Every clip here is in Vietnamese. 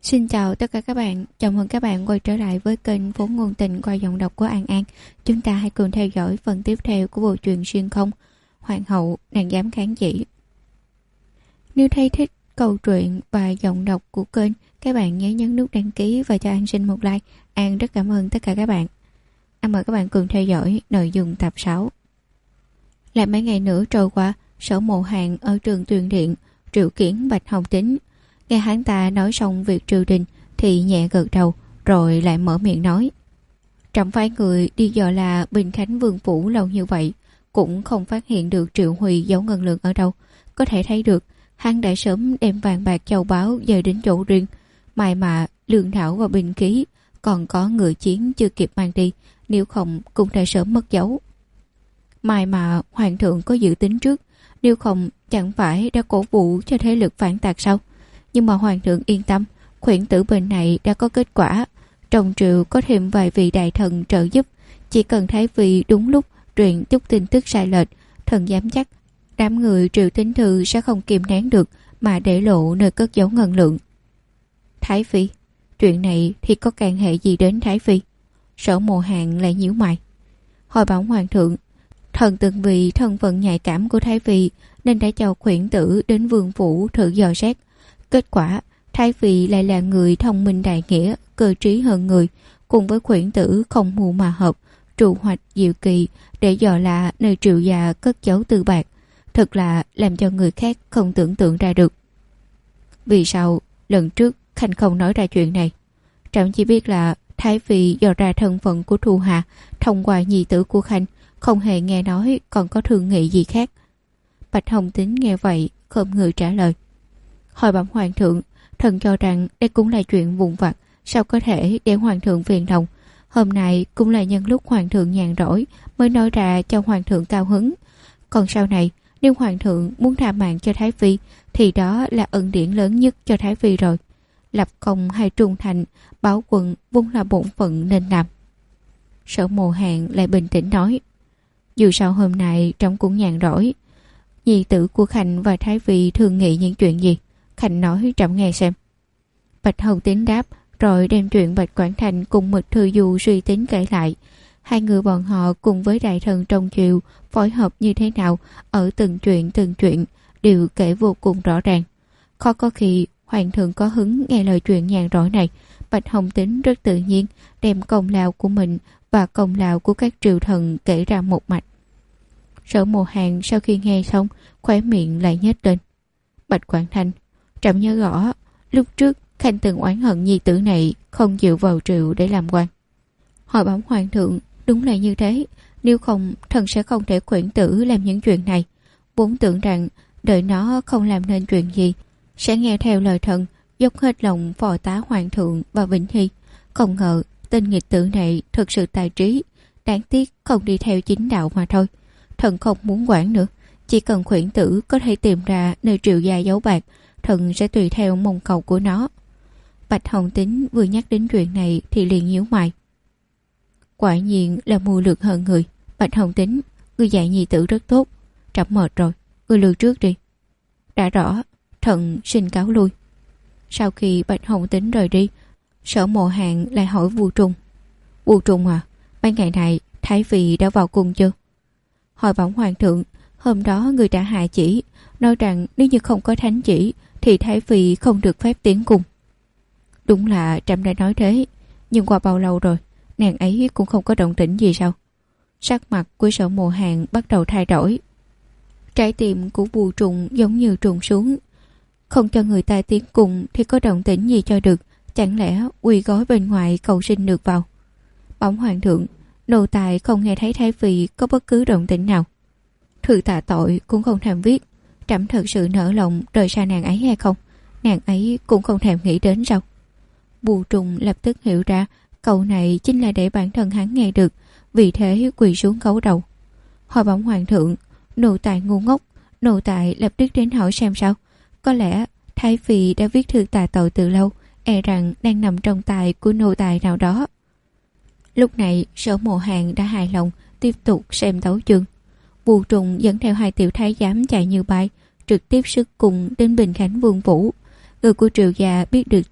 Xin chào tất cả các bạn, chào mừng các bạn quay trở lại với kênh Vốn Ngôn Tình qua giọng đọc của An An. Chúng ta hãy cùng theo dõi phần tiếp theo của bộ truyện xuyên không Hoàng hậu nàng dám kháng chỉ. Nếu thấy thích câu chuyện và giọng đọc của kênh, các bạn nhớ nhấn nút đăng ký và cho An xin một like. An rất cảm ơn tất cả các bạn. An mời các bạn cùng theo dõi nội dung tập 6. Lại mấy ngày nữa trôi qua, Sở Mộ Hàn ở trường Tuyền Điện triệu kiến Bạch Hồng Tín. Nghe hắn ta nói xong việc triều đình thì nhẹ gật đầu, rồi lại mở miệng nói: Trọng phái người đi dò la Bình Khánh Vương phủ lâu như vậy, cũng không phát hiện được Triệu Huy giấu ngân lượng ở đâu. Có thể thấy được hắn đã sớm đem vàng bạc châu báu dời đến chỗ riêng, mai mà lương thảo và binh khí, còn có ngựa chiến chưa kịp mang đi, nếu không cũng đã sớm mất dấu. Mai mà hoàng thượng có dự tính trước, nếu không chẳng phải đã cổ vũ cho thế lực phản tạc sao? Nhưng mà hoàng thượng yên tâm, khuyển tử bên này đã có kết quả. Trong triều có thêm vài vị đại thần trợ giúp, chỉ cần Thái Phi đúng lúc truyền chút tin tức sai lệch, thần dám chắc đám người Triệu Tín Thư sẽ không kìm nén được mà để lộ nơi cất giấu ngân lượng. Thái Phi, chuyện này thì có can hệ gì đến Thái Phi? Sở Mộ Hàn lại nhíu mày. Hồi bảo hoàng thượng, thần từng vì thân phận nhạy cảm của Thái Phi nên đã cho khuyển tử đến vương phủ thử dò xét. Kết quả, Thái Phi lại là người thông minh đại nghĩa, cơ trí hơn người, cùng với khuyển tử không mưu mà hợp, trụ hoạch diệu kỳ để dò la nơi Triệu gia cất giấu tư bạc. Thật là làm cho người khác không tưởng tượng ra được. Vì sao lần trước Khanh không nói ra chuyện này? Trẫm chỉ biết là Thái Phi dò ra thân phận của Thu Hà thông qua nhi tử của Khanh, không hề nghe nói còn có thương nghị gì khác. Bạch Hồng Tín nghe vậy không người trả lời. Hồi bẩm hoàng thượng, thần cho rằng đây cũng là chuyện vụn vặt, sao có thể để hoàng thượng phiền lòng. Hôm nay cũng là nhân lúc hoàng thượng nhàn rỗi mới nói ra cho hoàng thượng cao hứng. Còn sau này, nếu hoàng thượng muốn tha mạng cho Thái Phi thì đó là ân điển lớn nhất cho Thái Phi rồi. Lập công hay trung thành, báo quận vốn là bổn phận nên làm. Sở Mộ Hàn lại bình tĩnh nói: Dù sao hôm nay trẫm cũng nhàn rỗi. Nhi tử của Khanh và Thái Phi thường nghị những chuyện gì? Khanh nói trẫm nghe xem. Bạch Hồng Tín đáp, rồi đem chuyện Bạch Quảng Thành cùng Mịch Thư Du suy tính kể lại. Hai người bọn họ cùng với đại thần trong triều phối hợp như thế nào ở từng chuyện đều kể vô cùng rõ ràng. Khó có khi hoàng thượng có hứng nghe lời chuyện nhàn rỗi này. Bạch Hồng Tín rất tự nhiên đem công lao của mình và công lao của các triều thần kể ra một mạch. Sở Mộ Hàn sau khi nghe xong, khóe miệng lại nhếch lên. Bạch Quảng Thành, trẫm nhớ rõ lúc trước Khanh từng oán hận nhi tử này không chịu vào triều để làm quan. Hồi bẩm hoàng thượng, đúng là như thế. Nếu không, thần sẽ không thể khuyển tử làm những chuyện này. Vốn tưởng rằng đợi nó không làm nên chuyện gì, sẽ nghe theo lời thần, dốc hết lòng phò tá hoàng thượng và Vĩnh Hy. Không ngờ tên nghịch tử này thực sự tài trí, đáng tiếc không đi theo chính đạo mà thôi. Thần không muốn quản nữa, chỉ cần khuyển tử có thể tìm ra nơi Triệu gia giấu bạc, thần sẽ tùy theo mong cầu của nó. Bạch Hồng Tín vừa nhắc đến chuyện này thì liền nhíu mày. Quả nhiên là mưu lược hơn người. Bạch Hồng Tín, ngươi dạy nhi tử rất tốt. Trẫm mệt rồi, ngươi lưu trước đi. Đã rõ, thần xin cáo lui. Sau khi Bạch Hồng Tín rời đi, Sở Mộ Hàn lại hỏi Vu Trung. Vu Trung à, mấy ngày này Thái Phi đã vào cung chưa? Hồi bẩm hoàng thượng, hôm đó người đã hạ chỉ, nói rằng nếu như không có thánh chỉ thì Thái Phi không được phép tiến cung. Đúng là trẫm đã nói thế, nhưng qua bao lâu rồi, nàng ấy cũng không có động tĩnh gì sao? Sắc mặt của Sở Mộ Hàn bắt đầu thay đổi. Trái tim của Vu Trùng giống như trùng xuống. Không cho người ta tiến cung thì có động tĩnh gì cho được, chẳng lẽ quỳ gối bên ngoài cầu xin được vào? Bẩm hoàng thượng, nô tài không nghe thấy Thái Phi có bất cứ động tĩnh nào. Thư tạ tội cũng không thèm viết. Trẫm thật sự nỡ lòng rời xa nàng ấy hay không? Nàng ấy cũng không thèm nghĩ đến sao? Vu Trùng lập tức hiểu ra câu này chính là để bản thân hắn nghe được, vì thế quỳ xuống cấu đầu. Hồi bẩm hoàng thượng, nô tài ngu ngốc, nô tài lập tức đến hỏi xem sao. Có lẽ Thái Phi đã viết thư tạ tội từ lâu, e rằng đang nằm trong tay của nô tài nào đó. Lúc này Sở Mộ Hàn đã hài lòng, tiếp tục xem tấu chương. Vu Trùng dẫn theo hai tiểu thái giám chạy như bay, trực tiếp sức cùng đến Bình Khánh Vương phủ. Người của Triệu gia biết được tin,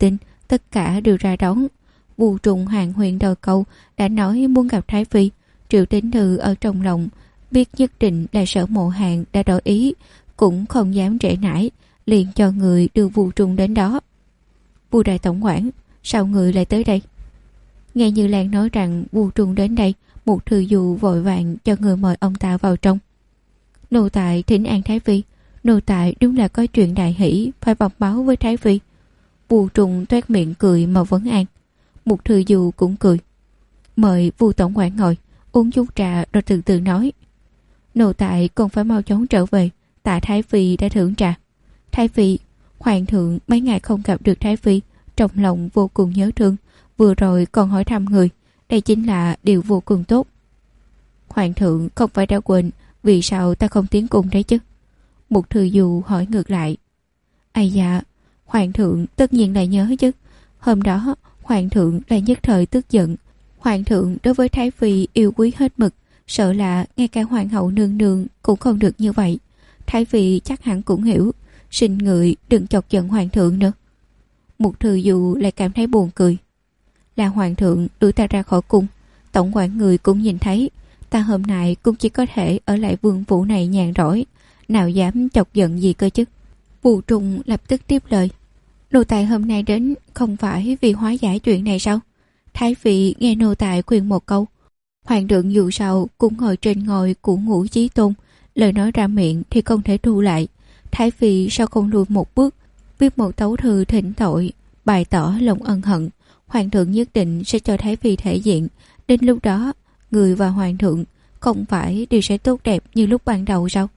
tất cả đều ra đón. Vu Trùng hàng huyện đòi cầu đã nói muốn gặp Thái Phi. Triệu Tín Thư ở trong lòng biết nhất định là Sở Mộ Hàng đã đổi ý, cũng không dám trễ nải, liền cho người đưa Vu Trùng đến đó. Vu đại tổng quản, sao người lại tới đây? Nghe Như Lan nói rằng Vu Trùng đến đây, một thư du vội vàng cho người mời ông ta vào trong. Nô tài thỉnh an Thái Phi. Nô tài đúng là có chuyện đại hỷ phải bẩm báo với Thái Phi. Vu Trùng toét miệng cười mà vấn an. Một thư du cũng cười. Mời Vu tổng quản ngồi, uống chút trà rồi từ từ nói. Nô tài còn phải mau chóng trở về, tạ Thái Phi đã thưởng trà. Thái Phi, hoàng thượng mấy ngày không gặp được Thái Phi, trong lòng vô cùng nhớ thương, vừa rồi còn hỏi thăm người, đây chính là điều vô cùng tốt. Hoàng thượng không phải đã quên vì sao ta không tiến cung đấy chứ? Một thư du hỏi ngược lại. Ây dạ, hoàng thượng tất nhiên là nhớ chứ. Hôm đó hoàng thượng lại nhất thời tức giận. Hoàng thượng đối với Thái Phi yêu quý hết mực, sợ là ngay cả hoàng hậu nương nương cũng không được như vậy. Thái Phi chắc hẳn cũng hiểu, xin người đừng chọc giận hoàng thượng nữa. Một thư du lại cảm thấy buồn cười. Là hoàng thượng đuổi ta ra khỏi cung, tổng quản người cũng nhìn thấy, ta hôm nay cũng chỉ có thể ở lại vương phủ này nhàn rỗi, nào dám chọc giận gì cơ chứ. Vu Trùng lập tức tiếp lời. Nô tài hôm nay đến không phải vì hóa giải chuyện này sao? Thái Phi nghe nô tài khuyên một câu. Hoàng thượng dù sao cũng ngồi trên ngôi của Ngũ Chí Tôn, lời nói ra miệng thì không thể thu lại. Thái Phi sao không lùi một bước, viết một tấu thư thỉnh tội, bày tỏ lòng ân hận. Hoàng thượng nhất định sẽ cho Thái Phi thể diện. Đến lúc đó, người và hoàng thượng không phải đều sẽ tốt đẹp như lúc ban đầu sao?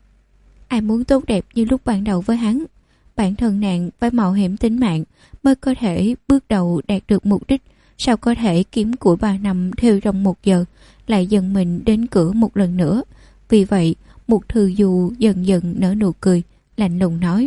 Ai muốn tốt đẹp như lúc ban đầu với hắn? Bản thân nàng phải mạo hiểm tính mạng mới có thể bước đầu đạt được mục đích. Sao có thể kiếm của 3 năm theo trong 1 giờ lại dần mình đến cửa một lần nữa? Vì vậy, một thư du dần dần nở nụ cười, lạnh lùng nói.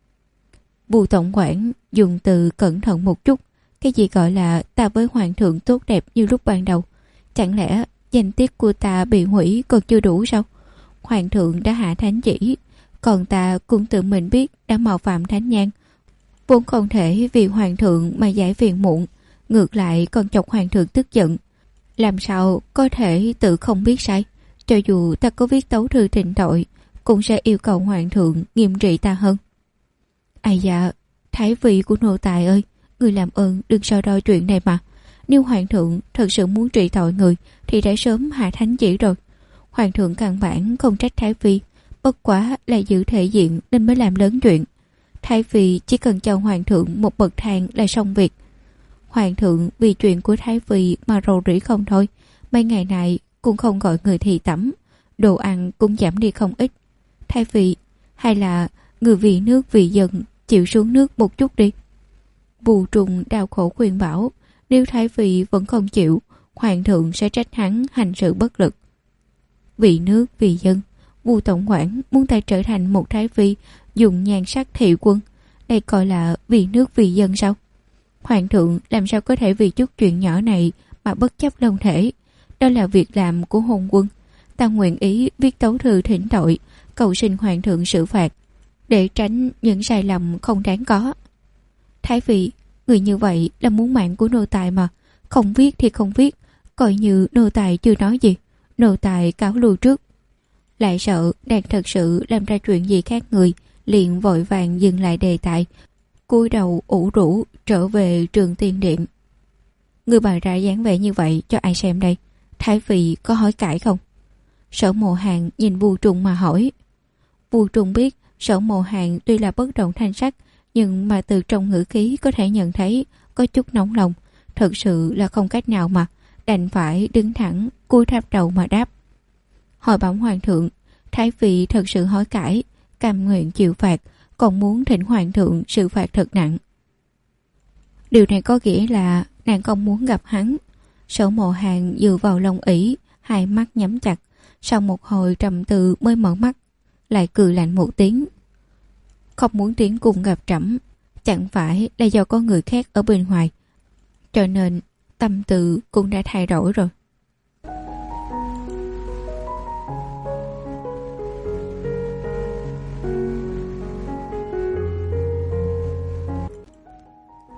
Vu tổng quản dùng từ cẩn thận một chút. Cái gì gọi là ta với hoàng thượng tốt đẹp như lúc ban đầu? Chẳng lẽ danh tiết của ta bị hủy còn chưa đủ sao? Hoàng thượng đã hạ thánh chỉ, còn ta cũng tự mình biết đã mạo phạm thánh nhang, vốn không thể vì hoàng thượng mà giải phiền muộn, ngược lại còn chọc hoàng thượng tức giận. Làm sao có thể tự không biết sai? Cho dù ta có viết tấu thư thỉnh tội, cũng sẽ yêu cầu hoàng thượng nghiêm trị ta hơn. Ây dạ, Thái Phi của nô tài ơi, người làm ơn đừng so đo chuyện này mà. Nếu hoàng thượng thật sự muốn trị tội người thì đã sớm hạ thánh chỉ rồi. Hoàng thượng căn bản không trách Thái Phi, bất quá là giữ thể diện nên mới làm lớn chuyện. Thái Phi chỉ cần cho hoàng thượng một bậc thang là xong việc. Hoàng thượng vì chuyện của Thái Phi mà rầu rĩ không thôi, mấy ngày này cũng không gọi người thị tẩm, đồ ăn cũng giảm đi không ít. Thái Phi, hay là người vì nước vì dân chịu xuống nước một chút đi. Vu Trùng đau khổ khuyên bảo, nếu Thái Phi vẫn không chịu, hoàng thượng sẽ trách hắn hành sự bất lực. Vì nước vì dân, Vu tổng quản muốn ta trở thành một Thái Phi dùng nhan sắc thị quân, đây coi là vì nước vì dân sao? Hoàng thượng làm sao có thể vì chút chuyện nhỏ này mà bất chấp long thể? Đó là việc làm của hôn quân. Ta nguyện ý viết tấu thư thỉnh tội, cầu xin hoàng thượng xử phạt, để tránh những sai lầm không đáng có. Thái Phi, người như vậy là muốn mạng của nô tài mà, không viết thì không viết, coi như nô tài chưa nói gì, nô tài cáo lui trước. Lại sợ đang thật sự làm ra chuyện gì khác người, liền vội vàng dừng lại đề tài, cúi đầu ủ rũ trở về Trường Tiên Điện. Người bày ra dáng vẻ như vậy cho ai xem đây? Thái Phi có hỏi cãi không? Sở Mộ Hàng nhìn Vu Trùng mà hỏi. Vu Trùng biết Sở Mộ Hàng tuy là bất động thanh sắc, nhưng mà từ trong ngữ khí có thể nhận thấy có chút nóng lòng, thật sự là không cách nào mà, đành phải đứng thẳng cúi thấp đầu mà đáp. Hỏi bẩm hoàng thượng, Thái Phi thật sự hối cải, cam nguyện chịu phạt, còn muốn thỉnh hoàng thượng xử phạt thật nặng. Điều này có nghĩa là nàng không muốn gặp hắn. Sở Mộ Hàng dựa vào lông ỷ, hai mắt nhắm chặt, sau một hồi trầm tư mới mở mắt, lại cười lạnh một tiếng. Không muốn tiến cùng gặp trẫm, chẳng phải là do có người khác ở bên ngoài, cho nên tâm tư cũng đã thay đổi rồi.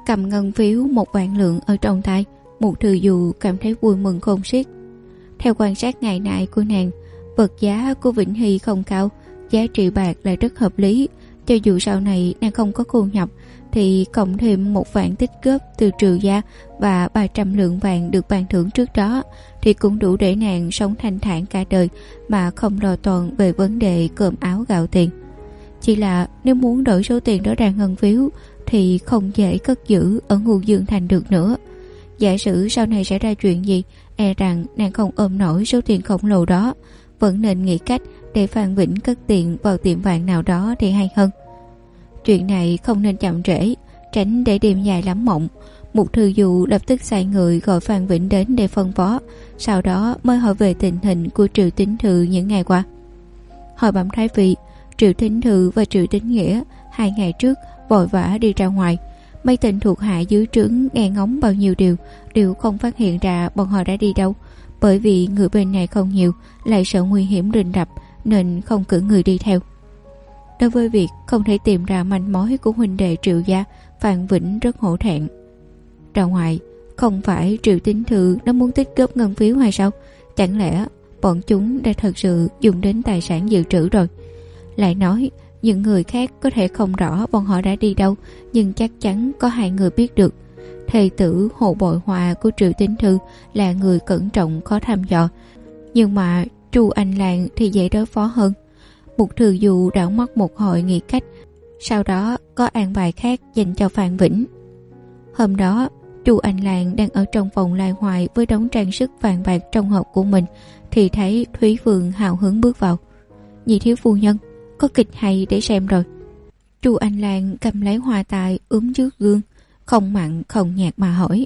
cầm ngân phiếu 1 vạn lượng ở trong tay, Mục Thư Du cảm thấy vui mừng khôn xiết. Theo quan sát ngày nay của nàng, vật giá của Vĩnh Hy không cao, giá trị bạc lại rất hợp lý. Cho dù sau này nàng không có thu nhập thì cộng thêm 1 vạn tích góp từ Trừ gia và 300 lượng vàng được ban thưởng trước đó thì cũng đủ để nàng sống thanh thản cả đời mà không lo toan về vấn đề cơm áo gạo tiền. Chỉ là nếu muốn đổi số tiền đó ra ngân phiếu thì không dễ cất giữ ở Ngưu Dương Thành được nữa. Giả sử sau này xảy ra chuyện gì, e rằng nàng không ôm nổi số tiền khổng lồ đó, vẫn nên nghĩ cách để Phan Vĩnh cất tiền vào tiệm vàng nào đó thì hay hơn. Chuyện này không nên chậm trễ, tránh để đêm dài lắm mộng. Mục Thư Du lập tức sai người gọi Phan Vĩnh đến để phân phó, sau đó mới hỏi về tình hình của Triệu Tín Thư những ngày qua. Hỏi bẩm thái vị, Triệu Tín Thư và Triệu Tín Nghĩa 2 ngày trước vội vã đi ra ngoài. Mấy tên thuộc hạ dưới trướng nghe ngóng bao nhiêu điều đều không phát hiện ra bọn họ đã đi đâu, bởi vì người bên này không nhiều, lại sợ nguy hiểm rình rập nên không cử người đi theo. Đối với việc không thể tìm ra manh mối của huynh đệ Triệu gia, Phan Vĩnh rất hổ thẹn. Ra ngoài, không phải Triệu Tín Thư nó muốn tích góp ngân phiếu hay sao? Chẳng lẽ bọn chúng đã thật sự dùng đến tài sản dự trữ rồi? Lại nói, những người khác có thể không rõ bọn họ đã đi đâu, nhưng chắc chắn có 2 người biết được. Thầy tử Hồ Bội Hòa của Triệu Tín Thư là người cẩn trọng khó thăm dò, nhưng mà Chu Anh Lan thì dễ đối phó hơn. Mục Thư Du đảo mắt một hồi nghĩ cách, sau đó có an bài khác dành cho Phan Vĩnh. Hôm đó, Chu Anh Lan đang ở trong phòng lai hoài với đống trang sức vàng bạc trong hộp của mình, thì thấy Thúy Phương hào hứng bước vào. Nhị thiếu phu nhân, có kịch hay để xem rồi. Chu Anh Lan cầm lấy hoa tài ướm trước gương, không mặn không nhạt mà hỏi.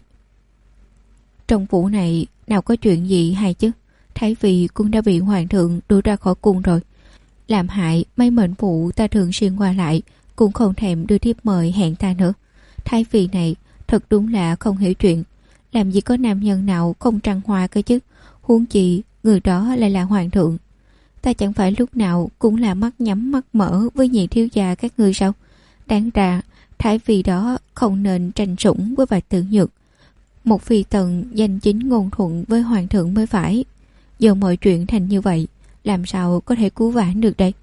Trong phủ này nào có chuyện gì hay chứ? Thái vì cũng đã bị hoàng thượng đuổi ra khỏi cung rồi. Làm hại mấy mệnh phụ ta thường xuyên qua lại, cũng không thèm đưa thiếp mời hẹn ta nữa. Thái vì này thật đúng là không hiểu chuyện. Làm gì có nam nhân nào không trăng hoa cơ chứ? Huống chi người đó lại là hoàng thượng. Ta chẳng phải lúc nào cũng là mắt nhắm mắt mở với nhị thiếu gia các ngươi sao? Đáng ra Thái vì đó không nên tranh sủng với Bạch Tử Nhược. Một phi tần danh chính ngôn thuận với hoàng thượng mới phải. Giờ mọi chuyện thành như vậy, làm sao có thể cứu vãn được đây?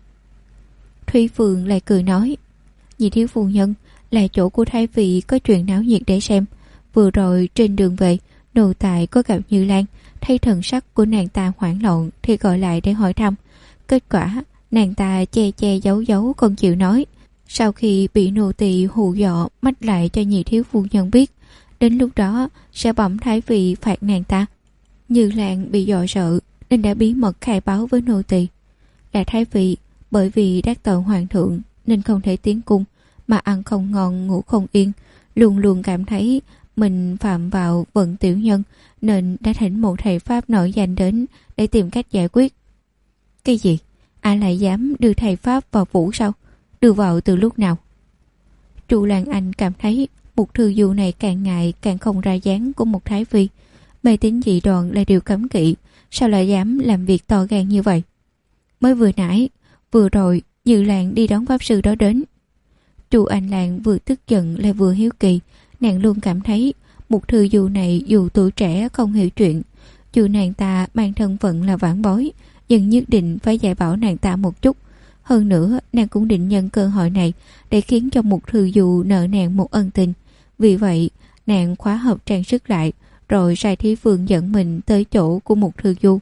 Thúy Phương lại cười nói, nhị thiếu phu nhân, là chỗ của Thái vị có chuyện náo nhiệt để xem. Vừa rồi trên đường về, nô tài có gặp Như Lan, thấy thần sắc của nàng ta hoảng loạn thì gọi lại để hỏi thăm. Kết quả nàng ta che che giấu giấu không chịu nói. Sau khi bị nô tỳ hù dọ mách lại cho nhị thiếu phu nhân biết, đến lúc đó sẽ bẩm Thái vị phạt nàng ta. Như Lan bị dọa sợ nên đã bí mật khai báo với nô tỳ. Là Thái vị bởi vì đắc tội hoàng thượng nên không thể tiến cung, mà ăn không ngon ngủ không yên, luôn luôn cảm thấy mình phạm vào vận tiểu nhân, nên đã thỉnh một thầy pháp nổi danh đến để tìm cách giải quyết. Cái gì? Ai lại dám đưa thầy pháp vào phủ sao? Đưa vào từ lúc nào? Chu Lan Anh cảm thấy Mục Thư Du này càng ngày càng không ra dáng của một thái phi. Mê tín dị đoan là điều cấm kỵ, sao lại dám làm việc to gan như vậy? Mới vừa nãy, vừa rồi Như Lan đi đón pháp sư đó đến. Chu Anh Lan vừa tức giận lại vừa hiếu kỳ. Nàng luôn cảm thấy Mục Thư Du này dù tuổi trẻ không hiểu chuyện, dù nàng ta mang thân phận là vãn bối, nhưng nhất định phải dạy bảo nàng ta một chút. Hơn nữa, nàng cũng định nhân cơ hội này để khiến cho Mục Thư Du nợ nàng một ân tình. Vì vậy, nàng khóa hộp trang sức lại, rồi sai Thí Phương dẫn mình tới chỗ của Mục Thư Du.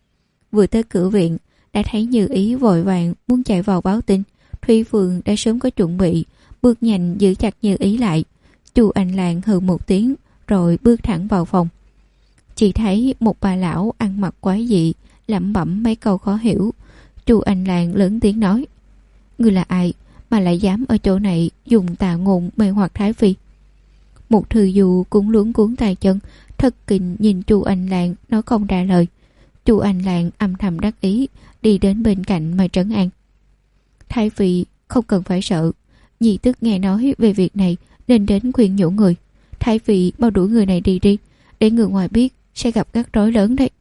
Vừa tới cửa viện, đã thấy Như Ý vội vàng muốn chạy vào báo tin. Thúy Phương đã sớm có chuẩn bị, bước nhanh giữ chặt Như Ý lại. Chu Anh Lan hừ một tiếng, rồi bước thẳng vào phòng. Chỉ thấy một bà lão ăn mặc quái dị, lẩm bẩm mấy câu khó hiểu. Chu Anh Lan lớn tiếng nói, ngươi là ai mà lại dám ở chỗ này dùng tà ngôn mê hoặc Thái phi? Mục Thư Du cũng luống cuốn tay chân, thất kinh nhìn Chu Anh Lan nói không ra lời. Chu Anh Lan âm thầm đắc ý, đi đến bên cạnh mà trấn an. Thái phi không cần phải sợ, nhị tức nghe nói về việc này nên đến khuyên nhủ người. Thái phi mau đuổi người này đi đi, để người ngoài biết sẽ gặp rắc rối lớn đấy.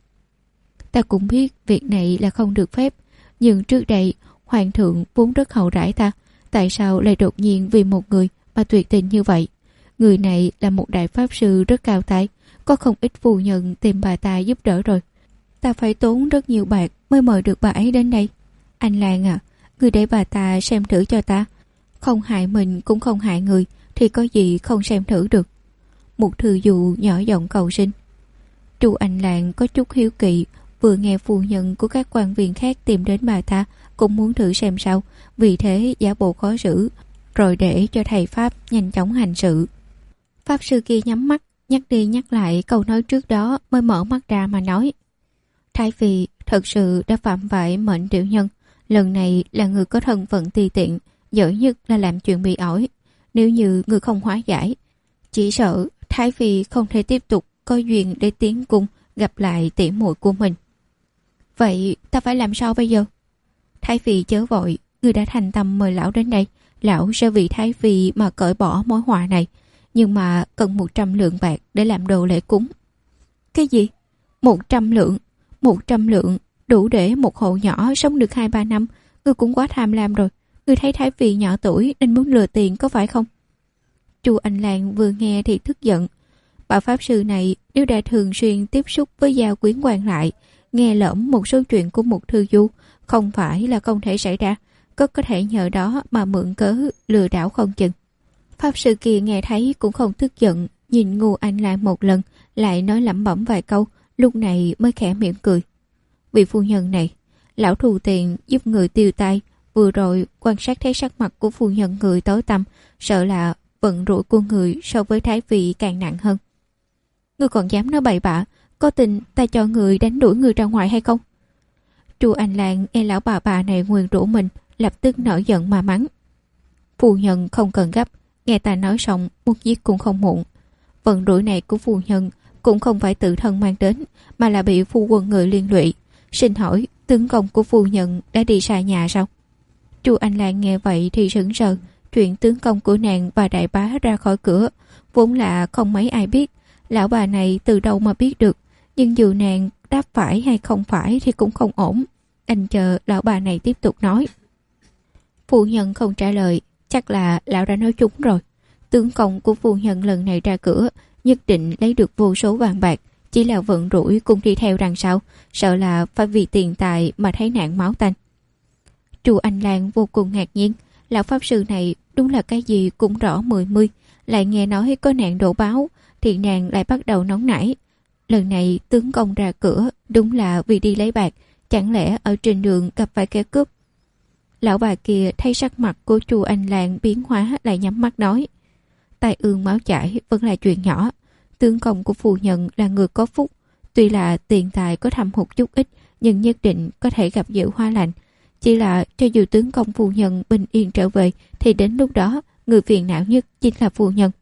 Ta cũng biết việc này là không được phép, nhưng trước đây hoàng thượng vốn rất hậu đãi ta, tại sao lại đột nhiên vì một người mà tuyệt tình như vậy? Người này là một đại pháp sư rất cao tay, có không ít phu nhân tìm bà ta giúp đỡ rồi. Ta phải tốn rất nhiều bạc mới mời được bà ấy đến đây. Anh Lan à, người để bà ta xem thử cho ta. Không hại mình cũng không hại người, thì có gì không xem thử được. Một thư dụ nhỏ giọng cầu xin. Chu Anh Lan có chút hiếu kỳ, vừa nghe phu nhân của các quan viên khác tìm đến bà ta, cũng muốn thử xem sao, vì thế giả bộ khó xử, rồi để cho thầy Pháp nhanh chóng hành sự. Pháp sư kia nhắm mắt, nhắc đi nhắc lại câu nói trước đó mới mở mắt ra mà nói. Thái phi thật sự đã phạm phải mệnh tiểu nhân, lần này là người có thân phận tùy tiện, giỏi nhất là làm chuyện bị ổi. Nếu như người không hóa giải, chỉ sợ Thái phi không thể tiếp tục có duyên để tiến cung gặp lại tỷ muội của mình. Vậy ta phải làm sao bây giờ? Thái phi chớ vội, người đã thành tâm mời lão đến đây, lão sẽ vì Thái phi mà cởi bỏ mối họa này, nhưng mà cần 100 lượng bạc để làm đồ lễ cúng. Cái gì? 100 lượng? 100 lượng đủ để một hộ nhỏ sống được 2-3 năm. Ngươi cũng quá tham lam rồi. Ngươi thấy Thái phi nhỏ tuổi nên muốn lừa tiền có phải không? Chu Anh Lan vừa nghe thì tức giận. Bà pháp sư này nếu đã thường xuyên tiếp xúc với gia quyến quan lại, nghe lỡm một số chuyện của một thư du, không phải là không thể xảy ra, có thể nhờ đó mà mượn cớ lừa đảo không chừng. Pháp sư kia nghe thấy cũng không tức giận, nhìn Ngô Anh Lan một lần, lại nói lẩm bẩm vài câu, lúc này mới khẽ mỉm cười. Vị phu nhân này, lão thù tiền giúp người tiêu tai, vừa rồi quan sát thấy sắc mặt của phu nhân người tối tăm, sợ là vận rủi của người so với Thái phi càng nặng hơn. Ngươi còn dám nói bậy bạ, có tin ta cho người đánh đuổi người ra ngoài hay không? Chu Anh Lan nghe lão bà này nguyền rủa mình, lập tức nổi giận mà mắng. Phu nhân không cần gấp, nghe ta nói xong muốn giết cũng không muộn. Vận rủi này của phu nhân cũng không phải tự thân mang đến, mà là bị phu quân người liên lụy. Xin hỏi tướng công của phu nhân đã đi xa nhà sao? Chu Anh Lan nghe vậy thì sững sờ. Chuyện tướng công của nàng và đại bá ra khỏi cửa vốn là không mấy ai biết, lão bà này từ đâu mà biết được. Nhưng dù nàng đáp phải hay không phải thì cũng không ổn. Anh chờ lão bà này tiếp tục nói. Phu nhân không trả lời, chắc là lão đã nói trúng rồi. Tướng công của phu nhân lần này ra cửa nhất định lấy được vô số vàng bạc, chỉ là vận rủi cũng đi theo đằng sau, sợ là phải vì tiền tài mà thấy nạn máu tanh. Chu Anh Lan vô cùng ngạc nhiên, lão pháp sư này đúng là cái gì cũng rõ mười mươi, lại nghe nói có nạn đổ báo thì nàng lại bắt đầu nóng nảy. Lần này tướng công ra cửa đúng là vì đi lấy bạc, chẳng lẽ ở trên đường gặp phải kẻ cướp? Lão bà kia thấy sắc mặt của Chu Anh Lan biến hóa lại nhắm mắt nói. Tai ương máu chảy vẫn là chuyện nhỏ. Tướng công của phu nhân là người có phúc, tuy là tiền tài có thâm hụt chút ít, nhưng nhất định có thể gặp dự hoa lành. Chỉ là cho dù tướng công phu nhân bình yên trở về, thì đến lúc đó người phiền não nhất chính là phu nhân.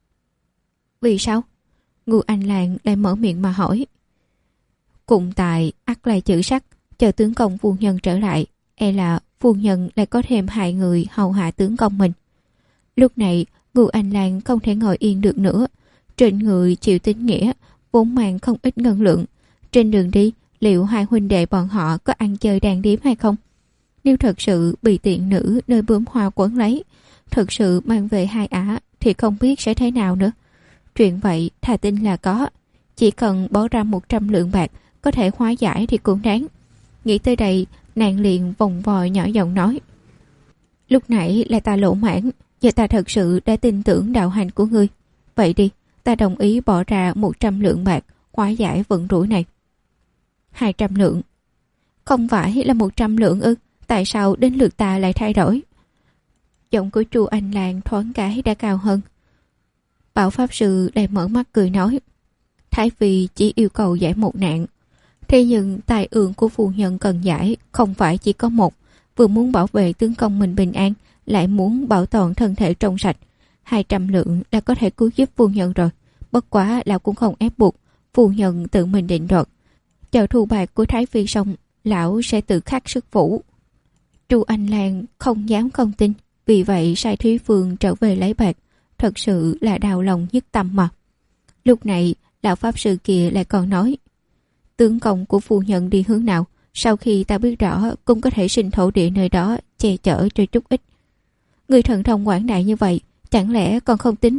Vì sao? Ngô Anh Lan lại mở miệng mà hỏi. Cùng tài ắt lại chữ sắc, chờ tướng công phu nhân trở lại, e là phu nhân lại có thêm 2 người hầu hạ tướng công mình. Lúc này Ngô Anh Lan không thể ngồi yên được nữa. Trên người chịu tín nghĩa vốn mang không ít ngân lượng. Trên đường đi, liệu 2 huynh đệ bọn họ có ăn chơi đàn điếm hay không? Nếu thật sự bị tiện nữ nơi bướm hoa quấn lấy, thật sự mang về 2 ả thì không biết sẽ thế nào nữa. Chuyện vậy thà tin là có, chỉ cần bỏ ra 100 lượng bạc có thể hóa giải thì cũng đáng. Nghĩ tới đây, nàng liền vòng vòi nhỏ giọng nói. Lúc nãy là ta lỗ mãn, giờ ta thật sự đã tin tưởng đạo hành của ngươi. Vậy đi, ta đồng ý bỏ ra 100 lượng bạc hóa giải vận rủi này. 200 lượng? Không phải là 100 lượng ư? Tại sao đến lượt ta lại thay đổi? Giọng của Chu Anh Lan thoáng cái đã cao hơn. Bảo pháp sư lại mở mắt cười nói. Thái phi chỉ yêu cầu giải một nạn. Thế nhưng tài ương của phu nhân cần giải không phải chỉ có một. Vừa muốn bảo vệ tướng công mình bình an, lại muốn bảo toàn thân thể trong sạch. 200 lượng đã có thể cứu giúp phu nhân rồi. Bất quá lão cũng không ép buộc, phu nhân tự mình định đoạt. Chờ thu bạc của Thái phi xong, lão sẽ tự khắc sức phủ. Chu Anh Lan không dám không tin, vì vậy sai Thúy Phương trở về lấy bạc. Thật sự là đau lòng nhất tâm mà. Lúc này lão pháp sư kia lại còn nói. Tướng công của phu nhân đi hướng nào, sau khi ta biết rõ cũng có thể xin thổ địa nơi đó che chở cho chút ít. Người thần thông quảng đại như vậy, chẳng lẽ còn không tính ra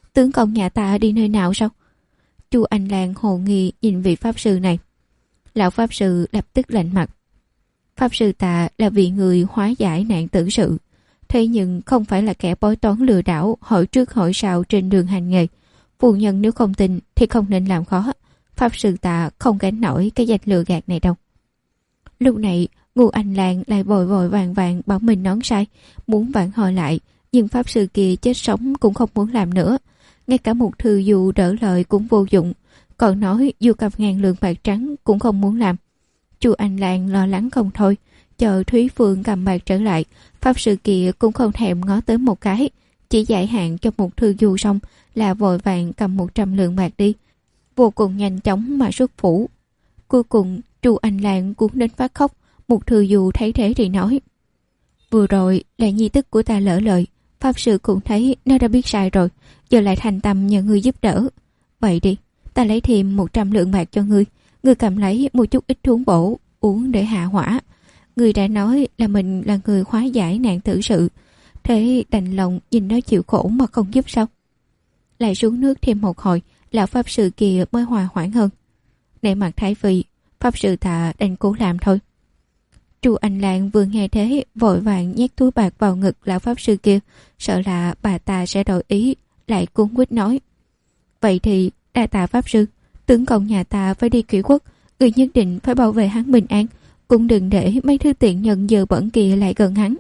Tướng công nhà ta đi nơi nào sao? Chu Anh Lan hồ nghi nhìn vị pháp sư này. Lão pháp sư lập tức lạnh mặt. Pháp sư ta là vị người hóa giải nạn tử sự, thế nhưng không phải là kẻ bói toán lừa đảo hỏi trước hỏi sau trên đường hành nghề. Phu nhân nếu không tin thì không nên làm khó. Pháp sư ta không gánh nổi cái danh lừa gạt này đâu. Lúc này Ngô Anh Lan lại vội vội vàng vàng bảo mình nói sai, muốn vãn hồi lại, nhưng pháp sư kia chết sống cũng không muốn làm nữa. Ngay cả một thư dù đỡ lời cũng vô dụng, còn nói dù cầm ngàn lượng bạc trắng cũng không muốn làm. Chu Anh Lan lo lắng không thôi, chờ Thúy Phương cầm bạc trở lại, pháp sư kia cũng không thèm ngó tới một cái, chỉ giải hạn cho một thư du xong là vội vàng cầm 100 lượng bạc đi, vô cùng nhanh chóng mà xuất phủ. Cuối cùng Chu Anh Lan cuốn đến phát khóc. Một thư du thấy thế thì nói: vừa rồi là nhi tức của ta lỡ lời, pháp sư cũng thấy nó đã biết sai rồi, giờ lại thành tâm nhờ ngươi giúp đỡ. Vậy đi, ta lấy thêm 100 lượng bạc cho ngươi, ngươi cầm lấy một chút ít thuốc bổ uống để hạ hỏa. Ngươi đã nói là mình là người hóa giải nạn tử sự, thế đành lòng nhìn nó chịu khổ mà không giúp sao? Lại xuống nước thêm một hồi, lão pháp sư kia mới hòa hoãn hơn. Để mặt thái phi, pháp sư ta đành cố làm thôi. Chu Anh Lan vừa nghe thế vội vàng nhét túi bạc vào ngực lão pháp sư kia, sợ là bà ta sẽ đổi ý, lại cuống quýt nói: vậy thì đa tạ pháp sư, tướng công nhà ta phải đi Kỷ Quốc, người nhất định phải bảo vệ hắn bình an, cũng đừng để mấy thứ tiện nhân dơ bẩn kia lại gần hắn.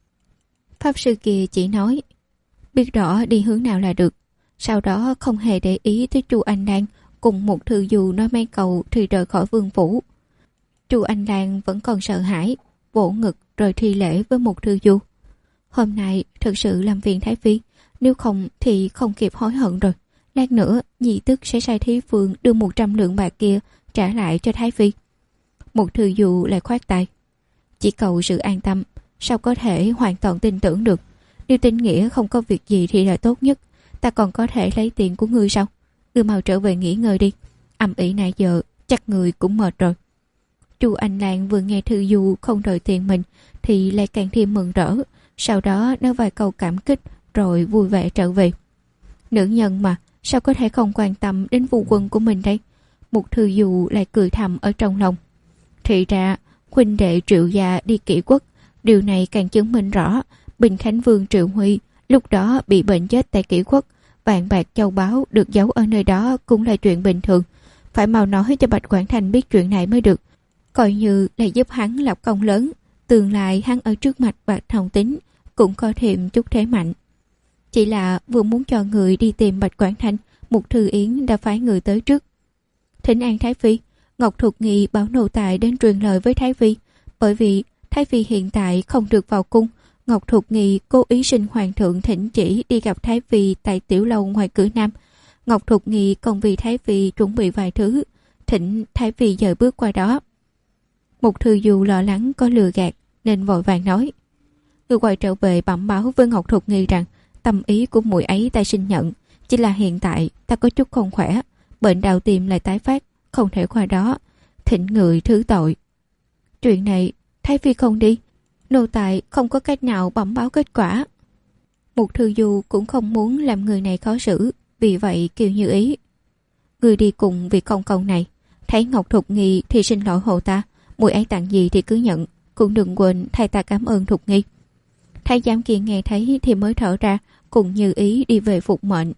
Pháp sư kia chỉ nói: biết rõ đi hướng nào là được. Sau đó không hề để ý tới Chu Anh Lan, cùng một thư du nói mấy câu thì rời khỏi vương phủ. Chu Anh Lan vẫn còn sợ hãi, vỗ ngực rồi thi lễ với một thư du: hôm nay thực sự làm phiền thái phi, nếu không thì không kịp hối hận rồi. Lát nữa nhị tức sẽ sai Thúy Phương đưa 100 lượng bạc kia trả lại cho thái phi. Một thư du lại khoát tay: chỉ cầu sự an tâm, sao có thể hoàn toàn tin tưởng được. Nếu tín nghĩa không có việc gì thì là tốt nhất, ta còn có thể lấy tiền của ngươi sao? Ngươi mau trở về nghỉ ngơi đi, ầm ĩ nãy giờ chắc người cũng mệt rồi. Chu Anh Lan vừa nghe thư du không đòi tiền mình thì lại càng thêm mừng rỡ, sau đó nói vài câu cảm kích rồi vui vẻ trở về. Nữ nhân mà, sao có thể không quan tâm đến phu quân của mình đây? Một thư du lại cười thầm ở trong lòng. Thì ra huynh đệ Triệu gia đi Kỷ Quốc, điều này càng chứng minh rõ Bình Khánh Vương Triệu Huy lúc đó bị bệnh chết tại Kỷ Quốc, vạn bạc châu báu được giấu ở nơi đó cũng là chuyện bình thường. Phải mau nói cho Bạch Quảng Thành biết chuyện này mới được, coi như là giúp hắn lập công lớn, tương lai hắn ở trước mặt Bạch Hồng Tín cũng có thêm chút thế mạnh. Chỉ là vừa muốn cho người đi tìm Bạch Quảng Thành, Mục Thư Yến đã phái người tới trước. Thỉnh an Thái Phi, Ngọc Thục Nghi bảo nô tài đến truyền lời với Thái Phi, bởi vì Thái Phi hiện tại không được vào cung. Ngọc Thục Nghi cố ý xin hoàng thượng thỉnh chỉ đi gặp Thái Phi tại tiểu lâu ngoài cửa Nam. Ngọc Thục Nghi còn vì Thái Phi chuẩn bị vài thứ, thỉnh Thái Phi dời bước qua đó. Một thư du lo lắng có lừa gạt nên vội vàng nói: người quay trở về bẩm báo với Ngọc Thục Nghi rằng tâm ý của muội ấy ta xin nhận, chỉ là hiện tại ta có chút không khỏe, bệnh đau tim lại tái phát, không thể qua đó, thỉnh người thứ tội. Chuyện này Thái Phi không đi, nô tài không có cách nào bẩm báo kết quả. Một thư du cũng không muốn làm người này khó xử, vì vậy kêu Như Ý: người đi cùng việc công công này, thấy Ngọc Thục Nghi thì xin lỗi hộ ta, muội ấy tặng gì thì cứ nhận, cũng đừng quên thay ta cảm ơn Thục Nghi. Thái giám kia nghe thấy thì mới thở ra, cùng Như Ý đi về phục mệnh.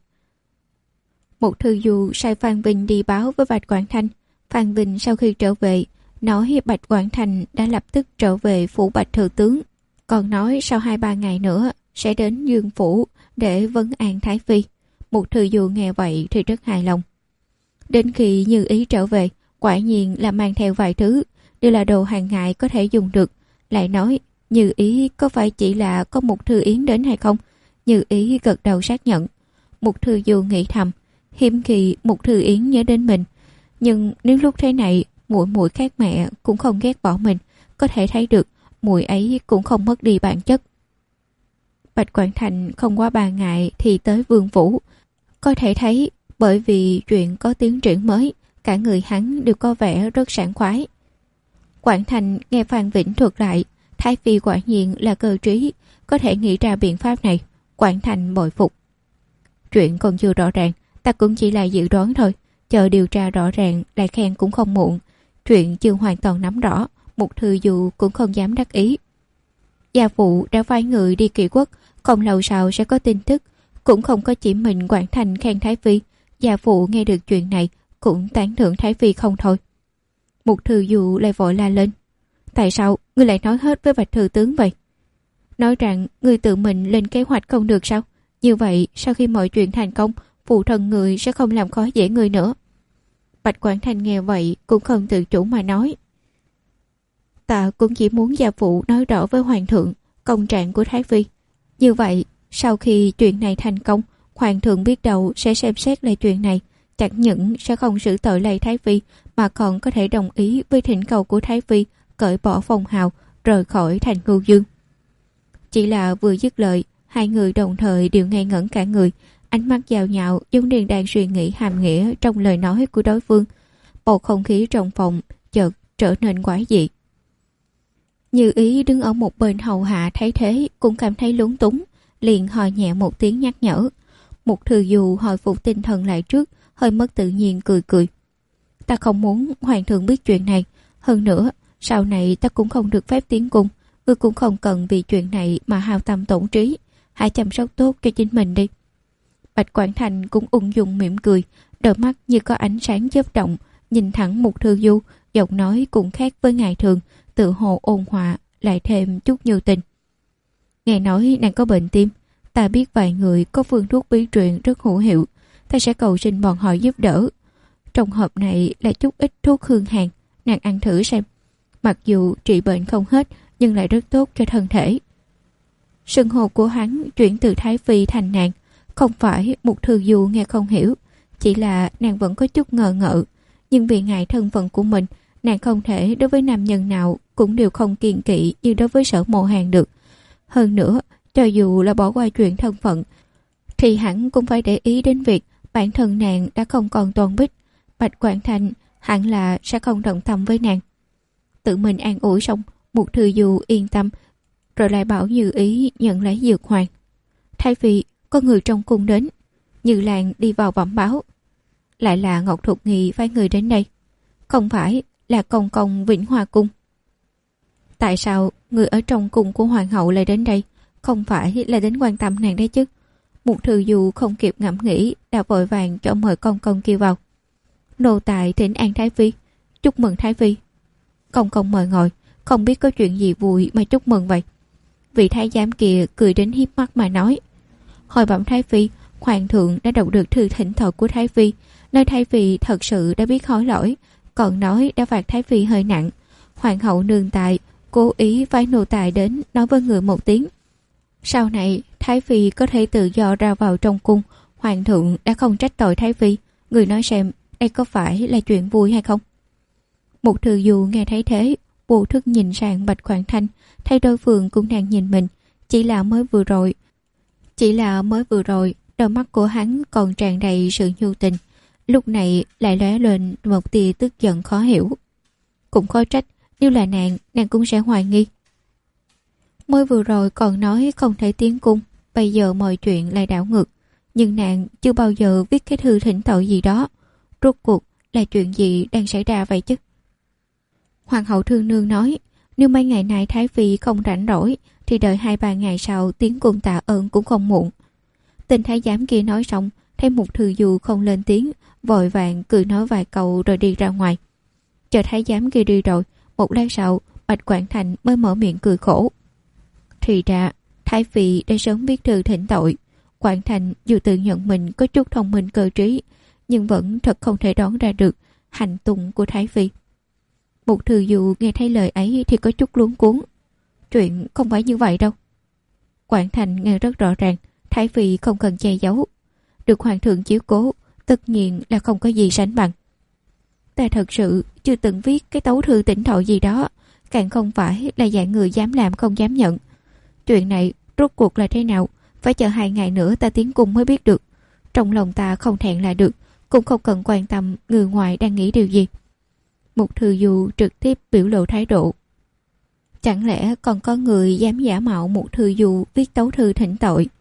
Một thư du sai Phan Vinh đi báo với Bạch Quảng Thanh. Phan Vinh sau khi trở về nói Bạch Quảng Thành đã lập tức trở về phủ Bạch thừa tướng, còn nói sau 2-3 ngày nữa sẽ đến Dương phủ để vấn an Thái Phi. Một thư du nghe vậy thì rất hài lòng. Đến khi Như Ý trở về, quả nhiên là mang theo vài thứ, đều là đồ hàng ngày có thể dùng được. Lại nói: Như Ý có phải chỉ là có một Thư Yến đến hay không? Như Ý gật đầu xác nhận. Một thư du nghĩ thầm: hiếm khi một Thư Yến nhớ đến mình, nhưng nếu lúc thế này muội muội khác mẹ cũng không ghét bỏ mình, có thể thấy được muội ấy cũng không mất đi bản chất. Bạch Quảng Thành không quá 3 ngày thì tới Vương phủ, có thể thấy bởi vì chuyện có tiến triển mới, cả người hắn đều có vẻ rất sảng khoái. Quảng Thành nghe Phan Vĩnh thuật lại, Thái Phi quả nhiên là cơ trí, có thể nghĩ ra biện pháp này. Quảng Thành bội phục. Chuyện còn chưa rõ ràng, ta cũng chỉ là dự đoán thôi. Chờ điều tra rõ ràng lại khen cũng không muộn. Chuyện chưa hoàn toàn nắm rõ, Mục Thư Du cũng không dám đắc ý. Gia phụ đã phái người đi Kỷ Quốc, không lâu sau sẽ có tin tức. Cũng không có chỉ mình Quảng Thành khen Thái Phi. Gia phụ nghe được chuyện này cũng tán thưởng Thái Phi không thôi. Mục Thư Du lại vội la lên. Tại sao ngươi lại nói hết với Bạch Thừa Tướng vậy? Nói rằng ngươi tự mình lên kế hoạch không được sao? Như vậy sau khi mọi chuyện thành công, phụ thân người sẽ không làm khó dễ người nữa. Bạch Quảng Thành nghe vậy cũng không tự chủ mà nói. Ta cũng chỉ muốn gia phụ nói rõ với hoàng thượng công trạng của Thái Phi. Như vậy sau khi chuyện này thành công, hoàng thượng biết đâu sẽ xem xét lại chuyện này, chẳng những sẽ không xử tội lây Thái Phi mà còn có thể đồng ý với thỉnh cầu của Thái Phi cởi bỏ phong hào rời khỏi thành Ngưu Dương. Chỉ là vừa dứt lời, hai người đồng thời đều ngây ngẩn cả người, ánh mắt dao nhạo giống như đang suy nghĩ hàm nghĩa trong lời nói của đối phương. Bầu không khí trong phòng chợt trở nên quái dị. Như Ý đứng ở một bên hầu hạ thấy thế cũng cảm thấy lúng túng, liền hò nhẹ một tiếng nhắc nhở. Mục Thư Du hồi phục tinh thần lại trước, hơi mất tự nhiên cười cười. Ta không muốn hoàng thượng biết chuyện này, hơn nữa sau này ta cũng không được phép tiến cung, ngươi cũng không cần vì chuyện này mà hao tâm tổn trí, hãy chăm sóc tốt cho chính mình đi. Bạch Quảng Thành cũng ung dung mỉm cười, đôi mắt như có ánh sáng chớp động, nhìn thẳng Mục Thư Du, giọng nói cũng khác với ngày thường, tự hồ ôn hòa lại thêm chút nhu tình. Nghe nói nàng có bệnh tim, ta biết vài người có phương thuốc bí truyền rất hữu hiệu, ta sẽ cầu xin bọn họ giúp đỡ. Trong hộp này là chút ít thuốc hương hàn, nàng ăn thử xem. Mặc dù trị bệnh không hết nhưng lại rất tốt cho thân thể. Sừng hô của hắn chuyển từ Thái Phi thành nàng, không phải Mục Thư Du nghe không hiểu, chỉ là nàng vẫn có chút ngờ ngợ. Nhưng vì ngại thân phận của mình, nàng không thể đối với nam nhân nào cũng đều không kiêng kỵ như đối với Sở Mộ Hàn được. Hơn nữa, cho dù là bỏ qua chuyện thân phận, thì hắn cũng phải để ý đến việc bản thân nàng đã không còn toàn bích. Bạch Quảng Thành hẳn là sẽ không động tâm với nàng. Tự mình an ủi xong, Mục Thư Du yên tâm, rồi lại bảo Như Ý nhận lấy dược hoàng. Thái Phi, có người trong cung đến. Như Lan đi vào bẩm báo. Lại là Ngọc Thục Nghi phái người đến đây. Không phải là công công Vĩnh Hoa Cung. Tại sao người ở trong cung của hoàng hậu lại đến đây? Không phải là đến quan tâm nàng đấy chứ? Mục Thư Du không kịp ngẫm nghĩ đã vội vàng cho mời công công kêu vào. Nô tài thỉnh an Thái Phi. Chúc mừng Thái Phi. Công công mời ngồi, không biết có chuyện gì vui mà chúc mừng vậy. Vị thái giám kia cười đến hiếp mắt mà nói. Hồi bẩm Thái Phi, hoàng thượng đã đọc được thư thỉnh tội của Thái Phi, nơi Thái Phi thật sự đã biết hối lỗi, còn nói đã phạt Thái Phi hơi nặng. Hoàng hậu nương tại cố ý phái nô tài đến nói với người một tiếng. Sau này Thái Phi có thể tự do ra vào trong cung, hoàng thượng đã không trách tội Thái Phi. Người nói xem đây có phải là chuyện vui hay không? Mục Thư Du nghe thấy thế, vô thức nhìn sang Bạch Quảng Thanh, thấy đối phương cũng đang nhìn mình. Chỉ là mới vừa rồi, đôi mắt của hắn còn tràn đầy sự nhu tình, lúc này lại lóe lên một tia tức giận khó hiểu. Cũng khó trách, nếu là nàng cũng sẽ hoài nghi. Mới vừa rồi còn nói không thể tiến cung, bây giờ mọi chuyện lại đảo ngược. Nhưng nàng chưa bao giờ viết cái thư thỉnh tội gì đó. Rốt cuộc là chuyện gì đang xảy ra vậy chứ? Hoàng hậu Thương Nương nói, nếu mấy ngày nay Thái Phi không rảnh rỗi thì đợi 2-3 ngày sau tiến cung tạ ơn cũng không muộn. Tên thái giám kia nói xong, thấy Mục Thư Du không lên tiếng, vội vàng cười nói vài câu rồi đi ra ngoài. Chờ thái giám kia đi rồi, một lát sau Bạch Quảng Thành mới mở miệng cười khổ. Thì ra Thái Phi đã sớm biết thư thỉnh tội. Quảng Thành dù tự nhận mình có chút thông minh cơ trí, nhưng vẫn thật không thể đoán ra được hành tung của Thái Phi. Mục Thư Du nghe thấy lời ấy thì có chút luống cuống. Chuyện không phải như vậy đâu. Quảng Thành nghe rất rõ ràng, Thái Phi không cần che giấu. Được hoàng thượng chiếu cố, tất nhiên là không có gì sánh bằng. Ta thật sự chưa từng viết cái tấu thư thỉnh tội gì đó, càng không phải là dạng người dám làm không dám nhận. Chuyện này rốt cuộc là thế nào, phải chờ 2 ngày nữa ta tiến cung mới biết được. Trong lòng ta không thẹn là được, cũng không cần quan tâm người ngoài đang nghĩ điều gì. Mục Thư Du trực tiếp biểu lộ thái độ. Chẳng lẽ còn có người dám giả mạo Mục Thư Du viết tấu thư thỉnh tội?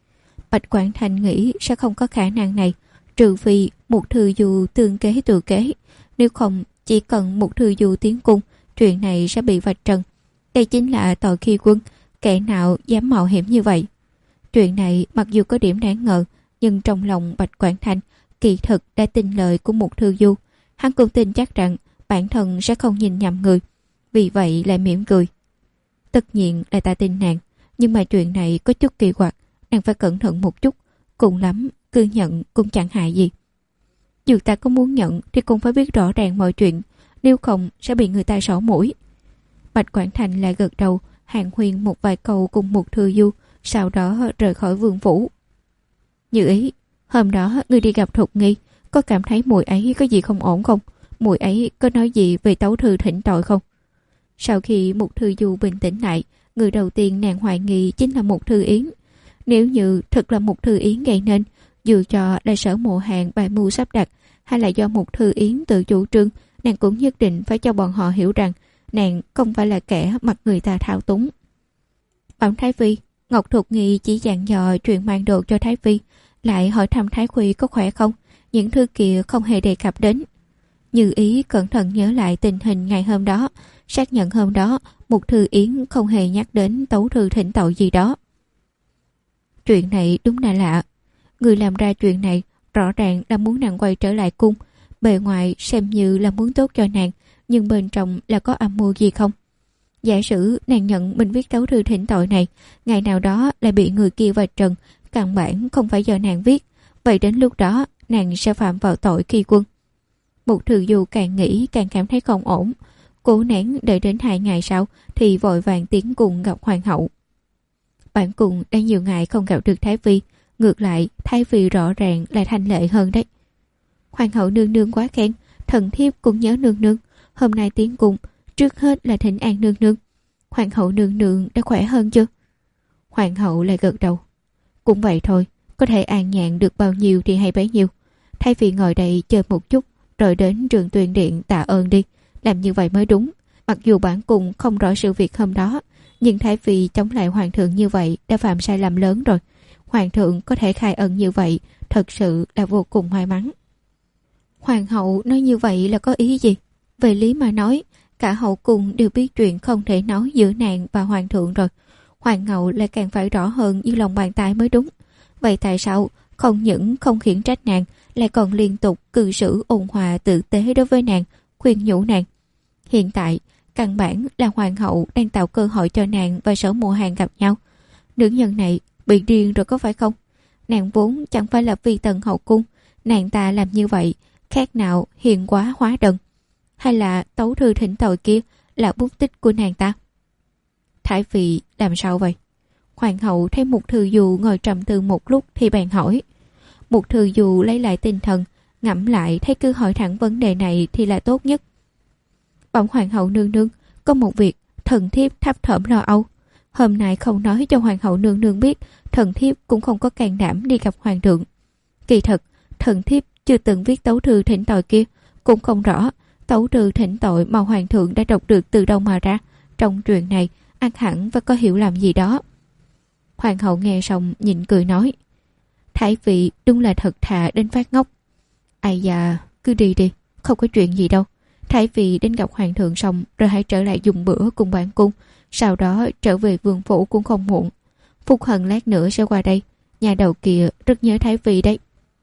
Bạch Quảng Thành nghĩ sẽ không có khả năng này, trừ phi Mục Thư Du tương kế tự kế. Nếu không, chỉ cần Mục Thư Du tiến cung, chuyện này sẽ bị vạch trần. Đây chính là tội khi quân, kẻ nào dám mạo hiểm như vậy. Chuyện này mặc dù có điểm đáng ngờ, nhưng trong lòng Bạch Quảng Thành kỳ thực đã tin lời của Mục Thư Du. Hắn cũng tin chắc rằng bản thân sẽ không nhìn nhầm người, vì vậy lại mỉm cười. Tất nhiên là ta tin nàng, nhưng mà chuyện này có chút kỳ quặc, nàng phải cẩn thận một chút. Cùng lắm cứ nhận cũng chẳng hại gì. Dù ta có muốn nhận thì cũng phải biết rõ ràng mọi chuyện, nếu không sẽ bị người ta xỏ mũi. Bạch Quảng Thành lại gật đầu, hàn huyên một vài câu cùng Mục Thư Du, sau đó rời khỏi vương phủ. Như ý, hôm đó ngươi đi gặp Thục Nghi, có cảm thấy mùi ấy có gì không ổn không? Mùi ấy có nói gì về tấu thư thỉnh tội không? Sau khi Mục Thư Du bình tĩnh lại, người đầu tiên nàng hoài nghi chính là Mục Thư Yến. Nếu như thật là Mục Thư Yến gây nên, dù cho là Sở Mộ Hàn bài mưu sắp đặt, hay là do Mục Thư Yến tự chủ trương, nàng cũng nhất định phải cho bọn họ hiểu rằng nàng không phải là kẻ mặc người ta thao túng. Bẩm Thái Phi, Ngọc Thục Nghi chỉ dặn dò chuyện mang đồ cho Thái Phi, lại hỏi thăm Thái Phi có khỏe không. Những thứ kia không hề đề cập đến. Như ý cẩn thận nhớ lại tình hình ngày hôm đó, xác nhận hôm đó Mục Thư Yến không hề nhắc đến tấu thư thỉnh tội gì đó. Chuyện này đúng là lạ. Người làm ra chuyện này rõ ràng là muốn nàng quay trở lại cung. Bề ngoài xem như là muốn tốt cho nàng, nhưng bên trong là có âm mưu gì không? Giả sử nàng nhận mình viết tấu thư thỉnh tội này, ngày nào đó lại bị người kia vạch trần, căn bản không phải do nàng viết, vậy đến lúc đó nàng sẽ phạm vào tội khi quân. Mục Thư Du càng nghĩ càng cảm thấy không ổn, cố nén đợi đến 2 ngày sau thì vội vàng tiến cùng gặp hoàng hậu. Bản cung đã nhiều ngày không gặp được Thái Phi, ngược lại Thái Phi rõ ràng là thanh lệ hơn đấy. Hoàng hậu nương nương quá khen, thần thiếp cũng nhớ nương nương, hôm nay tiến cung trước hết là thỉnh an nương nương. Hoàng hậu nương nương đã khỏe hơn chưa? Hoàng hậu lại gật đầu. Cũng vậy thôi, có thể an nhàn được bao nhiêu thì hay bấy nhiêu. Thái Phi ngồi đây chơi một chút, rồi đến Trường Tuyền Điện tạ ơn đi, làm như vậy mới đúng. Mặc dù bản cung không rõ sự việc hôm đó, nhưng Thái Phi chống lại hoàng thượng như vậy đã phạm sai lầm lớn rồi. Hoàng thượng có thể khai ân như vậy, thật sự là vô cùng may mắn. Hoàng hậu nói như vậy là có ý gì? Về lý mà nói, cả hậu cung đều biết chuyện không thể nói giữa nàng và hoàng thượng rồi. Hoàng hậu lại càng phải rõ hơn như lòng bàn tay mới đúng. Vậy tại sao không những không khiển trách nàng, lại còn liên tục cư xử ôn hòa tử tế đối với nàng, khuyên nhủ nàng? Hiện tại, căn bản là hoàng hậu đang tạo cơ hội cho nàng và Sở Mộ Hàn gặp nhau. Nữ nhân này bị điên rồi có phải không? Nàng vốn chẳng phải là phi tần hậu cung, nàng ta làm như vậy khác nào hiền quá hóa đần? Hay là tấu thư thỉnh tội kia là bút tích của nàng ta? Thái Phi làm sao vậy? Hoàng hậu thấy Mục Thư Du ngồi trầm tư một lúc thì bèn hỏi. Mục Thư Du lấy lại tinh thần, ngẫm lại thấy cứ hỏi thẳng vấn đề này thì là tốt nhất. Bẩm hoàng hậu nương nương, có một việc thần thiếp thấp thỏm lo âu. Hôm nay không nói cho hoàng hậu nương nương biết, thần thiếp cũng không có can đảm đi gặp hoàng thượng. Kỳ thật, thần thiếp chưa từng viết tấu thư thỉnh tội kia, cũng không rõ tấu thư thỉnh tội mà hoàng thượng đã đọc được từ đâu mà ra. Trong chuyện này, ắt hẳn phải có hiểu lầm gì đó. Hoàng hậu nghe xong nhịn cười nói. Thái Phi đúng là thật thà đến phát ngốc. Ai da, cứ đi đi, không có chuyện gì đâu. Thái Phi đến gặp hoàng thượng xong rồi hãy trở lại dùng bữa cùng bản cung, sau đó trở về vương phủ cũng không muộn. Phúc Hân lát nữa sẽ qua đây, nhà đầu kia rất nhớ Thái Phi đấy.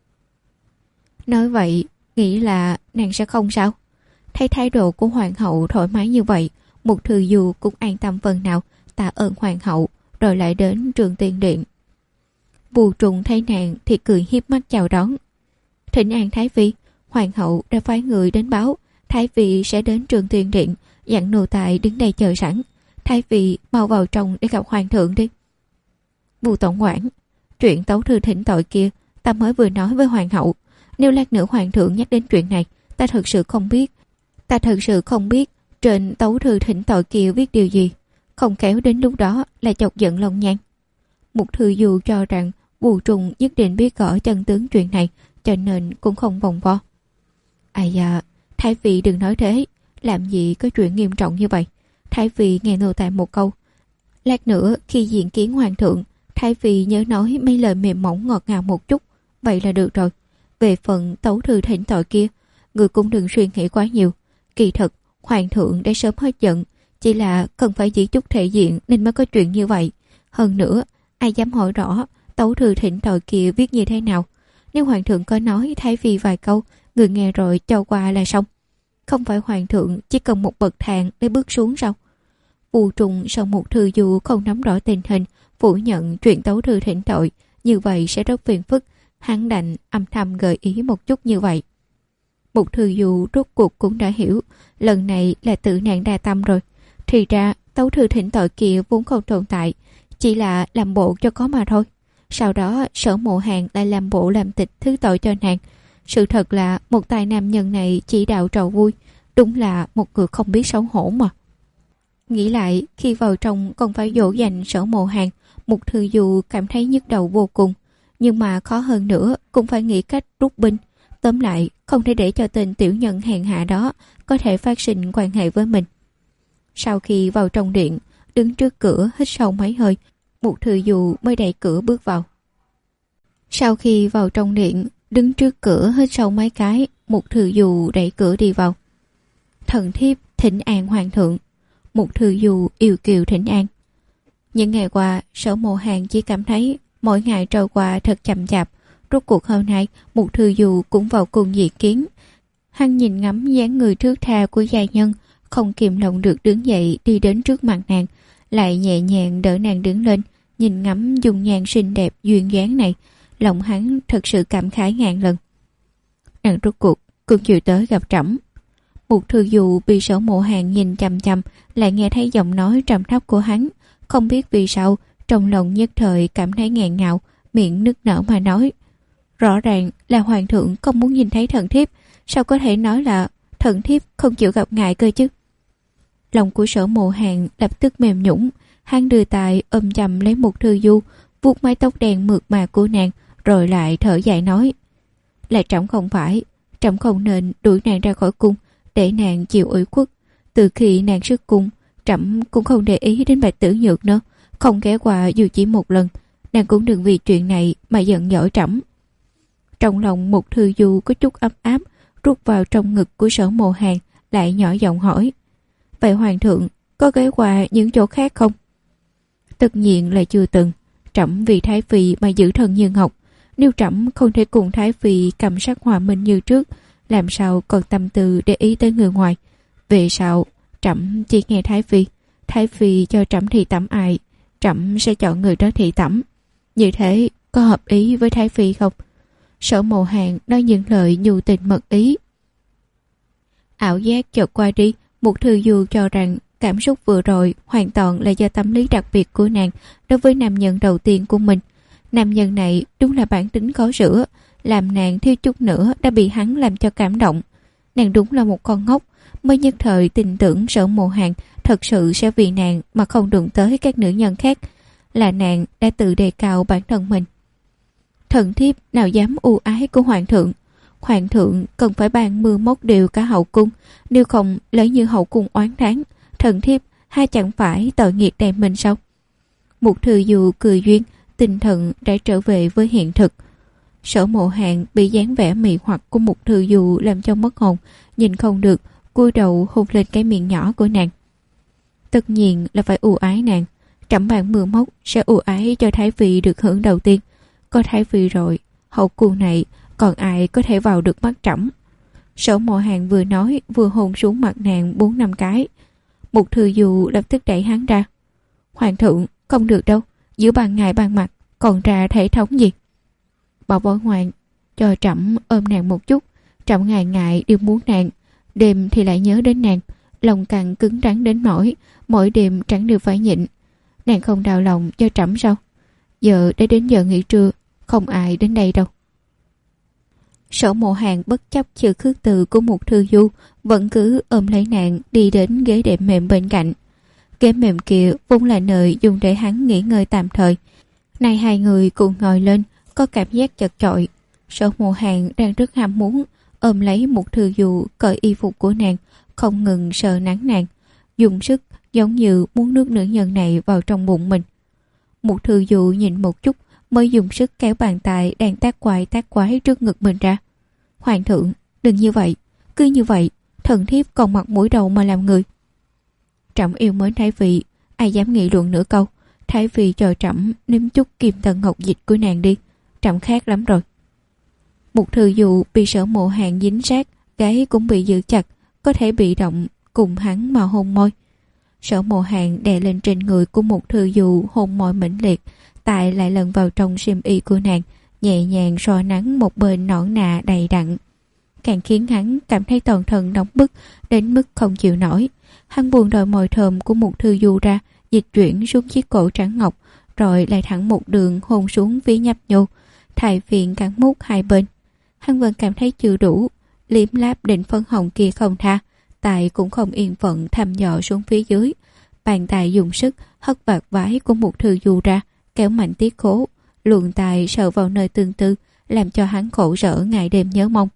Nói vậy, nghĩ là nàng sẽ không sao? Thấy thái độ của hoàng hậu thoải mái như vậy, Mục Thư Du cũng an tâm phần nào, tạ ơn hoàng hậu, rồi lại đến Trường Tuyền Điện. Bù Trùng thấy nàng thì cười hiếp mắt chào đón. Thỉnh an Thái Phi, hoàng hậu đã phái người đến báo Thái Phi sẽ đến Trường Tuyền Điện, dặn nô tài đứng đây chờ sẵn. Thái Phi mau vào trong để gặp hoàng thượng đi. Bù tổng quản, chuyện tấu thư thỉnh tội kia ta mới vừa nói với hoàng hậu. Nếu lát nữa hoàng thượng nhắc đến chuyện này, ta thật sự không biết trên tấu thư thỉnh tội kia viết điều gì. Không khéo đến lúc đó là chọc giận Long Nhan. Mục Thư Du cho rằng Bù Trùng nhất định biết rõ chân tướng chuyện này, cho nên cũng không vòng vo. Ai da, Thái Phi đừng nói thế, làm gì có chuyện nghiêm trọng như vậy. Thái Phi nghe nô tài một câu. Lát nữa khi diện kiến hoàng thượng, Thái phi nhớ nói mấy lời mềm mỏng ngọt ngào một chút, vậy là được rồi. Về phần tấu thư thỉnh tội kia, người cũng đừng suy nghĩ quá nhiều. Kỳ thật, hoàng thượng đã sớm hết giận, chỉ là cần phải chỉ chút thể diện nên mới có chuyện như vậy. Hơn nữa, ai dám hỏi rõ tấu thư thỉnh tội kia viết như thế nào. Nếu hoàng thượng có nói Thái phi vài câu, người nghe rồi cho qua là xong. Không phải hoàng thượng chỉ cần một bậc thang để bước xuống sao? Vu Trùng sau một thư du không nắm rõ tình hình, phủ nhận chuyện tấu thư thỉnh tội, như vậy sẽ rất phiền phức. Hắn đành âm thầm gợi ý một chút như vậy. Một thư du rốt cuộc cũng đã hiểu, lần này là tự nạn đa tâm rồi. Thì ra tấu thư thỉnh tội kia vốn không tồn tại, chỉ là làm bộ cho có mà thôi. Sau đó Sở Mộ Hàn lại làm bộ làm tịch thứ tội cho nàng. Sự thật là một tài nam nhân này chỉ đạo trò vui, đúng là một người không biết xấu hổ mà. Nghĩ lại, khi vào trong còn phải dỗ dành Sở Mộ Hàn, Mục Thư Du cảm thấy nhức đầu vô cùng. Nhưng mà khó hơn nữa cũng phải nghĩ cách rút binh. Tóm lại, không thể để cho tên tiểu nhân hèn hạ đó có thể phát sinh quan hệ với mình. Sau khi vào trong điện, đứng trước cửa hít sâu mấy hơi, Mục Thư Du mới đẩy cửa bước vào. Sau khi vào trong điện, đứng trước cửa hít sâu mấy cái, Mục Thư Du đẩy cửa đi vào. Thần thiếp thỉnh an hoàng thượng. Mục Thư Du yêu kiều thỉnh an. Những ngày qua, Sở Mộ Hàn chỉ cảm thấy mỗi ngày trôi qua thật chậm chạp. Rốt cuộc hôm nay, Mục Thư Du cũng vào cùng dị kiến. Hắn nhìn ngắm dáng người thướt tha của gia nhân, không kìm lòng được đứng dậy đi đến trước mặt nàng, lại nhẹ nhàng đỡ nàng đứng lên, nhìn ngắm dung nhan xinh đẹp duyên dáng này, lòng hắn thật sự cảm khái ngàn lần. Nàng rốt cuộc cũng chịu tới gặp trẫm. Mục Thư Du bị Sở Mộ Hàn nhìn chằm chằm, lại nghe thấy giọng nói trầm thấp của hắn, không biết vì sao trong lòng nhất thời cảm thấy nghẹn ngào, miệng nức nở mà nói: rõ ràng là hoàng thượng không muốn nhìn thấy thần thiếp, sao có thể nói là thần thiếp không chịu gặp ngài cơ chứ? Lòng của Sở Mộ Hàn lập tức mềm nhũn, hắn đưa tay ôm chầm lấy Mục Thư Du, vuốt mái tóc đen mượt mà của nàng, rồi lại thở dài nói: là trẫm không phải, trẫm không nên đuổi nàng ra khỏi cung, để nàng chịu ủy khuất. Từ khi nàng xuất cung, trẫm cũng không để ý đến Bạch Tử Nhược nữa, không ghé qua dù chỉ một lần. Nàng cũng đừng vì chuyện này mà giận dỗi trẫm. Trong lòng Mục Thư Du có chút ấm áp, rút vào trong ngực của Sở Mộ Hàn, lại nhỏ giọng hỏi: vậy hoàng thượng có ghé qua những chỗ khác không? Tất nhiên là chưa từng. Trẫm vì Thái phi mà giữ thân như ngọc, nếu trẫm không thể cùng Thái phi cầm sắc hòa minh như trước, làm sao còn tâm tư để ý tới người ngoài. Về sau trẫm chỉ nghe Thái phi cho trẫm thị tẩm ai, trẫm sẽ chọn người đó thị tẩm. Như thế có hợp ý với Thái phi không? Sở Mộ Hàn nói những lời nhu tình mật ý. Ảo giác chợt qua đi, Mục Thư Du cho rằng cảm xúc vừa rồi hoàn toàn là do tâm lý đặc biệt của nàng đối với nam nhân đầu tiên của mình. Nam nhân này đúng là bản tính khó sửa, làm nàng thiếu chút nữa đã bị hắn làm cho cảm động. Nàng đúng là một con ngốc, mới nhất thời tin tưởng Sở Mộ Hàn thật sự sẽ vì nàng mà không đụng tới các nữ nhân khác, là nàng đã tự đề cao bản thân mình. Thần thiếp nào dám ưu ái của hoàng thượng. Hoàng thượng cần phải ban mưa móc đều cả hậu cung, nếu không lấy như hậu cung oán đáng, thần thiếp hay chẳng phải tội nghiệp đầy mình sao? Mục Thư Du cười duyên, tinh thần đã trở về với hiện thực. Sở Mộ Hàn bị dáng vẻ mị hoặc của Mục Thư Du làm cho mất hồn, nhìn không được, cúi đầu hôn lên cái miệng nhỏ của nàng. Tất nhiên là phải ưu ái nàng, trẫm ban mưa móc sẽ ưu ái cho Thái phi được hưởng đầu tiên. Có Thái phi rồi, hậu cung này còn ai có thể vào được mắt trẫm? Sở Mộ Hàn vừa nói vừa hôn xuống mặt nàng 4-5 cái. Mục Thư Du lập tức đẩy hắn ra. Hoàng thượng, không được đâu, giữa ban ngày ban mặt còn ra thể thống gì? Bảo bối ngoan, cho trẫm ôm nàng một chút. Trẫm ngày ngày đều muốn nàng, đêm thì lại nhớ đến nàng, lòng càng cứng rắn đến mỗi đêm trẫm đều phải nhịn. Nàng không đau lòng cho trẫm sao? Giờ đã đến giờ nghỉ trưa, không ai đến đây đâu. Sở Mộ Hàn bất chấp sự khước từ của Mục Thư Du, vẫn cứ ôm lấy nàng đi đến ghế đệm mềm bên cạnh. Ghế mềm kia vốn là nơi dùng để hắn nghỉ ngơi tạm thời. Nay hai người cùng ngồi lên, có cảm giác chật chội. Sở Mộ Hàn đang rất ham muốn ôm lấy Mục Thư Du, cởi y phục của nàng, không ngừng sờ nắn nàng, dùng sức giống như muốn nuốt nữ nhân này vào trong bụng mình. Một Thư Du nhìn một chút mới dùng sức kéo bàn tay đang tác quái trước ngực mình ra. Hoàng thượng, đừng như vậy, cứ như vậy, thần thiếp còn mặt mũi đầu mà làm người. Trẫm yêu mến thái vị, ai dám nghị luận nửa câu. Thái vị chờ trẫm nếm chút kim tần ngọc dịch của nàng đi, trẫm khát lắm rồi. Một Thư Du bị Sở Mộ Hàn dính sát, gáy cũng bị giữ chặt, có thể bị động cùng hắn mà hôn môi. Sở Mộ Hàn đè lên trên người của Một Thư Du hôn môi mãnh liệt, tại lại lần vào trong xiêm y của nàng, nhẹ nhàng soi nắng một bên nõn nà đầy đặn, càng khiến hắn cảm thấy toàn thân nóng bức đến mức không chịu nổi. Hắn buông đôi môi thơm của Một Thư Du ra, dịch chuyển xuống chiếc cổ trắng ngọc, rồi lại thẳng một đường hôn xuống phía nhấp nhô, thái phiền cắn mút hai bên. Hắn vẫn cảm thấy chưa đủ, liếm láp định phân hồng kia không tha, tài cũng không yên phận thăm dò xuống phía dưới. Bàn tay dùng sức hất vạt vái của Một Thư Du ra, kéo mạnh tiết khố, luồn tài sờ vào nơi tương tư, làm cho hắn khổ sở ngày đêm nhớ mong.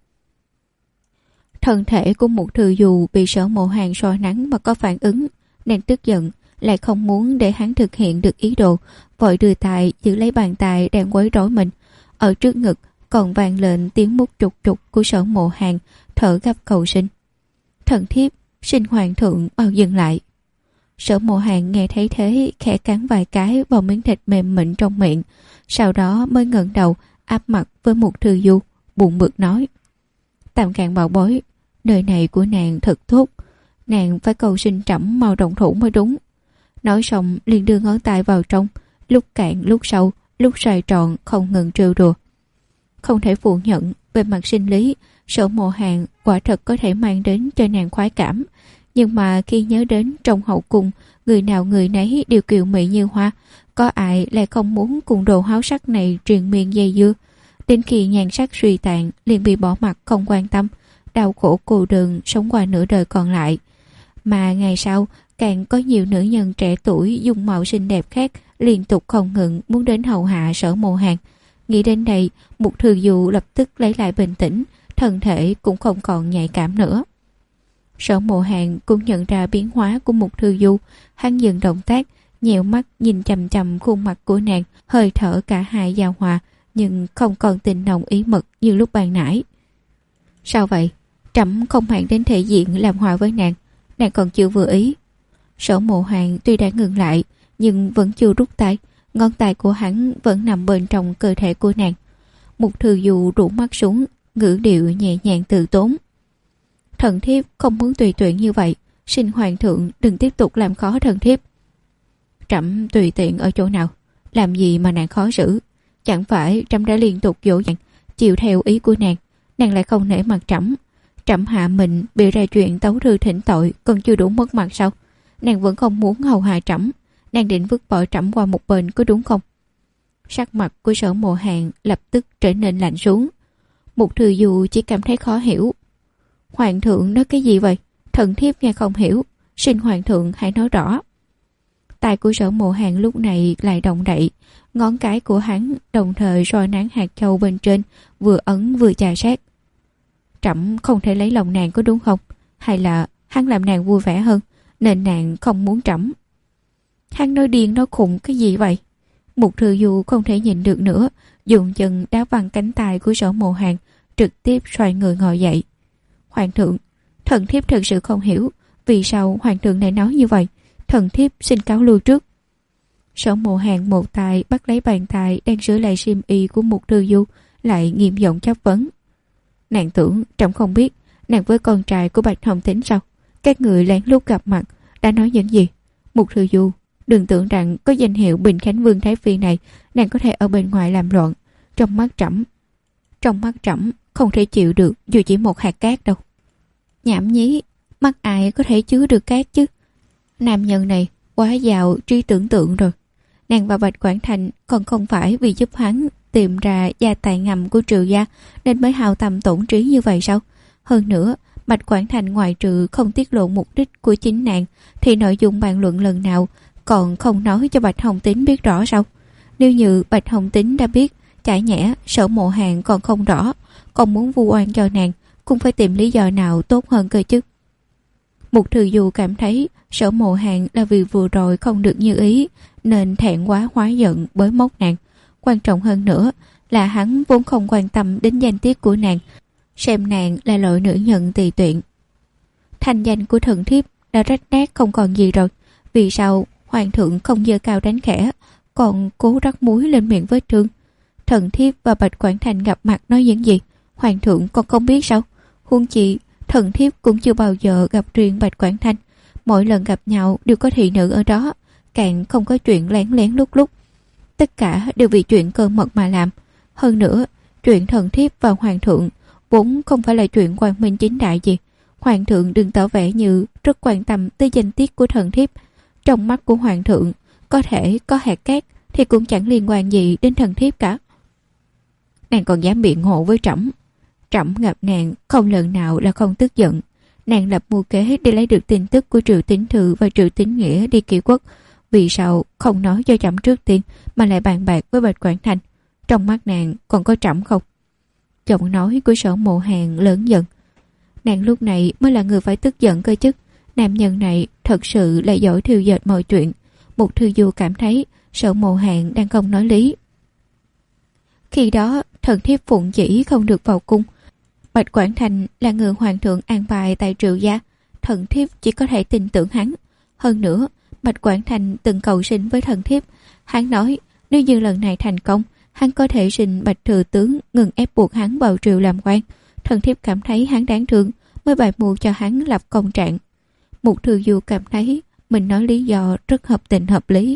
Thân thể của Một Thư Du bị Sở Mộ Hàn soi nắng mà có phản ứng, nên tức giận, lại không muốn để hắn thực hiện được ý đồ, vội đưa tay giữ lấy bàn tay đang quấy rối mình. Ở trước ngực còn vang lên tiếng mút trục trục của Sở Mộ Hàn, thở gấp cầu xin. Thần thiếp xin hoàng thượng bao dừng lại. Sở Mộ Hàn nghe thấy thế, khẽ cắn vài cái vào miếng thịt mềm mịn trong miệng, sau đó mới ngẩng đầu áp mặt với Một Thư Du, buồn bực nói: Tam Càn bảo bối, nơi này của nàng thật tốt, nàng phải cầu xin trẫm mau động thủ mới đúng. Nói xong liền đưa ngón tay vào trong, lúc cạn lúc sâu, lúc xoay tròn, không ngừng trêu đùa. Không thể phủ nhận, về mặt sinh lý, Sở Mộ Hàn quả thật có thể mang đến cho nàng khoái cảm, nhưng mà khi nhớ đến trong hậu cung, người nào người nấy đều kiều mỹ như hoa, có ai lại không muốn cùng đồ háo sắc này triền miên dây dưa. Đến khi nhan sắc suy tàn, liền bị bỏ mặc không quan tâm, đau khổ cô đơn sống qua nửa đời còn lại. Mà ngày sau càng có nhiều nữ nhân trẻ tuổi dung mạo xinh đẹp khác liên tục không ngừng muốn đến hầu hạ Sở Mộ Hàn. Nghĩ đến đây, Một Thư Du lập tức lấy lại bình tĩnh, thân thể cũng không còn nhạy cảm nữa. Sở Mộ Hàn cũng nhận ra biến hóa của Một Thư Du, hắn dừng động tác, nhèo mắt nhìn chằm chằm khuôn mặt của nàng, hơi thở cả hai giao hòa, nhưng không còn tình nồng ý mật như lúc ban nãy. Sao vậy? Trẫm không màng đến thể diện làm hòa với nàng còn chưa vừa ý. Sở Mộ Hàn tuy đã ngừng lại, nhưng vẫn chưa rút tay, ngón tay của hắn vẫn nằm bên trong cơ thể của nàng. Một Thư Du rũ mắt xuống, ngữ điệu nhẹ nhàng từ tốn: Thần thiếp không muốn tùy tiện như vậy, xin hoàng thượng đừng tiếp tục làm khó thần thiếp. Trẫm tùy tiện ở chỗ nào? Làm gì mà nàng khó xử? Chẳng phải trẫm đã liên tục dỗ dành chịu theo ý của nàng lại không nể mặt trẫm. Trẫm hạ mình bị ra chuyện tấu thư thỉnh tội còn chưa đủ mất mặt sao? Nàng vẫn không muốn hầu hạ trẫm, nàng định vứt bỏ trẫm qua một bên có đúng không? Sắc mặt của Sở Mộ Hàn lập tức trở nên lạnh xuống. Một Thư Du chỉ cảm thấy khó hiểu. Hoàng thượng nói cái gì vậy? Thần thiếp nghe không hiểu, xin hoàng thượng hãy nói rõ. Tay của Sở Mộ Hàn lúc này lại động đậy, ngón cái của hắn đồng thời soi nắng hạt châu bên trên, vừa ấn vừa chà sát. Trẫm không thể lấy lòng nàng có đúng không? Hay là hắn làm nàng vui vẻ hơn nên nàng không muốn trẫm? Hắn nói điên nói khùng cái gì vậy? Một Thư Du không thể nhìn được nữa, dùng chân đá văng cánh tay của Sở Mộ Hàn, trực tiếp xoay người ngồi dậy. Hoàng thượng, thần thiếp thật sự không hiểu vì sao hoàng thượng lại nói như vậy. Thần thiếp xin cáo lui trước. Sở Mộ Hàn một tay bắt lấy bàn tay đang sửa lại xiêm y của Một Thư Du, lại nghiêm giọng chất vấn: Nàng tưởng trẫm không biết nàng với con trai của Bạch Hồng Tính sao? Các người lén lút gặp mặt đã nói những gì? Một Thư Du, đừng tưởng rằng có danh hiệu Bình Khánh Vương Thái Phi này, nàng có thể ở bên ngoài làm loạn. Trong mắt trẫm không thể chịu được dù chỉ một hạt cát đâu. Nhảm nhí, mắt ai có thể chứa được cát chứ? Nam nhân này quá giàu trí tưởng tượng rồi. Nàng và Bạch Quảng Thành còn không phải vì giúp hắn tìm ra gia tài ngầm của Trừ gia nên mới hao tâm tổn trí như vậy sao? Hơn nữa, Bạch Quảng Thành ngoài trừ không tiết lộ mục đích của chính nàng, thì nội dung bàn luận lần nào còn không nói cho Bạch Hồng Tính biết rõ sao? Nếu như Bạch Hồng Tính đã biết, chả nhẽ Sở Mộ Hàn còn không rõ, còn muốn vu oan cho nàng, cũng phải tìm lý do nào tốt hơn cơ chứ. Mục Thư Du cảm thấy Sở Mộ Hàn là vì vừa rồi không được như ý nên thẹn quá hóa giận bới móc nàng. Quan trọng hơn nữa là hắn vốn không quan tâm đến danh tiết của nàng, xem nàng là loại nữ nhân tùy tiện. Thanh danh của thần thiếp đã rách nát không còn gì rồi, vì sao hoàng thượng không giơ cao đánh khẽ, còn cố rắc muối lên miệng vết thương? Thần thiếp và Bạch Quảng Thành gặp mặt nói những gì, hoàng thượng còn không biết sao? Huống chi thần thiếp cũng chưa bao giờ gặp riêng Bạch Quảng Thành, mỗi lần gặp nhau đều có thị nữ ở đó, càng không có chuyện lén lén lúc lúc. Tất cả đều vì chuyện cơ mật mà làm. Hơn nữa, chuyện thần thiếp và hoàng thượng vốn không phải là chuyện quang minh chính đại gì. Hoàng thượng đừng tỏ vẻ như rất quan tâm tới danh tiết của thần thiếp. Trong mắt của hoàng thượng, có thể có hạt cát thì cũng chẳng liên quan gì đến thần thiếp cả. Nàng còn dám biện hộ với trẫm. Trẫm gặp nàng không lần nào là không tức giận. Nàng lập mưu kế để lấy được tin tức của Triệu Tín Thư và Triệu Tín Nghĩa đi Kỷ Quốc. Vì sao không nói cho trẫm trước tiên mà lại bàn bạc với Bạch Quảng Thành? Trong mắt nàng còn có trẫm không? Giọng nói của Sở Mộ Hàn lớn giận. Nàng lúc này mới là người phải tức giận cơ chứ. Nam nhân này thật sự là giỏi thiêu dệt mọi chuyện. Mục Thư Du cảm thấy Sở Mộ Hàn đang không nói lý. Khi đó thần thiếp phụng chỉ không được vào cung. Bạch Quảng Thành là người hoàng thượng an bài tại Triệu gia, thần thiếp chỉ có thể tin tưởng hắn. Hơn nữa Bạch Quảng Thành từng cầu xin với thần thiếp. Hắn nói nếu như lần này thành công, hắn có thể xin Bạch thừa tướng ngừng ép buộc hắn vào triều làm quan. Thần thiếp cảm thấy hắn đáng thương, mới bày mưu cho hắn lập công trạng. Mục Thư Du cảm thấy mình nói lý do rất hợp tình hợp lý.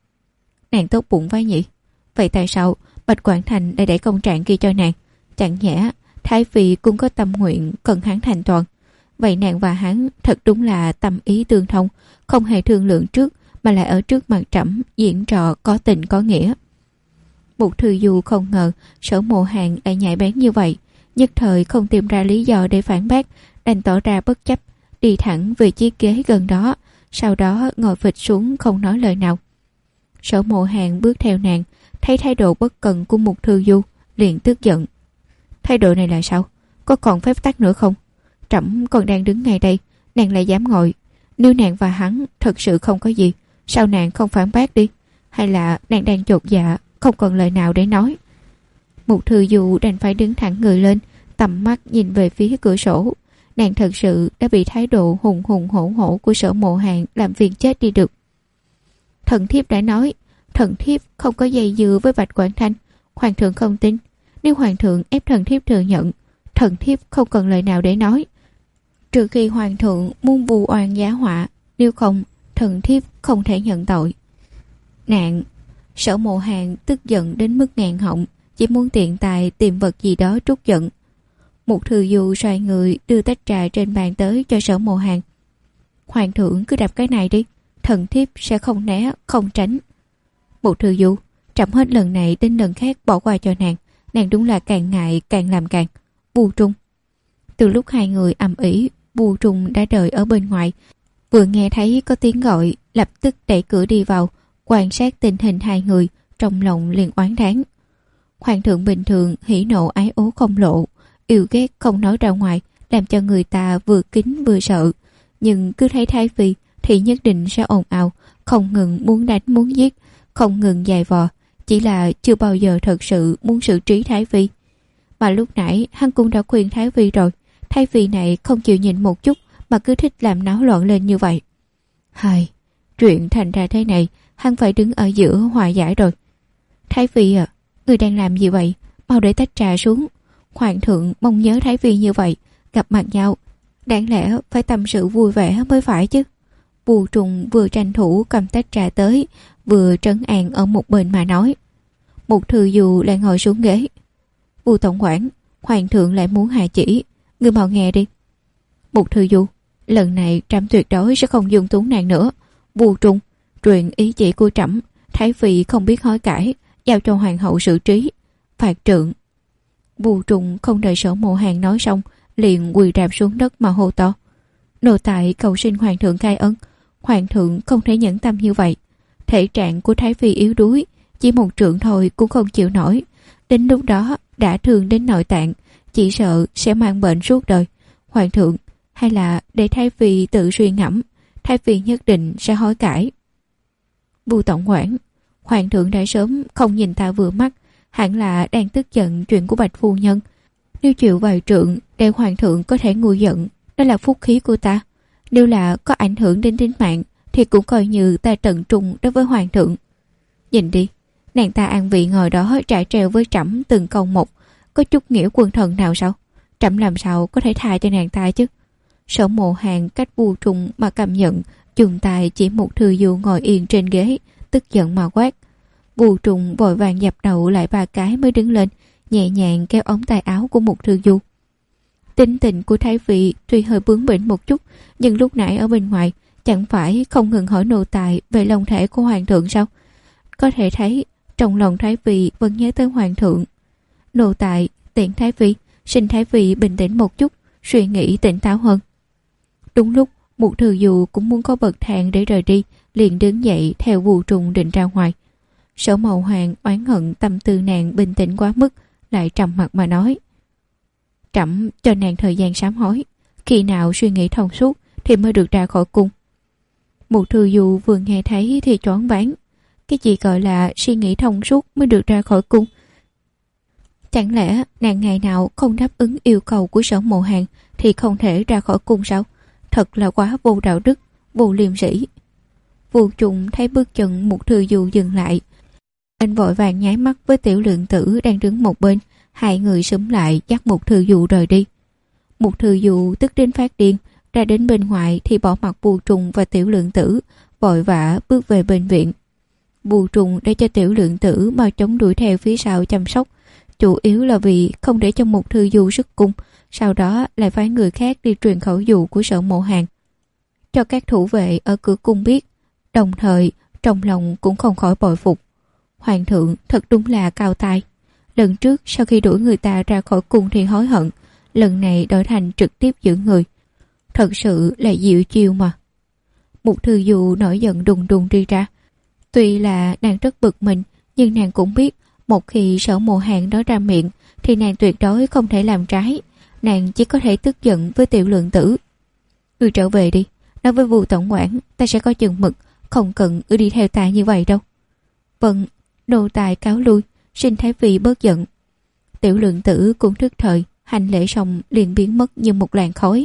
Nàng tốt bụng vai nhỉ? Vậy tại sao Bạch Quảng Thành lại đẩy công trạng kia cho nàng? Chẳng nhẽ Thái Phi cũng có tâm nguyện cần hắn thành toàn? Vậy nàng và hắn thật đúng là tâm ý tương thông, không hề thương lượng trước mà lại ở trước mặt trẫm diễn trò có tình có nghĩa. Mục Thư Du không ngờ Sở Mộ Hàn lại nhạy bén như vậy, nhất thời không tìm ra lý do để phản bác, đành tỏ ra bất chấp, đi thẳng về chiếc ghế gần đó, sau đó ngồi phịch xuống không nói lời nào. Sở Mộ Hàn bước theo nàng, thấy thái độ bất cần của Mục Thư Du, liền tức giận. Thái độ này là sao? Có còn phép tắc nữa không? Trẫm còn đang đứng ngay đây, nàng lại dám ngồi. Nếu nàng và hắn thật sự không có gì, sao nàng không phản bác đi? Hay là nàng đang chột dạ, không còn lời nào để nói? Mục Thư Du đành phải đứng thẳng người lên, tầm mắt nhìn về phía cửa sổ. Nàng thật sự đã bị thái độ hùng hùng hổ hổ của Sở Mộ Hàn làm phiền chết đi được. Thần thiếp đã nói, thần thiếp không có dây dưa với Bạch Quảng Thành. Hoàng thượng không tin. Nếu hoàng thượng ép thần thiếp thừa nhận, thần thiếp không cần lời nào để nói. Trừ khi hoàng thượng muốn vu oan giá họa, nếu không, thần thiếp không thể nhận tội. Nạn! Sở Mộ Hàn tức giận đến mức nghẹn họng, chỉ muốn tiện tài tìm vật gì đó trút giận. Mục Thư Du xoay người đưa tách trà trên bàn tới cho Sở Mộ Hàn. Hoàng thượng cứ đập cái này đi, thần thiếp sẽ không né, không tránh. Mục Thư Du, trẫm hết lần này đến lần khác bỏ qua cho nàng. Nàng đúng là càng ngại càng làm càng. Vu Trung. Từ lúc hai người ầm ĩ, Vu Trung đã đợi ở bên ngoài, vừa nghe thấy có tiếng gọi, lập tức đẩy cửa đi vào, quan sát tình hình hai người, trong lòng liền oán đáng. Hoàng thượng bình thường hỉ nộ ái ố không lộ, yêu ghét không nói ra ngoài, làm cho người ta vừa kính vừa sợ. Nhưng cứ thấy Thái Phi thì nhất định sẽ ồn ào, không ngừng muốn đánh muốn giết, không ngừng giày vò, chỉ là chưa bao giờ thật sự muốn xử trí Thái Phi. Mà lúc nãy hắn cũng đã khuyên Thái Phi rồi, Thái Phi này không chịu nhịn một chút mà cứ thích làm náo loạn lên như vậy. Hai, chuyện thành ra thế này, hắn phải đứng ở giữa hòa giải rồi. Thái Phi à, người đang làm gì vậy? Mau để tách trà xuống. Hoàng thượng mong nhớ Thái Phi như vậy, gặp mặt nhau, đáng lẽ phải tâm sự vui vẻ mới phải chứ. Vu Trung vừa tranh thủ cầm tách trà tới, vừa trấn an ở một bên mà nói. Mục Thư Du lại ngồi xuống ghế. Vu tổng quản, hoàng thượng lại muốn hạ chỉ, ngươi mau nghe đi. Mục Thư Du, lần này trẫm tuyệt đối sẽ không dung túng nàng nữa. Vu Trung, truyền ý chỉ của trẫm, Thái Phi không biết hối cải, giao cho hoàng hậu xử trí, phạt trượng. Vu Trung không đợi Sở Mộ Hàn nói xong, liền quỳ rạp xuống đất mà hô to. Nô tài cầu xin hoàng thượng khai ân, hoàng thượng không thể nhẫn tâm như vậy. Thể trạng của Thái Phi yếu đuối, chỉ một trượng thôi cũng không chịu nổi. Đến lúc đó đã thương đến nội tạng, chỉ sợ sẽ mang bệnh suốt đời. Hoàng thượng, hay là để Thái Phi tự suy ngẫm, Thái Phi nhất định sẽ hối cải. Vu tổng quản, hoàng thượng đã sớm không nhìn ta vừa mắt, hẳn là đang tức giận chuyện của Bạch phu nhân. Nếu chịu vài trượng để hoàng thượng có thể nguôi giận, đó là phúc khí của ta. Nếu là có ảnh hưởng đến tính mạng thì cũng coi như ta tận trung đối với hoàng thượng. Nhìn đi, nàng ta an vị ngồi đó trải treo với trẫm từng câu một, có chút nghĩa quân thần nào sao? Trẫm làm sao có thể tha cho nàng ta chứ? Sở Mộ Hàn cách Vu Trùng mà cầm nhận, dùng tay chỉ một Thư Du ngồi yên trên ghế, tức giận mà quát. Vu Trùng vội vàng dập đầu lại 3 cái mới đứng lên, nhẹ nhàng kéo ống tay áo của một Thư Du. Tính tình của Thái Phi tuy hơi bướng bỉnh một chút, nhưng lúc nãy ở bên ngoài chẳng phải không ngừng hỏi nô tài về long thể của hoàng thượng sao? Có thể thấy trong lòng Thái Phi vẫn nhớ tới hoàng thượng. Nô tài tiện Thái Phi, xin Thái Phi bình tĩnh một chút, suy nghĩ tỉnh táo hơn. Đúng lúc một Thư Du cũng muốn có bậc thang để rời đi, liền đứng dậy theo Vu Trùng định ra ngoài. Sở Mậu Hoàng oán hận tâm tư nàng bình tĩnh quá mức, lại trầm mặt mà nói: trẫm cho nàng thời gian sám hối, khi nào suy nghĩ thông suốt thì mới được ra khỏi cung. Một Thư Du vừa nghe thấy thì choáng váng. Cái gì gọi là suy nghĩ thông suốt mới được ra khỏi cung? Chẳng lẽ nàng ngày nào không đáp ứng yêu cầu của Sở Mộ Hàn thì không thể ra khỏi cung sao? Thật là quá vô đạo đức, vô liêm sĩ. Vu Trùng thấy bước chân một Thư Du dừng lại, anh vội vàng nháy mắt với Tiểu Lượng Tử đang đứng một bên. Hai người xúm lại dắt một Thư Du rời đi. Một Thư Du tức đến phát điên, ra đến bên ngoài thì bỏ mặc Vu Trùng và Tiểu Lượng Tử, vội vã bước về bệnh viện. Vu Trùng để cho Tiểu Lượng Tử mau chóng đuổi theo phía sau chăm sóc, chủ yếu là vì không để cho một Thư Du xuất cung, sau đó lại phái người khác đi truyền khẩu dụ của Sở Mộ Hàn cho các thủ vệ ở cửa cung biết, đồng thời trong lòng cũng không khỏi bội phục. Hoàng thượng thật đúng là cao tài. Lần trước sau khi đuổi người ta ra khỏi cung thì hối hận, lần này đổi thành trực tiếp giữ người. Thật sự là diệu chiêu mà. Một Thư Du nổi giận đùng đùng đi ra. Tuy là nàng rất bực mình, nhưng nàng cũng biết một khi Sở Mộ Hàn nói ra miệng thì nàng tuyệt đối không thể làm trái. Nàng chỉ có thể tức giận với Tiểu Lượng Tử. Người trở về đi, nói với Vu tổng quản ta sẽ có chừng mực, không cần cứ đi theo ta như vậy đâu. Vâng, nô tài cáo lui, xin Thái Phi bớt giận. Tiểu Lượng Tử cũng thức thời, hành lễ xong liền biến mất như một làn khói.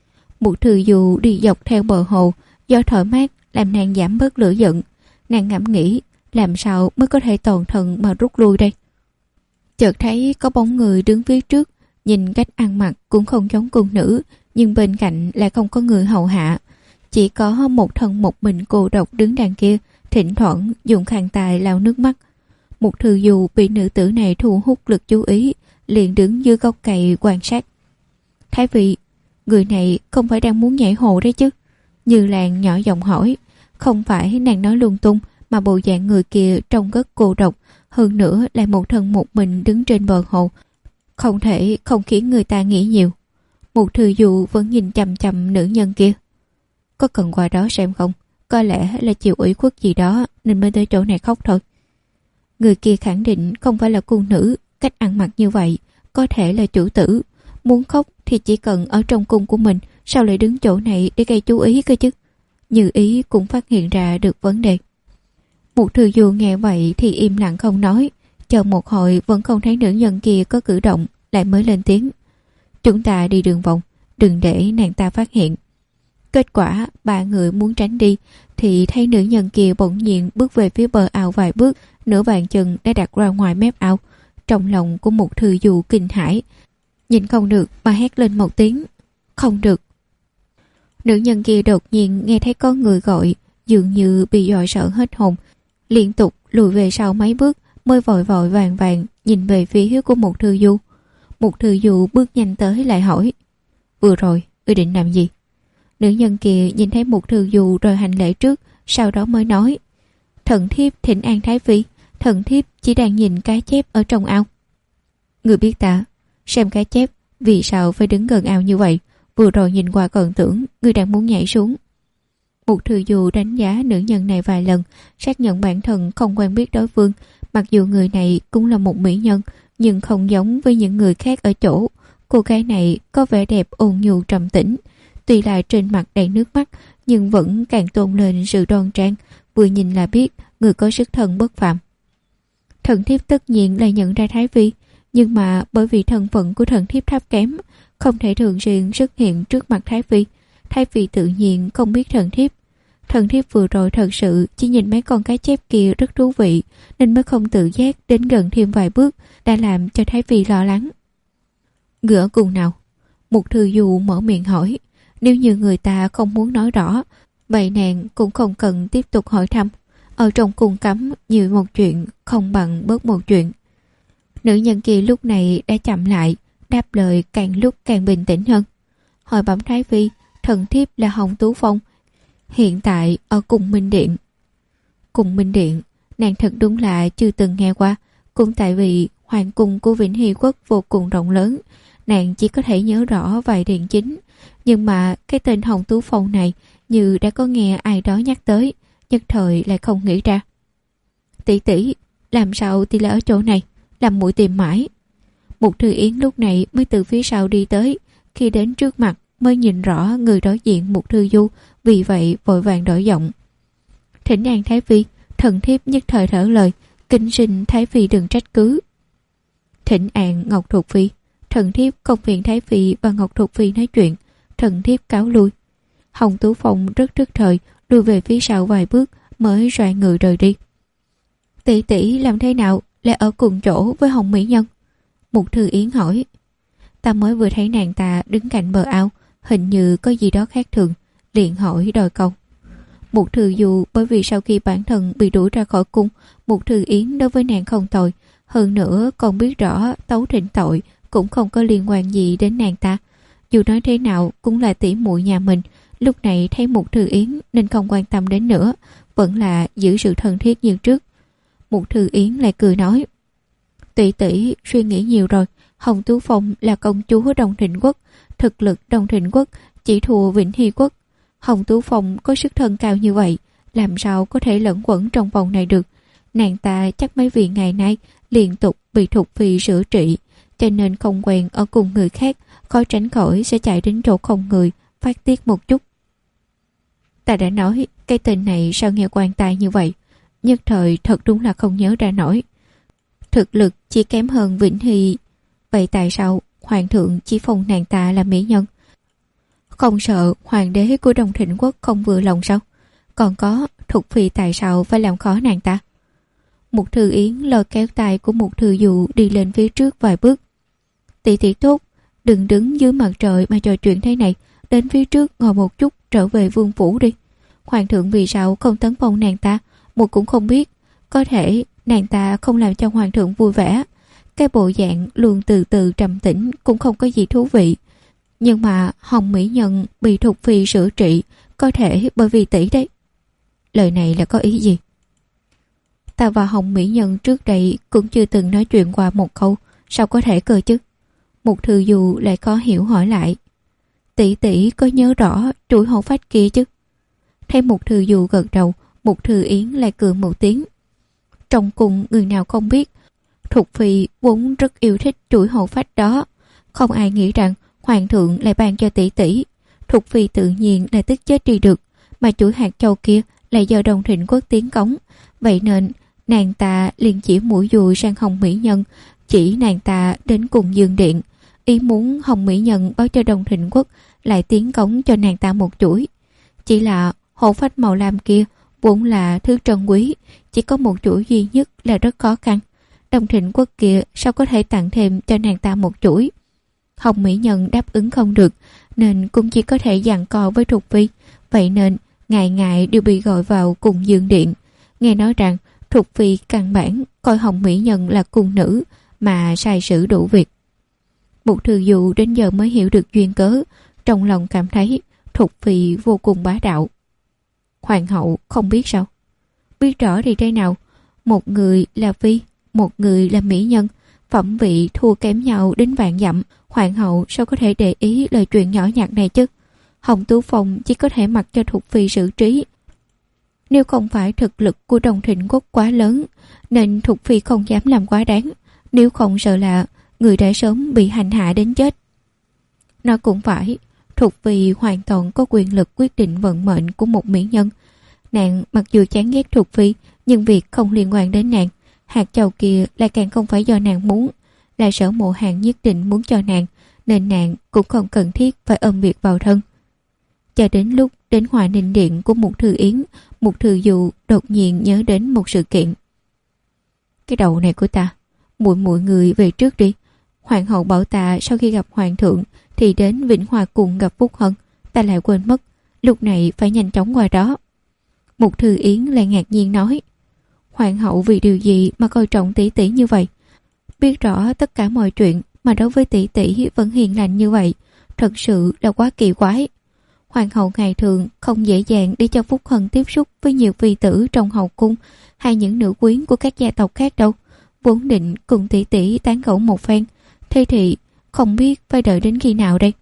Một Thư Du đi dọc theo bờ hồ, gió thổi mát làm nàng giảm bớt lửa giận. Nàng ngẫm nghĩ làm sao mới có thể toàn thân mà rút lui đây. Chợt thấy có bóng người đứng phía trước, nhìn cách ăn mặc cũng không giống cung nữ, nhưng bên cạnh lại không có người hầu hạ, chỉ có một thân một mình cô độc đứng đằng kia, thỉnh thoảng dùng khăn tài lau nước mắt. Một Thư Du bị nữ tử này thu hút lực chú ý, liền đứng dưới gốc cây quan sát. Thái Phi, người này không phải đang muốn nhảy hồ đấy chứ? Như Làng nhỏ giọng hỏi. Không phải nàng nói lung tung, mà bộ dạng người kia trông rất cô độc, hơn nữa lại một thân một mình đứng trên bờ hồ, không thể không khiến người ta nghĩ nhiều. Một Thư Du vẫn nhìn chằm chằm nữ nhân kia. Có cần qua đó xem không? Có lẽ là chịu ủy khuất gì đó nên mới tới chỗ này khóc thôi. Người kia khẳng định không phải là cung nữ, cách ăn mặc như vậy có thể là chủ tử. Muốn khóc thì chỉ cần ở trong cung của mình, sao lại đứng chỗ này để gây chú ý cơ chứ? Như Ý cũng phát hiện ra được vấn đề. Một Thư Du nghe vậy thì im lặng không nói, chờ một hồi vẫn không thấy nữ nhân kia có cử động, lại mới lên tiếng. Chúng ta đi đường vòng, đừng để nàng ta phát hiện. Kết quả 3 người muốn tránh đi thì thấy nữ nhân kia bỗng nhiên bước về phía bờ ao vài bước, nửa bàn chân đã đặt ra ngoài mép ao. Trong lòng của một Thư Du kinh hãi, nhìn không được mà hét lên một tiếng, không được. Nữ nhân kia đột nhiên nghe thấy có người gọi, dường như bị dọa sợ hết hồn, liên tục lùi về sau mấy bước mới vội vội vàng vàng nhìn về phía của một Thư Du. Một Thư Du bước nhanh tới lại hỏi, vừa rồi ngươi định làm gì? Nữ nhân kia nhìn thấy một Thư Du rồi hành lễ trước, sau đó mới nói, thần thiếp thỉnh an Thái Phi, thần thiếp chỉ đang nhìn cá chép ở trong ao. Người biết ta, xem cá chép, vì sao phải đứng gần ao như vậy? Vừa rồi nhìn qua còn tưởng người đang muốn nhảy xuống. Một Thư Du đánh giá nữ nhân này vài lần, xác nhận bản thân không quen biết đối phương. Mặc dù người này cũng là một mỹ nhân, nhưng không giống với những người khác ở chỗ. Cô gái này có vẻ đẹp ôn nhu trầm tĩnh. tuy là trên mặt đầy nước mắt nhưng vẫn càng tôn lên sự đoan trang, vừa nhìn là biết người có sức thần bất phàm. Thần thiếp tất nhiên là nhận ra Thái Phi, nhưng mà bởi vì thân phận của thần thiếp thấp kém, không thể thường xuyên xuất hiện trước mặt Thái Phi. Thái Phi tự nhiên không biết thần thiếp. Thần thiếp vừa rồi thật sự chỉ nhìn mấy con cá chép kia rất thú vị, nên mới không tự giác đến gần thêm vài bước, đã làm cho Thái Phi lo lắng. Người ở cùng nào? Mục Thư Du mở miệng hỏi. Nếu như người ta không muốn nói rõ, vậy nàng cũng không cần tiếp tục hỏi thăm. Ở trong cung cấm, nhiều một chuyện không bằng bớt một chuyện. Nữ nhân kia lúc này đã chậm lại, đáp lời càng lúc càng bình tĩnh hơn. Hỏi bẩm Thái Phi, thần thiếp là Hồng Tú Phong, hiện tại ở Cung Minh Điện. Cung Minh Điện, nàng thật đúng là chưa từng nghe qua. Cũng tại vì hoàng cung của Vĩnh Hy Quốc vô cùng rộng lớn, nàng chỉ có thể nhớ rõ vài điện chính. Nhưng mà cái tên Hồng Tú Phong này như đã có nghe ai đó nhắc tới, nhất thời lại không nghĩ ra. Tỷ tỷ, làm sao thì là ở chỗ này, làm muội tìm mãi. Mục Thư Yến lúc này mới từ phía sau đi tới, khi đến trước mặt mới nhìn rõ người đối diện Mục Thư Du, vì vậy vội vàng đổi giọng. Thỉnh an Thái Phi, thần thiếp nhất thời thở lời, kính xin Thái Phi đừng trách cứ. Thỉnh an Ngọc Thục Phi, thần thiếp không phiền Thái Phi và Ngọc Thục Phi nói chuyện, thần thiếp cáo lui. Hồng Tú Phong rất tức thời lùi về phía sau vài bước mới xoay người rời đi. Tỷ tỷ làm thế nào lại ở cùng chỗ với Hồng Mỹ Nhân? Mục Thư Yến hỏi. Ta mới vừa thấy nàng ta đứng cạnh bờ ao, hình như có gì đó khác thường, liền hỏi đòi câu. Mục Thư Du bởi vì sau khi bản thân bị đuổi ra khỏi cung, Mục Thư Yến đối với nàng không tội, hơn nữa còn biết rõ tấu thỉnh tội cũng không có liên quan gì đến nàng ta. Dù nói thế nào cũng là tỷ muội nhà mình, lúc này thấy Mục Thư Yến nên không quan tâm đến nữa, vẫn là giữ sự thân thiết như trước. Mục Thư Yến lại cười nói. Tỷ tỷ suy nghĩ nhiều rồi, Hồng Tú Phong là công chúa Đông Thịnh Quốc, thực lực Đông Thịnh Quốc chỉ thua Vĩnh Hy Quốc. Hồng Tú Phong có sức thân cao như vậy, làm sao có thể lẫn quẩn trong vòng này được. Nàng ta chắc mấy vị ngày nay liên tục bị Thục Phi sửa trị, cho nên không quen ở cùng người khác, khó tránh khỏi sẽ chạy đến chỗ không người, phát tiết một chút. Ta đã nói, cái tên này sao nghe quan tai như vậy, nhất thời thật đúng là không nhớ ra nổi. Thực lực chỉ kém hơn Vĩnh Hy, vậy tại sao hoàng thượng chỉ phong nàng ta là mỹ nhân? Không sợ hoàng đế của Đông Thịnh Quốc không vừa lòng sao? Còn có Thục Phi tại sao phải làm khó nàng ta? Mục Thư Yến lôi kéo tay của Mục Thư Du đi lên phía trước vài bước. Tỷ tỷ tốt, đừng đứng dưới mặt trời mà trò chuyện thế này, đến phía trước ngồi một chút, trở về vương phủ đi. Hoàng thượng vì sao không tấn phong nàng ta, một cũng không biết. Có thể nàng ta không làm cho hoàng thượng vui vẻ. Cái bộ dạng luôn từ từ trầm tĩnh cũng không có gì thú vị. Nhưng mà Hồng Mỹ Nhân bị Thục Phi sửa trị, có thể bởi vì tỷ đấy. Lời này là có ý gì? Ta và Hồng Mỹ Nhân trước đây cũng chưa từng nói chuyện qua một câu, sao có thể cơ chứ? Mục Thư Du lại khó hiểu hỏi lại. Tỷ tỷ có nhớ rõ chuỗi hổ phách kia chứ? Thấy Mục Thư Du gật đầu, Mục Thư Yến lại cười một tiếng. Trong cùng người nào không biết, Thục Phi vốn rất yêu thích chuỗi hổ phách đó. Không ai nghĩ rằng hoàng thượng lại ban cho tỷ tỷ. Thục Phi tự nhiên là tức chết đi được, mà chuỗi hạt châu kia lại do Đông Thịnh Quốc tiến cống. Vậy nên nàng ta liền chỉ mũi dùi sang Hồng Mỹ Nhân, chỉ nàng ta đến cùng Dương Điện, ý muốn Hồng Mỹ Nhân báo cho Đông Thịnh Quốc lại tiến cống cho nàng ta một chuỗi. Chỉ là hổ phách màu lam kia vốn là thứ trân quý, chỉ có một chuỗi duy nhất là rất khó khăn. Đông Thịnh Quốc kia sao có thể tặng thêm cho nàng ta một chuỗi? Hồng Mỹ Nhân đáp ứng không được, nên cũng chỉ có thể giằng co với Thục Phi. Vậy nên ngày ngày đều bị gọi vào cùng Dương Điện. Nghe nói rằng Thục Phi căn bản coi Hồng Mỹ Nhân là cung nữ mà sai sử đủ việc. Mục Thư Du đến giờ mới hiểu được duyên cớ, trong lòng cảm thấy Thục Phi vô cùng bá đạo. Hoàng hậu không biết sao? Biết rõ thì thế nào? Một người là phi, một người là mỹ nhân, phẩm vị thua kém nhau đến vạn dặm. Hoàng hậu sao có thể để ý lời chuyện nhỏ nhặt này chứ? Hồng Tú Phong chỉ có thể mặc cho Thục Phi xử trí. Nếu không phải thực lực của Đông Thịnh Quốc quá lớn, nên Thục Phi không dám làm quá đáng. Nếu không sợ là người đã sớm bị hành hạ đến chết. Nó cũng phải, Thục Phi hoàn toàn có quyền lực quyết định vận mệnh của một mỹ nhân. Nàng mặc dù chán ghét Thục Phi, nhưng việc không liên quan đến nàng. Hạt châu kia lại càng không phải do nàng muốn, là Sở Mộ Hàn nhất định muốn cho nàng, nên nàng cũng không cần thiết phải ôm việc vào thân. Cho đến lúc đến Hòa Ninh Điện của Mục Thư Yến, Mục Thư Du đột nhiên nhớ đến một sự kiện. Cái đầu này của ta, muội người về trước đi. Hoàng hậu bảo ta sau khi gặp hoàng thượng thì đến Vĩnh Hòa Cung gặp Phúc Hân, ta lại quên mất, lúc này phải nhanh chóng qua đó. Mục Thư Yến lại ngạc nhiên nói, hoàng hậu vì điều gì mà coi trọng tỷ tỷ như vậy? Biết rõ tất cả mọi chuyện mà đối với tỷ tỷ vẫn hiền lành như vậy, thật sự là quá kỳ quái. Hoàng hậu ngày thường không dễ dàng để cho Phúc Hân tiếp xúc với nhiều phi tử trong hậu cung hay những nữ quyến của các gia tộc khác đâu. Vốn định cùng tỷ tỷ tán gẫu một phen, thế thì không biết phải đợi đến khi nào đây.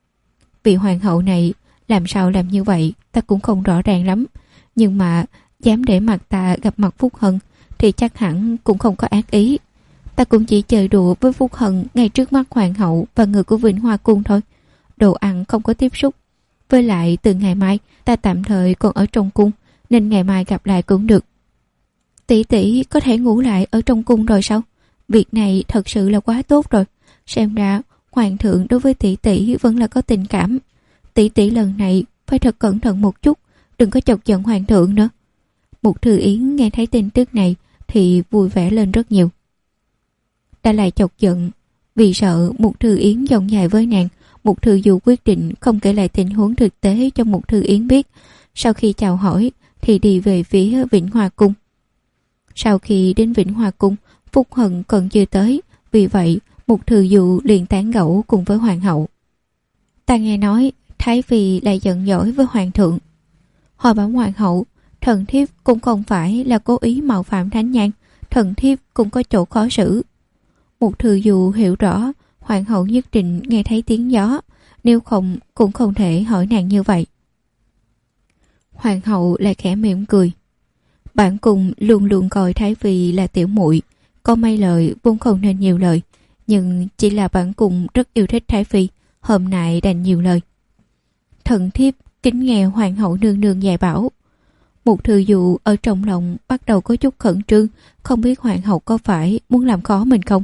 Vị hoàng hậu này làm sao làm như vậy ta cũng không rõ ràng lắm, nhưng mà dám để mặt ta gặp mặt Phúc Hân thì chắc hẳn cũng không có ác ý. Ta cũng chỉ chơi đùa với Phúc Hân ngay trước mắt hoàng hậu và người của Vĩnh Hoa Cung thôi. Đồ ăn không có tiếp xúc. Với lại từ ngày mai ta tạm thời còn ở trong cung, nên ngày mai gặp lại cũng được. Tỷ tỷ có thể ngủ lại ở trong cung rồi sao? Việc này thật sự là quá tốt rồi. Xem ra hoàng thượng đối với tỷ tỷ vẫn là có tình cảm. Tỷ tỷ lần này phải thật cẩn thận một chút, đừng có chọc giận hoàng thượng nữa. Mục Thư Yến nghe thấy tin tức này thì vui vẻ lên rất nhiều. Đã lại chọc giận, vì sợ Mục Thư Yến dòng dài với nàng, Mục Thư Du quyết định không kể lại tình huống thực tế cho Mục Thư Yến biết. Sau khi chào hỏi thì đi về phía Vĩnh Hòa Cung. Sau khi đến Vĩnh Hòa Cung, Phúc Hân còn chưa tới, vì vậy Mục Thư Du liền tán gẫu cùng với hoàng hậu. Ta nghe nói Thái Phi lại giận dỗi với hoàng thượng. Hồi bảo hoàng hậu, thần thiếp cũng không phải là cố ý mạo phạm thánh nhan, thần thiếp cũng có chỗ khó xử. Mục Thư Du hiểu rõ hoàng hậu nhất định nghe thấy tiếng gió, nếu không cũng không thể hỏi nàng như vậy. Hoàng hậu lại khẽ mỉm cười. Bản cung luôn luôn coi Thái Phi là tiểu muội, có mấy lời vốn không nên nhiều lời, nhưng chỉ là bản cung rất yêu thích Thái Phi, hôm nay đành nhiều lời. Thần thiếp kính nghe hoàng hậu nương nương dạy bảo. Mục Thư Du ở trong lòng bắt đầu có chút khẩn trương, không biết hoàng hậu có phải muốn làm khó mình không.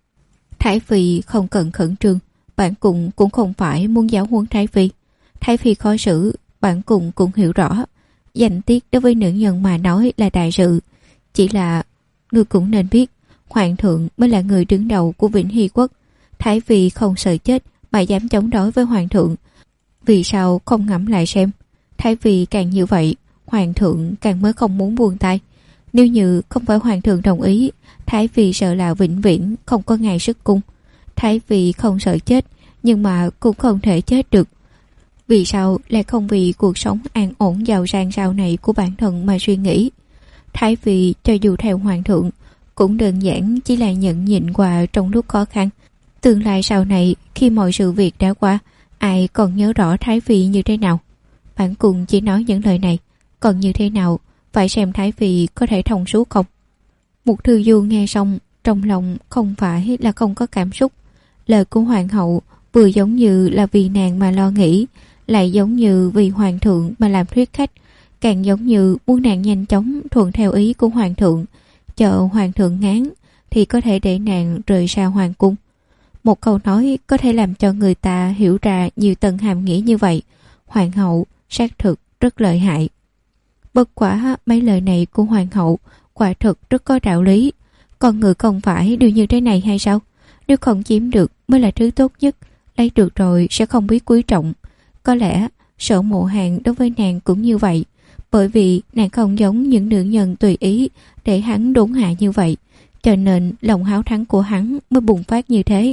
Thái Phi không cần khẩn trương, bản cung cũng không phải muốn giáo huấn Thái Phi. Thái Phi khó xử, bản cung cũng hiểu rõ. Danh tiết đối với nữ nhân mà nói là đại sự. Chỉ là ngươi cũng nên biết, hoàng thượng mới là người đứng đầu của Vĩnh Hy Quốc. Thái Phi không sợ chết mà dám chống đối với hoàng thượng. Vì sao không ngẫm lại xem? Thái Phi càng như vậy, hoàng thượng càng mới không muốn buông tay. Nếu như không phải hoàng thượng đồng ý, Thái Phi sợ là vĩnh viễn không có ngày sức cung. Thái Phi không sợ chết, nhưng mà cũng không thể chết được. Vì sao lại không vì cuộc sống an ổn giàu sang sau này của bản thân mà suy nghĩ? Thái Phi cho dù theo hoàng thượng cũng đơn giản chỉ là nhận nhịn qua trong lúc khó khăn. Tương lai sau này khi mọi sự việc đã qua, ai còn nhớ rõ Thái Phi như thế nào? Bản cung chỉ nói những lời này, còn như thế nào phải xem Thái Phi có thể thông suốt không. Mục Thư Du nghe xong, trong lòng không phải là không có cảm xúc. Lời của hoàng hậu vừa giống như là vì nàng mà lo nghĩ, lại giống như vì hoàng thượng mà làm thuyết khách, càng giống như muốn nàng nhanh chóng thuận theo ý của hoàng thượng, chờ hoàng thượng ngán thì có thể để nàng rời xa hoàng cung. Một câu nói có thể làm cho người ta hiểu ra nhiều tầng hàm nghĩa như vậy. Hoàng hậu xác thực rất lợi hại. Bất quả mấy lời này của hoàng hậu quả thực rất có đạo lý. Con người không phải đều như thế này hay sao? Nếu không chiếm được mới là thứ tốt nhất, lấy được rồi sẽ không biết quý trọng. Có lẽ Sở Mộ Hàn đối với nàng cũng như vậy, bởi vì nàng không giống những nữ nhân tùy ý để hắn đốn hạ như vậy, cho nên lòng háo thắng của hắn mới bùng phát như thế.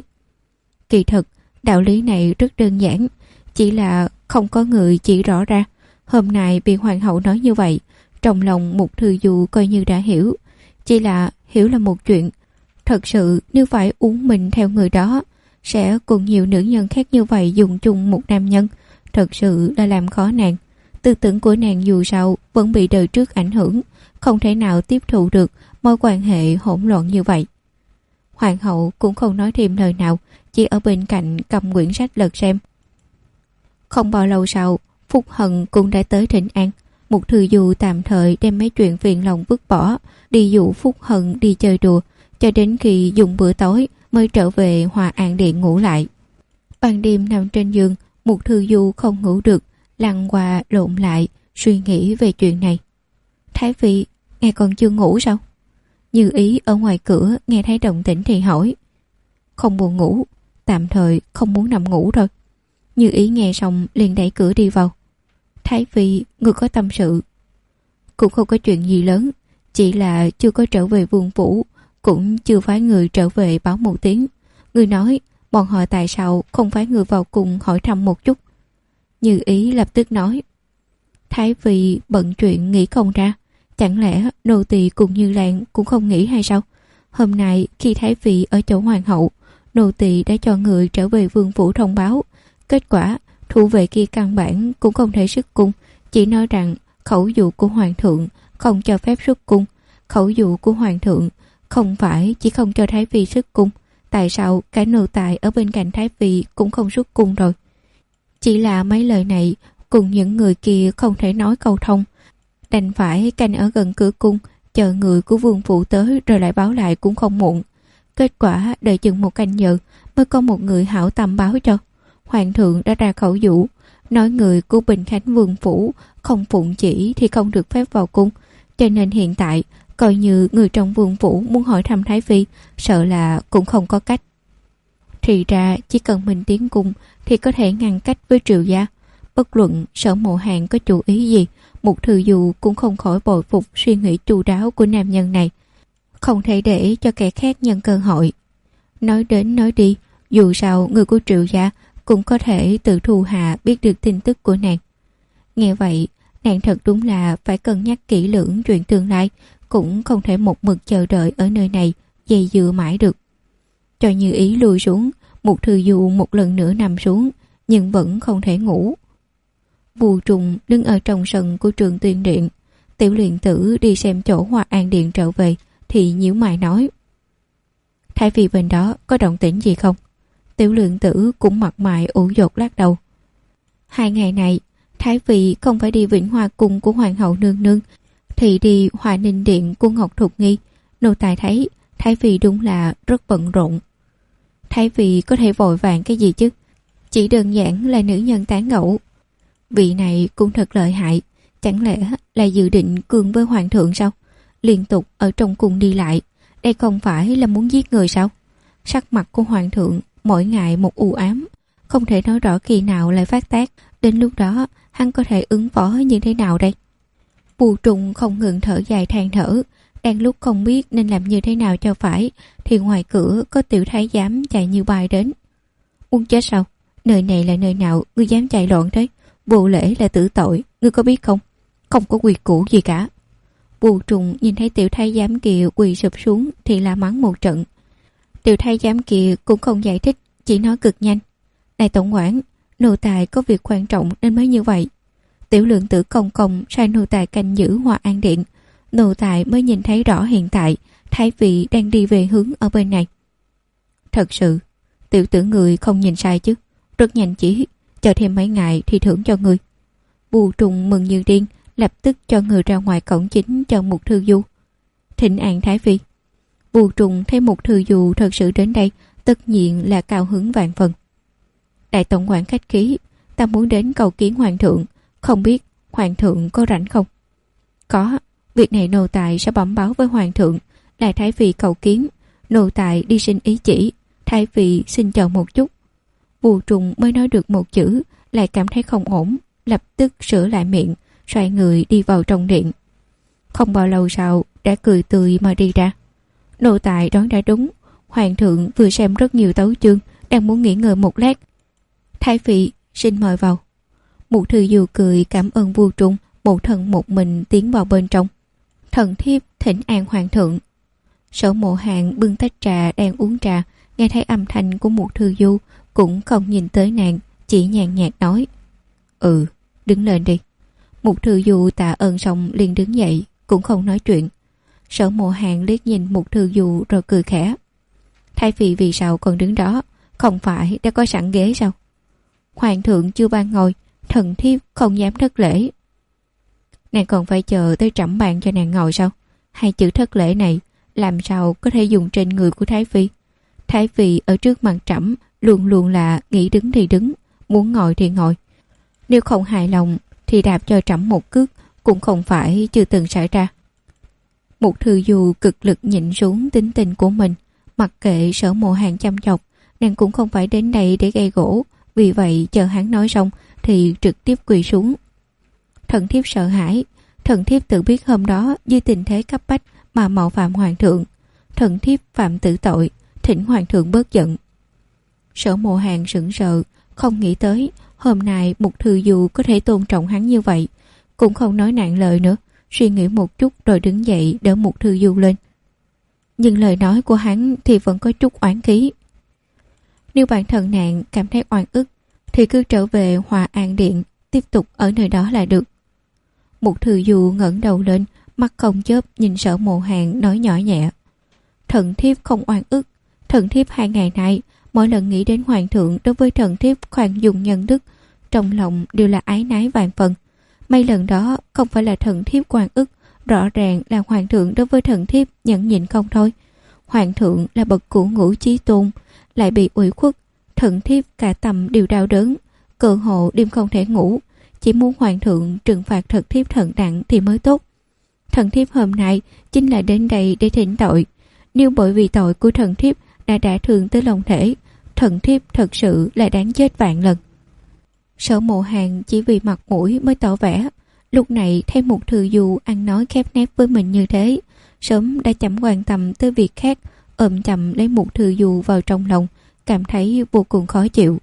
Kỳ thực đạo lý này rất đơn giản, chỉ là không có người chỉ rõ ra. Hôm nay bị hoàng hậu nói như vậy, trong lòng Mục Thư Du coi như đã hiểu. Chỉ là hiểu là một chuyện, thật sự nếu phải uống mình theo người đó, sẽ cùng nhiều nữ nhân khác như vậy dùng chung một nam nhân, thật sự là làm khó nàng. Tư tưởng của nàng dù sao vẫn bị đời trước ảnh hưởng, không thể nào tiếp thụ được mối quan hệ hỗn loạn như vậy. Hoàng hậu cũng không nói thêm lời nào, chỉ ở bên cạnh cầm quyển sách lật xem. Không bao lâu sau, Phúc Hận cũng đã tới Thịnh An. Mục Thư Du tạm thời đem mấy chuyện phiền lòng vứt bỏ, đi dụ Phúc Hận đi chơi đùa, cho đến khi dùng bữa tối mới trở về Hòa An Điện ngủ lại. Ban đêm nằm trên giường, Mục Thư Du không ngủ được, lăn qua lộn lại, suy nghĩ về chuyện này. Thái Phi, ngài còn chưa ngủ sao? Như Ý ở ngoài cửa nghe thấy động tĩnh thì hỏi. Không buồn ngủ, tạm thời không muốn nằm ngủ rồi. Như Ý nghe xong liền đẩy cửa đi vào. Thái Phi, người có tâm sự. Cũng không có chuyện gì lớn, chỉ là chưa có trở về vương phủ, cũng chưa phái người trở về báo một tiếng. Người nói bọn họ tại sao không phái người vào cùng hỏi thăm một chút. Như Ý lập tức nói. Thái Phi bận chuyện nghĩ không ra, chẳng lẽ nô tỳ cùng Như Lan cũng không nghĩ hay sao? Hôm nay khi Thái Phi ở chỗ hoàng hậu, nô tỳ đã cho người trở về vương phủ thông báo. Kết quả thủ vệ kia căn bản cũng không thể xuất cung, chỉ nói rằng khẩu dụ của hoàng thượng không cho phép xuất cung. Khẩu dụ của hoàng thượng không phải chỉ không cho Thái Phi xuất cung, tại sao cả nô tài ở bên cạnh Thái Phi cũng không xuất cung rồi? Chỉ là mấy lời này cùng những người kia không thể nói câu thông, đành phải canh ở gần cửa cung, chờ người của vương phủ tới rồi lại báo lại cũng không muộn. Kết quả đợi chừng một canh giờ mới có một người hảo tâm báo cho. Hoàng thượng đã ra khẩu dụ, nói người của Bình Khánh vương phủ không phụng chỉ thì không được phép vào cung, cho nên hiện tại coi như người trong vương phủ muốn hỏi thăm Thái Phi, sợ là cũng không có cách. Thì ra chỉ cần mình tiến cung thì có thể ngăn cách với Triệu gia. Bất luận Sở Mộ Hàn có chủ ý gì, Mục Thư Du cũng không khỏi bội phục suy nghĩ chu đáo của nam nhân này. Không thể để cho kẻ khác nhân cơ hội. Nói đến nói đi, dù sao người của Triệu gia cũng có thể từ Thu Hà biết được tin tức của nàng. Nghe vậy, nàng thật đúng là phải cân nhắc kỹ lưỡng chuyện tương lai, cũng không thể một mực chờ đợi ở nơi này dây dưa mãi được. Cho Như Ý lùi xuống, Mục Thư Du một lần nữa nằm xuống, nhưng vẫn không thể ngủ. Vu Trùng đứng ở trong sân của Trường Tuyên Điện. Tiểu Luyện Tử đi xem chỗ Hoa An Điện trở về thì nhíu mày nói. Thái Phi bên đó có động tĩnh gì không? Tiểu Luyện Tử cũng mặt mày ủ dột lắc đầu. 2 ngày này Thái Phi không phải đi Vĩnh Hoa cung của Hoàng hậu nương nương thì đi Hòa Ninh Điện của Ngọc Thục Nghi. Nô tài thấy Thái Phi đúng là rất bận rộn. Thái Phi có thể vội vàng cái gì chứ? Chỉ đơn giản là nữ nhân tán gẫu. Vị này cũng thật lợi hại, chẳng lẽ là dự định cương với hoàng thượng sao? Liên tục ở trong cung đi lại, đây không phải là muốn giết người sao? Sắc mặt của hoàng thượng mỗi ngày một u ám, không thể nói rõ khi nào lại phát tác, đến lúc đó hắn có thể ứng phó như thế nào đây? Vu Trùng không ngừng thở dài than thở, đang lúc không biết nên làm như thế nào cho phải thì ngoài cửa có tiểu thái giám chạy như bay đến. Muốn chết sao? Nơi này là nơi nào ngươi dám chạy loạn thế? Vô lễ là tử tội, ngươi có biết không? Không có quy củ gì cả. Vu Trùng nhìn thấy tiểu thái giám kia quỳ sụp xuống thì la mắng một trận. Tiểu thái giám kia cũng không giải thích, chỉ nói cực nhanh. Này tổng quản, nô tài có việc quan trọng nên mới như vậy. Tiểu Lượng Tử công công sai nô tài canh giữ Hòa An Điện. Nô tài mới nhìn thấy rõ hiện tại Thái Phi đang đi về hướng ở bên này. Thật sự, tiểu tử người không nhìn sai chứ. Rất nhanh chỉ, chờ thêm mấy ngày thì thưởng cho người. Vu Trùng mừng như điên, lập tức cho người ra ngoài cổng chính cho Mục Thư Du. Thịnh an Thái Phi. Vu Trùng thấy Mục Thư Du thật sự đến đây, tất nhiên là cao hứng vạn phần. Đại tổng quản khách khí, ta muốn đến cầu kiến hoàng thượng, không biết hoàng thượng có rảnh không? Có, việc này nô tài sẽ bẩm báo với hoàng thượng. Đại Thái Phi cầu kiến, nô tài đi xin ý chỉ. Thái Phi xin chờ một chút. Vu Trùng mới nói được một chữ lại cảm thấy không ổn, lập tức sửa lại miệng, xoay người đi vào trong điện. Không bao lâu sau đã cười tươi mà đi ra. Nô tài đoán đã đúng, hoàng thượng vừa xem rất nhiều tấu chương, đang muốn nghỉ ngơi một lát. Thái Phi xin mời vào. Mục Thư Du cười cảm ơn Vu Trùng, một thân một mình tiến vào bên trong. Thần thiếp thỉnh an hoàng thượng. Sở Mộ Hàn bưng tách trà đang uống trà, nghe thấy âm thanh của Mục Thư Du cũng không nhìn tới nàng, chỉ nhàn nhạt nói. Đứng lên đi. Mục Thư Du tạ ơn xong liền đứng dậy, cũng không nói chuyện. Sở Mộ Hàn liếc nhìn Mục Thư Du rồi cười khẽ. Thái Phi vì sao còn đứng đó, không phải đã có sẵn ghế sao? Hoàng thượng chưa ban ngồi, Thần thiếp không dám thất lễ. Nàng còn phải chờ tới trẫm ban cho nàng ngồi sao? Hai chữ thất lễ này làm sao có thể dùng trên người của Thái Phi? Thái Phi ở trước mặt trẫm luôn luôn là nghĩ đứng thì đứng, muốn ngồi thì ngồi. Nếu không hài lòng thì đạp cho trẫm một cước cũng không phải chưa từng xảy ra. Một Thư Du cực lực nhịn xuống tính tình của mình, mặc kệ Sở Mộ Hàn chăm chọc, nàng cũng không phải đến đây để gây gỗ, vì vậy chờ hắn nói xong thì trực tiếp quỳ xuống. Thần thiếp sợ hãi, thần thiếp tự biết hôm đó dưới tình thế cấp bách mà mạo phạm hoàng thượng, thần thiếp phạm tử tội, thỉnh hoàng thượng bớt giận. Sở Mộ Hàn sững sờ, không nghĩ tới hôm nay một Thư Du có thể tôn trọng hắn như vậy, cũng không nói nặng lời nữa, suy nghĩ một chút rồi đứng dậy đỡ một Thư Du lên. Nhưng lời nói của hắn thì vẫn có chút oán khí. Nếu bản thân nàng cảm thấy oan ức thì cứ trở về Hòa An Điện, tiếp tục ở nơi đó là được. Một Thư Du ngẩng đầu lên, mắt không chớp nhìn Sở Mộ Hàn nói nhỏ nhẹ: thần thiếp không oan ức, thần thiếp 2 ngày nay mỗi lần nghĩ đến hoàng thượng đối với thần thiếp khoan dung nhân đức, trong lòng đều là ái nái vạn phần. Mấy lần đó không phải là thần thiếp oan ức, rõ ràng là hoàng thượng đối với thần thiếp nhẫn nhịn không thôi. Hoàng thượng là bậc cửu ngũ chí tôn, lại bị ủy khuất, thần thiếp cả tâm đều đau đớn, cơ hồ đêm không thể ngủ, chỉ muốn hoàng thượng trừng phạt thần thiếp thật nặng thì mới tốt. Thần thiếp hôm nay chính là đến đây để thỉnh tội. Nếu bởi vì tội của thần thiếp đã đả thương tới lòng thể, thần thiếp thật sự là đáng chết vạn lần. Sở Mộ Hàn chỉ vì mặt mũi mới tỏ vẻ, lúc này thấy một Thư Du ăn nói khép nép với mình như thế, sớm đã chẳng quan tâm tới việc khác, ôm chầm lấy một Thư Du vào trong lòng, cảm thấy vô cùng khó chịu.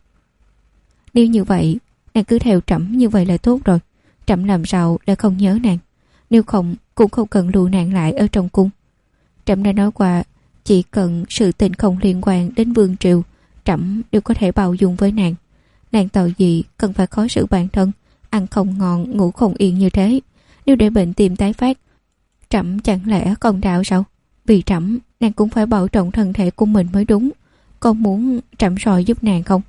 Nếu như vậy, nàng cứ theo trẫm như vậy là tốt rồi, trẫm làm sao lại không nhớ nàng, nếu không cũng không cần lưu nàng lại ở trong cung. Trẫm đã nói qua, chỉ cần sự tình không liên quan đến vương triều, trẫm đều có thể bao dung với nàng. Nàng tội gì cần phải khó xử bản thân, ăn không ngon ngủ không yên như thế. Nếu để bệnh tim tái phát, trẫm chẳng lẽ công đạo sao? Vì trẫm, nàng cũng phải bảo trọng thân thể của mình mới đúng. Con muốn trẫm soi giúp nàng không?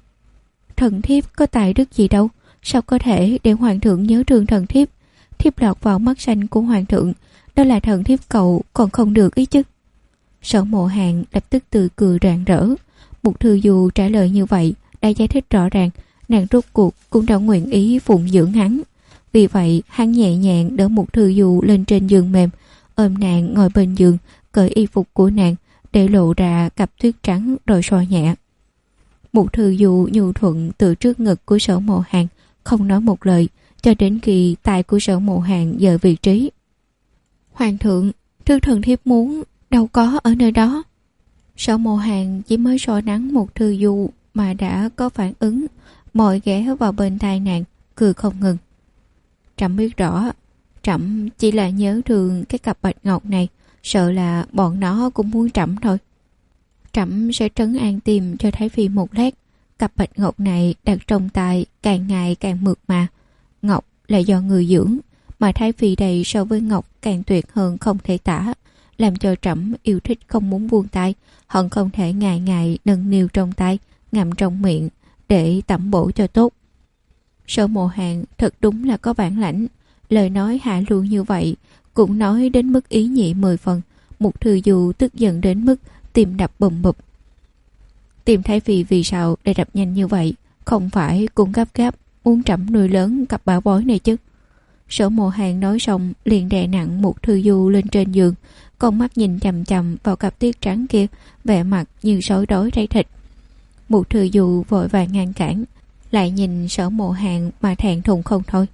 Thần thiếp có tài đức gì đâu, sao có thể để hoàng thượng nhớ thương thần thiếp? Thiếp lọt vào mắt xanh của hoàng thượng, đó là thần thiếp cậu còn không được ý chứ. Sở Mộ Hàn lập tức tươi cười rạng rỡ. Một Thư Du trả lời như vậy đã giải thích rõ ràng nàng rốt cuộc cũng đã nguyện ý phụng dưỡng hắn. Vì vậy hắn nhẹ nhàng đỡ một Thư Du lên trên giường mềm, ôm nàng ngồi bên giường, cởi y phục của nàng để lộ ra cặp tuyết trắng rồi soi nhẹ. Một Thư Du nhu thuận từ trước ngực của Sở Mộ Hàn, không nói một lời cho đến khi tai của Sở Mộ Hàn dời vị trí. Hoàng thượng, thứ thần thiếp muốn đâu có ở nơi đó. Sở Mộ Hàn chỉ mới soi nắng một Thư Du mà đã có phản ứng, mồi ghé vào bên tai nàng, cười không ngừng. Trẫm biết rõ, trẫm chỉ là nhớ thương cái cặp bạch ngọc này, sợ là bọn nó cũng muốn trẫm thôi. Trẫm sẽ trấn an tim cho Thái Phi một lát. Cặp bạch ngọc này đặt trong tay càng ngày càng mượt mà. Ngọc là do người dưỡng, mà Thái Phi đây so với ngọc càng tuyệt hơn không thể tả, làm cho trẫm yêu thích không muốn buông tay, hận không thể ngày ngày nâng niu trong tay, ngậm trong miệng để tẩm bổ cho tốt. Sở Mộ Hàn thật đúng là có bản lãnh, lời nói hạ lưu như vậy cũng nói đến mức ý nhị 10 phần. Một Thư Du tức giận đến mức tim đập bùm bụp. Tim Thái Phi vì sao lại đập nhanh như vậy? Không phải cũng gấp gáp muốn trẫm nuôi lớn cặp bảo bối này chứ? Sở Mộ Hàn nói xong liền đè nặng một Thư Du lên trên giường, con mắt nhìn chằm chằm vào cặp tuyết trắng kia, vẻ mặt như sói đói rấy thịt. Một Thư Du vội vàng ngăn cản, lại nhìn Sở Mộ Hàn mà thẹn thùng không thôi.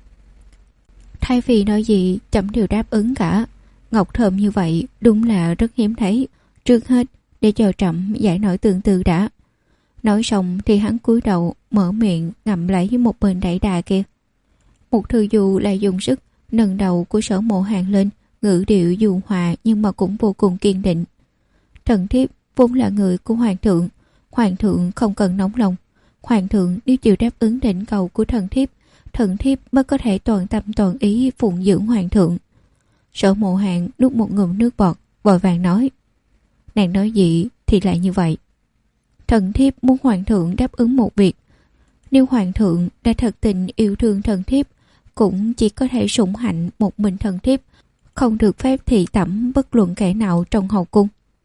Thái Phi nói gì trẫm đều đáp ứng cả. Ngọc thơm như vậy đúng là rất hiếm thấy. Trước hết để cho trẫm giải nổi tương tư đã. Nói xong thì hắn cúi đầu mở miệng ngậm lấy một bên đẩy đà kia. Một Thư Du lại dùng sức nâng đầu của Sở Mộ Hàn lên, ngữ điệu dù hòa nhưng mà cũng vô cùng kiên định. Thần thiếp vốn là người của hoàng thượng, hoàng thượng không cần nóng lòng. Hoàng thượng nếu chịu đáp ứng định cầu của thần thiếp mới có thể toàn tâm toàn ý phụng dưỡng hoàng thượng. Sở Mộ Hàn nuốt một ngụm nước bọt, vội vàng nói. Nàng nói gì thì lại như vậy. Thần thiếp muốn hoàng thượng đáp ứng một việc. Nếu hoàng thượng đã thật tình yêu thương thần thiếp, cũng chỉ có thể sủng hạnh một mình thần thiếp, không được phép thị tẩm bất luận kẻ nào trong hậu cung.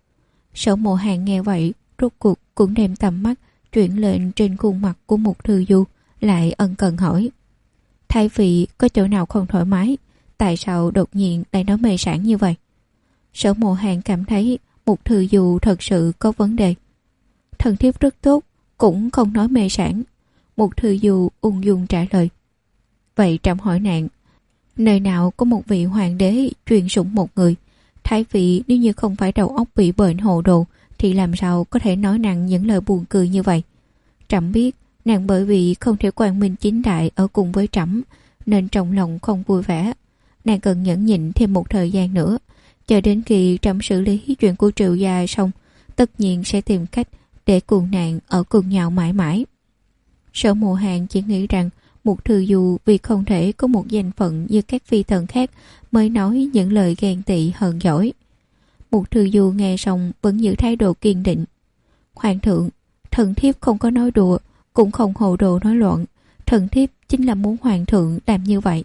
Sở Mộ Hàn nghe vậy, rốt cuộc cũng đem tầm mắt chuyển lên trên khuôn mặt của Mục Thư Du, lại ân cần hỏi: Thái vị có chỗ nào không thoải mái? Tại sao đột nhiên lại nói mê sảng như vậy? Sở Mộ Hàn cảm thấy Mục Thư Du thật sự có vấn đề. Thần thiếp rất tốt, cũng không nói mê sảng. Mục Thư Du ung dung trả lời. Vậy trẫm hỏi nạn, nơi nào có một vị hoàng đế truyền sủng một người? Thái vị nếu như không phải đầu óc bị bệnh hồ đồ, thì làm sao có thể nói năng những lời buồn cười như vậy? Trẫm biết nàng bởi vì không thể quang minh chính đại ở cùng với trẫm, nên trong lòng không vui vẻ. Nàng cần nhẫn nhịn thêm một thời gian nữa, chờ đến khi trẫm xử lý chuyện của Triệu gia xong, tất nhiên sẽ tìm cách để cùng nàng ở cùng nhau mãi mãi. Sở Mộ Hàn chỉ nghĩ rằng Mục Thư Du vì không thể có một danh phận như các phi tần khác mới nói những lời ghen tị hờn dỗi. Mục Thư Du nghe xong vẫn giữ thái độ kiên định. Hoàng thượng, thần thiếp không có nói đùa, cũng không hồ đồ nói loạn. Thần thiếp chính là muốn hoàng thượng làm như vậy.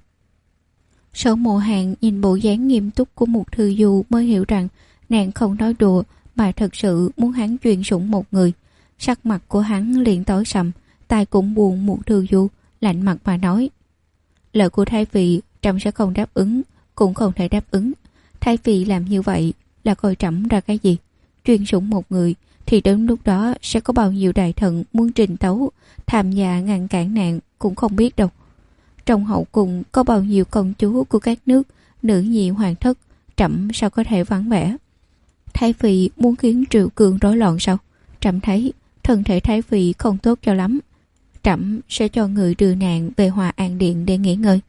Sở Mộ Hàn nhìn bộ dáng nghiêm túc của Mục Thư Du mới hiểu rằng nàng không nói đùa mà thật sự muốn hắn truyền sủng một người. Sắc mặt của hắn liền tối sầm, tai cũng buồn. Mục Thư Du lạnh mặt mà nói: Lời của thái vị trẫm sẽ không đáp ứng, cũng không thể đáp ứng. Thái vị làm như vậy là coi trẫm ra cái gì? Truyền sủng một người thì đến lúc đó sẽ có bao nhiêu đại thần muốn trình tấu tham gia ngăn cản nạn cũng không biết đâu. Trong hậu cung có bao nhiêu công chúa của các nước, nữ nhi hoàng thất, trẫm sao có thể vắng vẻ? Thái vị muốn khiến triều cường rối loạn sao? Trẫm thấy thân thể thái vị không tốt cho lắm. Trẫm sẽ cho người đưa nàng về Hòa An Điện để nghỉ ngơi.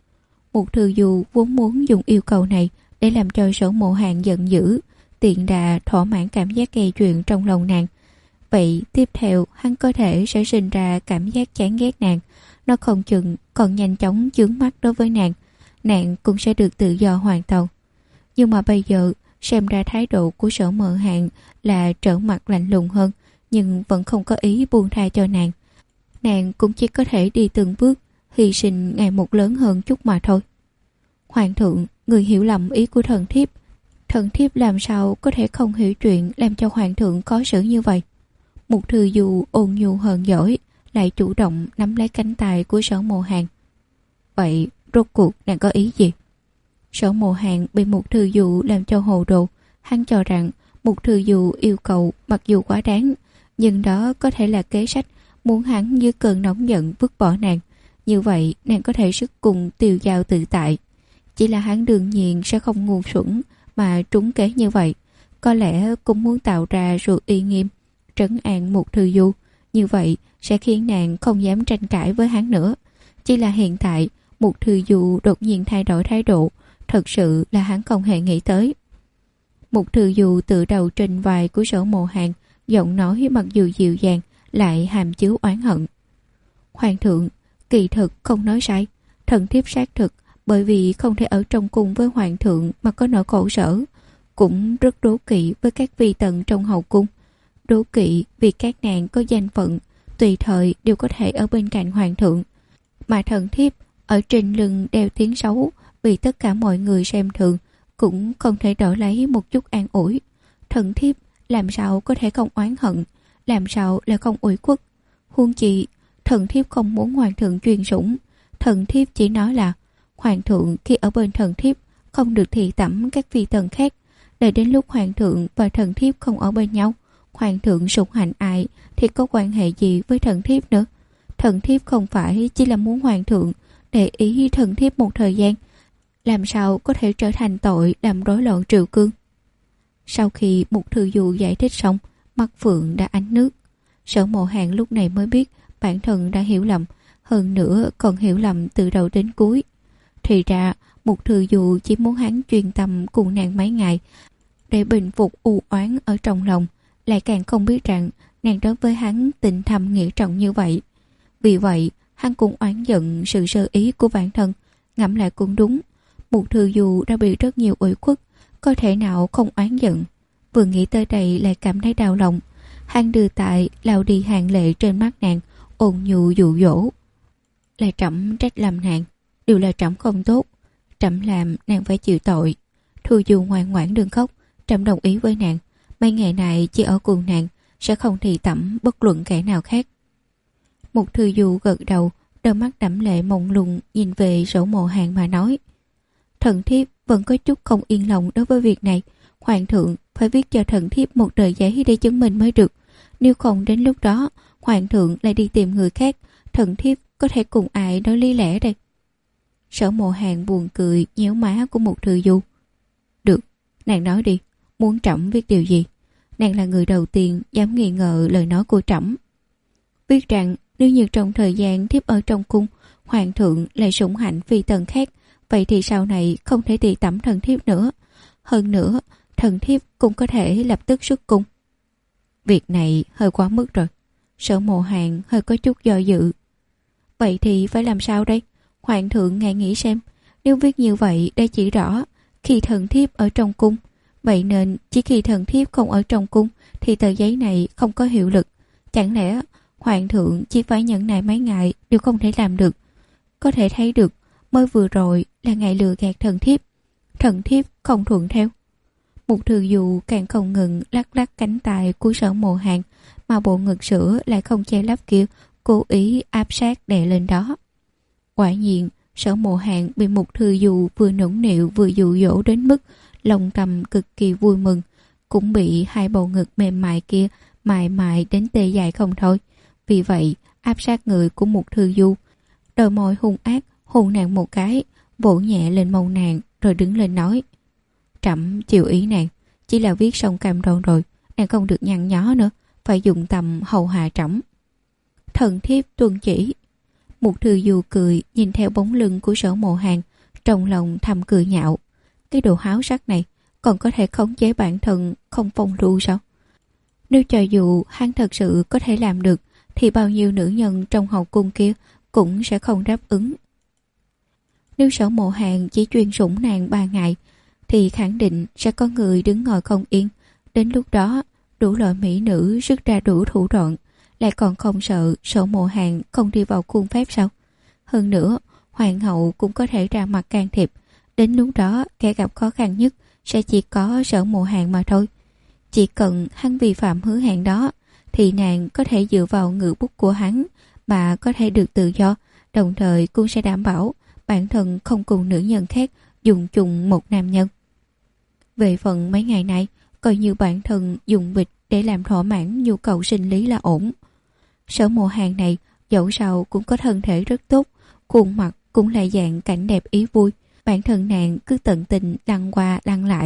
Mục Thư Du vốn muốn dùng yêu cầu này để làm cho Sở Mộ Hàn giận dữ, tiện đà thỏa mãn cảm giác gây chuyện trong lòng nàng. Vậy tiếp theo hắn có thể sẽ sinh ra cảm giác chán ghét nàng, nó không chừng còn nhanh chóng chướng mắt đối với nàng, nàng cũng sẽ được tự do hoàn toàn. Nhưng mà bây giờ xem ra thái độ của Sở Mộ Hàn là trở mặt lạnh lùng hơn, nhưng vẫn không có ý buông tha cho nàng. Nàng cũng chỉ có thể đi từng bước, hy sinh ngày một lớn hơn chút mà thôi. Hoàng thượng, người hiểu lầm ý của thần thiếp. Thần thiếp làm sao có thể không hiểu chuyện làm cho hoàng thượng khó xử như vậy? Mục Thư Du ôn nhu hờn dỗi, lại chủ động nắm lấy cánh tay của Sở Mộ Hàn. Vậy rốt cuộc nàng có ý gì? Sở Mộ Hàn bị Mục Thư Du làm cho hồ đồ. Hắn cho rằng Mục Thư Du yêu cầu mặc dù quá đáng, nhưng đó có thể là kế sách muốn hắn dưới cơn nóng giận vứt bỏ nàng. Như vậy nàng có thể sức cùng tiêu dao tự tại. Chỉ là hắn đương nhiên sẽ không ngu xuẩn mà trúng kế như vậy. Có lẽ cũng muốn tạo ra sự uy nghiêm, trấn an Mục Thư Du. Như vậy sẽ khiến nàng không dám tranh cãi với hắn nữa. Chỉ là hiện tại Mục Thư Du đột nhiên thay đổi thái độ, thật sự là hắn không hề nghĩ tới. Mục Thư Du tự đầu trên vai của Sở Mộ Hàn, giọng nói mặc dù dịu dàng lại hàm chứa oán hận. Hoàng thượng, kỳ thực không nói sai, thần thiếp xác thực bởi vì không thể ở trong cung với hoàng thượng mà có nỗi khổ sở, cũng rất đố kỵ với các phi tần trong hậu cung. Đố kỵ vì các nàng có danh phận, tùy thời đều có thể ở bên cạnh hoàng thượng, mà thần thiếp ở trên lưng đeo tiếng xấu, bị tất cả mọi người xem thường, cũng không thể đổi lấy một chút an ủi. Thần thiếp làm sao có thể không oán hận, làm sao lại không ủy khuất? Huống chi thần thiếp không muốn hoàng thượng truyền sủng. Thần thiếp chỉ nói là hoàng thượng khi ở bên thần thiếp không được thị tẩm các phi tần khác. Đợi đến lúc hoàng thượng và thần thiếp không ở bên nhau, hoàng thượng sủng hạnh ai thì có quan hệ gì với thần thiếp nữa? Thần thiếp không phải chỉ là muốn hoàng thượng để ý thần thiếp một thời gian, làm sao có thể trở thành tội làm rối loạn triều cương? Sau khi Mục Thư Du giải thích xong, mắt phượng đã ánh nước. Sở Mộ Hàn lúc này mới biết bản thân đã hiểu lầm, hơn nữa còn hiểu lầm từ đầu đến cuối. Thì ra Mục Thư Du chỉ muốn hắn chuyên tâm cùng nàng mấy ngày để bình phục u oán ở trong lòng, lại càng không biết rằng nàng đối với hắn tình thâm nghĩa trọng như vậy. Vì vậy hắn cũng oán giận sự sơ ý của bản thân. Ngẫm lại cũng đúng, Mục Thư Du đã bị rất nhiều ủy khuất, có thể nào không oán giận? Vừa nghĩ tới đây lại cảm thấy đau lòng. Hắn đưa tay lau đi hàng lệ trên mắt nàng, ôn nhu dụ dỗ. Là trẫm trách làm nàng, đều là trẫm không tốt, trẫm làm nàng phải chịu tội. Thư Du ngoan ngoãn đừng khóc, trẫm đồng ý với nàng, mấy ngày này chỉ ở cùng nàng, sẽ không thị tẩm bất luận kẻ nào khác. Một Thư Du gật đầu, đôi mắt đẫm lệ mông lung nhìn về Sở Mộ Hàn mà nói: thần thiếp vẫn có chút không yên lòng đối với việc này, hoàng thượng phải viết cho thần thiếp một tờ giấy để chứng minh mới được, nếu không đến lúc đó hoàng thượng lại đi tìm người khác, thần thiếp có thể cùng ai nói lý lẽ đây. Sở Mộ Hàn buồn cười nhéo má của một Thư Du. Được, nàng nói đi, muốn trẫm viết điều gì? Nàng là người đầu tiên dám nghi ngờ lời nói của trẫm. Viết rằng nếu như trong thời gian thiếp ở trong cung, hoàng thượng lại sủng hạnh phi tần khác, vậy thì sau này không thể tỳ tẩm thần thiếp nữa. Hơn nữa, thần thiếp cũng có thể lập tức xuất cung. Việc này hơi quá mức rồi. Sở Mộ Hàn hơi có chút do dự. Vậy thì phải làm sao đây? Hoàng thượng ngài nghĩ xem, nếu viết như vậy đã chỉ rõ khi thần thiếp ở trong cung, vậy nên chỉ khi thần thiếp không ở trong cung thì tờ giấy này không có hiệu lực. Chẳng lẽ hoàng thượng chỉ phải nhẫn nại mấy ngày đều không thể làm được? Có thể thấy được mới vừa rồi là ngài lừa gạt thần thiếp không thuận theo. Một Thư Du càng không ngừng lắc lắc cánh tay của Sở Mộ Hàn, mà bộ ngực sữa lại không che lấp kia cố ý áp sát đè lên đó. Quả nhiên Sở Mộ Hàn bị một Thư Du vừa nũng nịu vừa dụ dỗ đến mức lòng trầm cực kỳ vui mừng, cũng bị hai bầu ngực mềm mại kia mại mại đến tê dại không thôi. Vì vậy áp sát người của một Thư Du, đôi môi hung ác hôn nàng một cái, vỗ nhẹ lên mông nàng rồi đứng lên nói: trẫm chiều ý nàng, chỉ là viết xong cam đoan rồi, nàng không được nhăn nhó nữa, phải dùng tâm hầu hạ trẫm. Thần thiếp tuân chỉ. Một Thư Du cười nhìn theo bóng lưng của Sở Mộ Hàn, trong lòng thầm cười nhạo. Cái đồ háo sắc này còn có thể khống chế bản thân không phong lưu sao? Nếu cho dù hắn thật sự có thể làm được thì bao nhiêu nữ nhân trong hậu cung kia cũng sẽ không đáp ứng. Nếu Sở Mộ Hàn chỉ chuyên sủng nàng 3 ngày thì khẳng định sẽ có người đứng ngồi không yên. Đến lúc đó đủ loại mỹ nữ rứt ra đủ thủ đoạn, lại còn không sợ Sở Mộ Hàn không đi vào khuôn phép sao? Hơn nữa hoàng hậu cũng có thể ra mặt can thiệp. Đến lúc đó kẻ gặp khó khăn nhất sẽ chỉ có Sở Mộ Hàn mà thôi. Chỉ cần hắn vi phạm hứa hẹn đó thì nàng có thể dựa vào ngữ bút của hắn mà có thể được tự do, đồng thời cũng sẽ đảm bảo bản thân không cùng nữ nhân khác dùng chung một nam nhân. Về phần mấy ngày nay, coi như bản thân dùng vịt để làm thỏa mãn nhu cầu sinh lý là ổn. Sở Mộ Hàn này dẫu sao cũng có thân thể rất tốt, khuôn mặt cũng là dạng cảnh đẹp ý vui. Bản thân nàng cứ tận tình lăn qua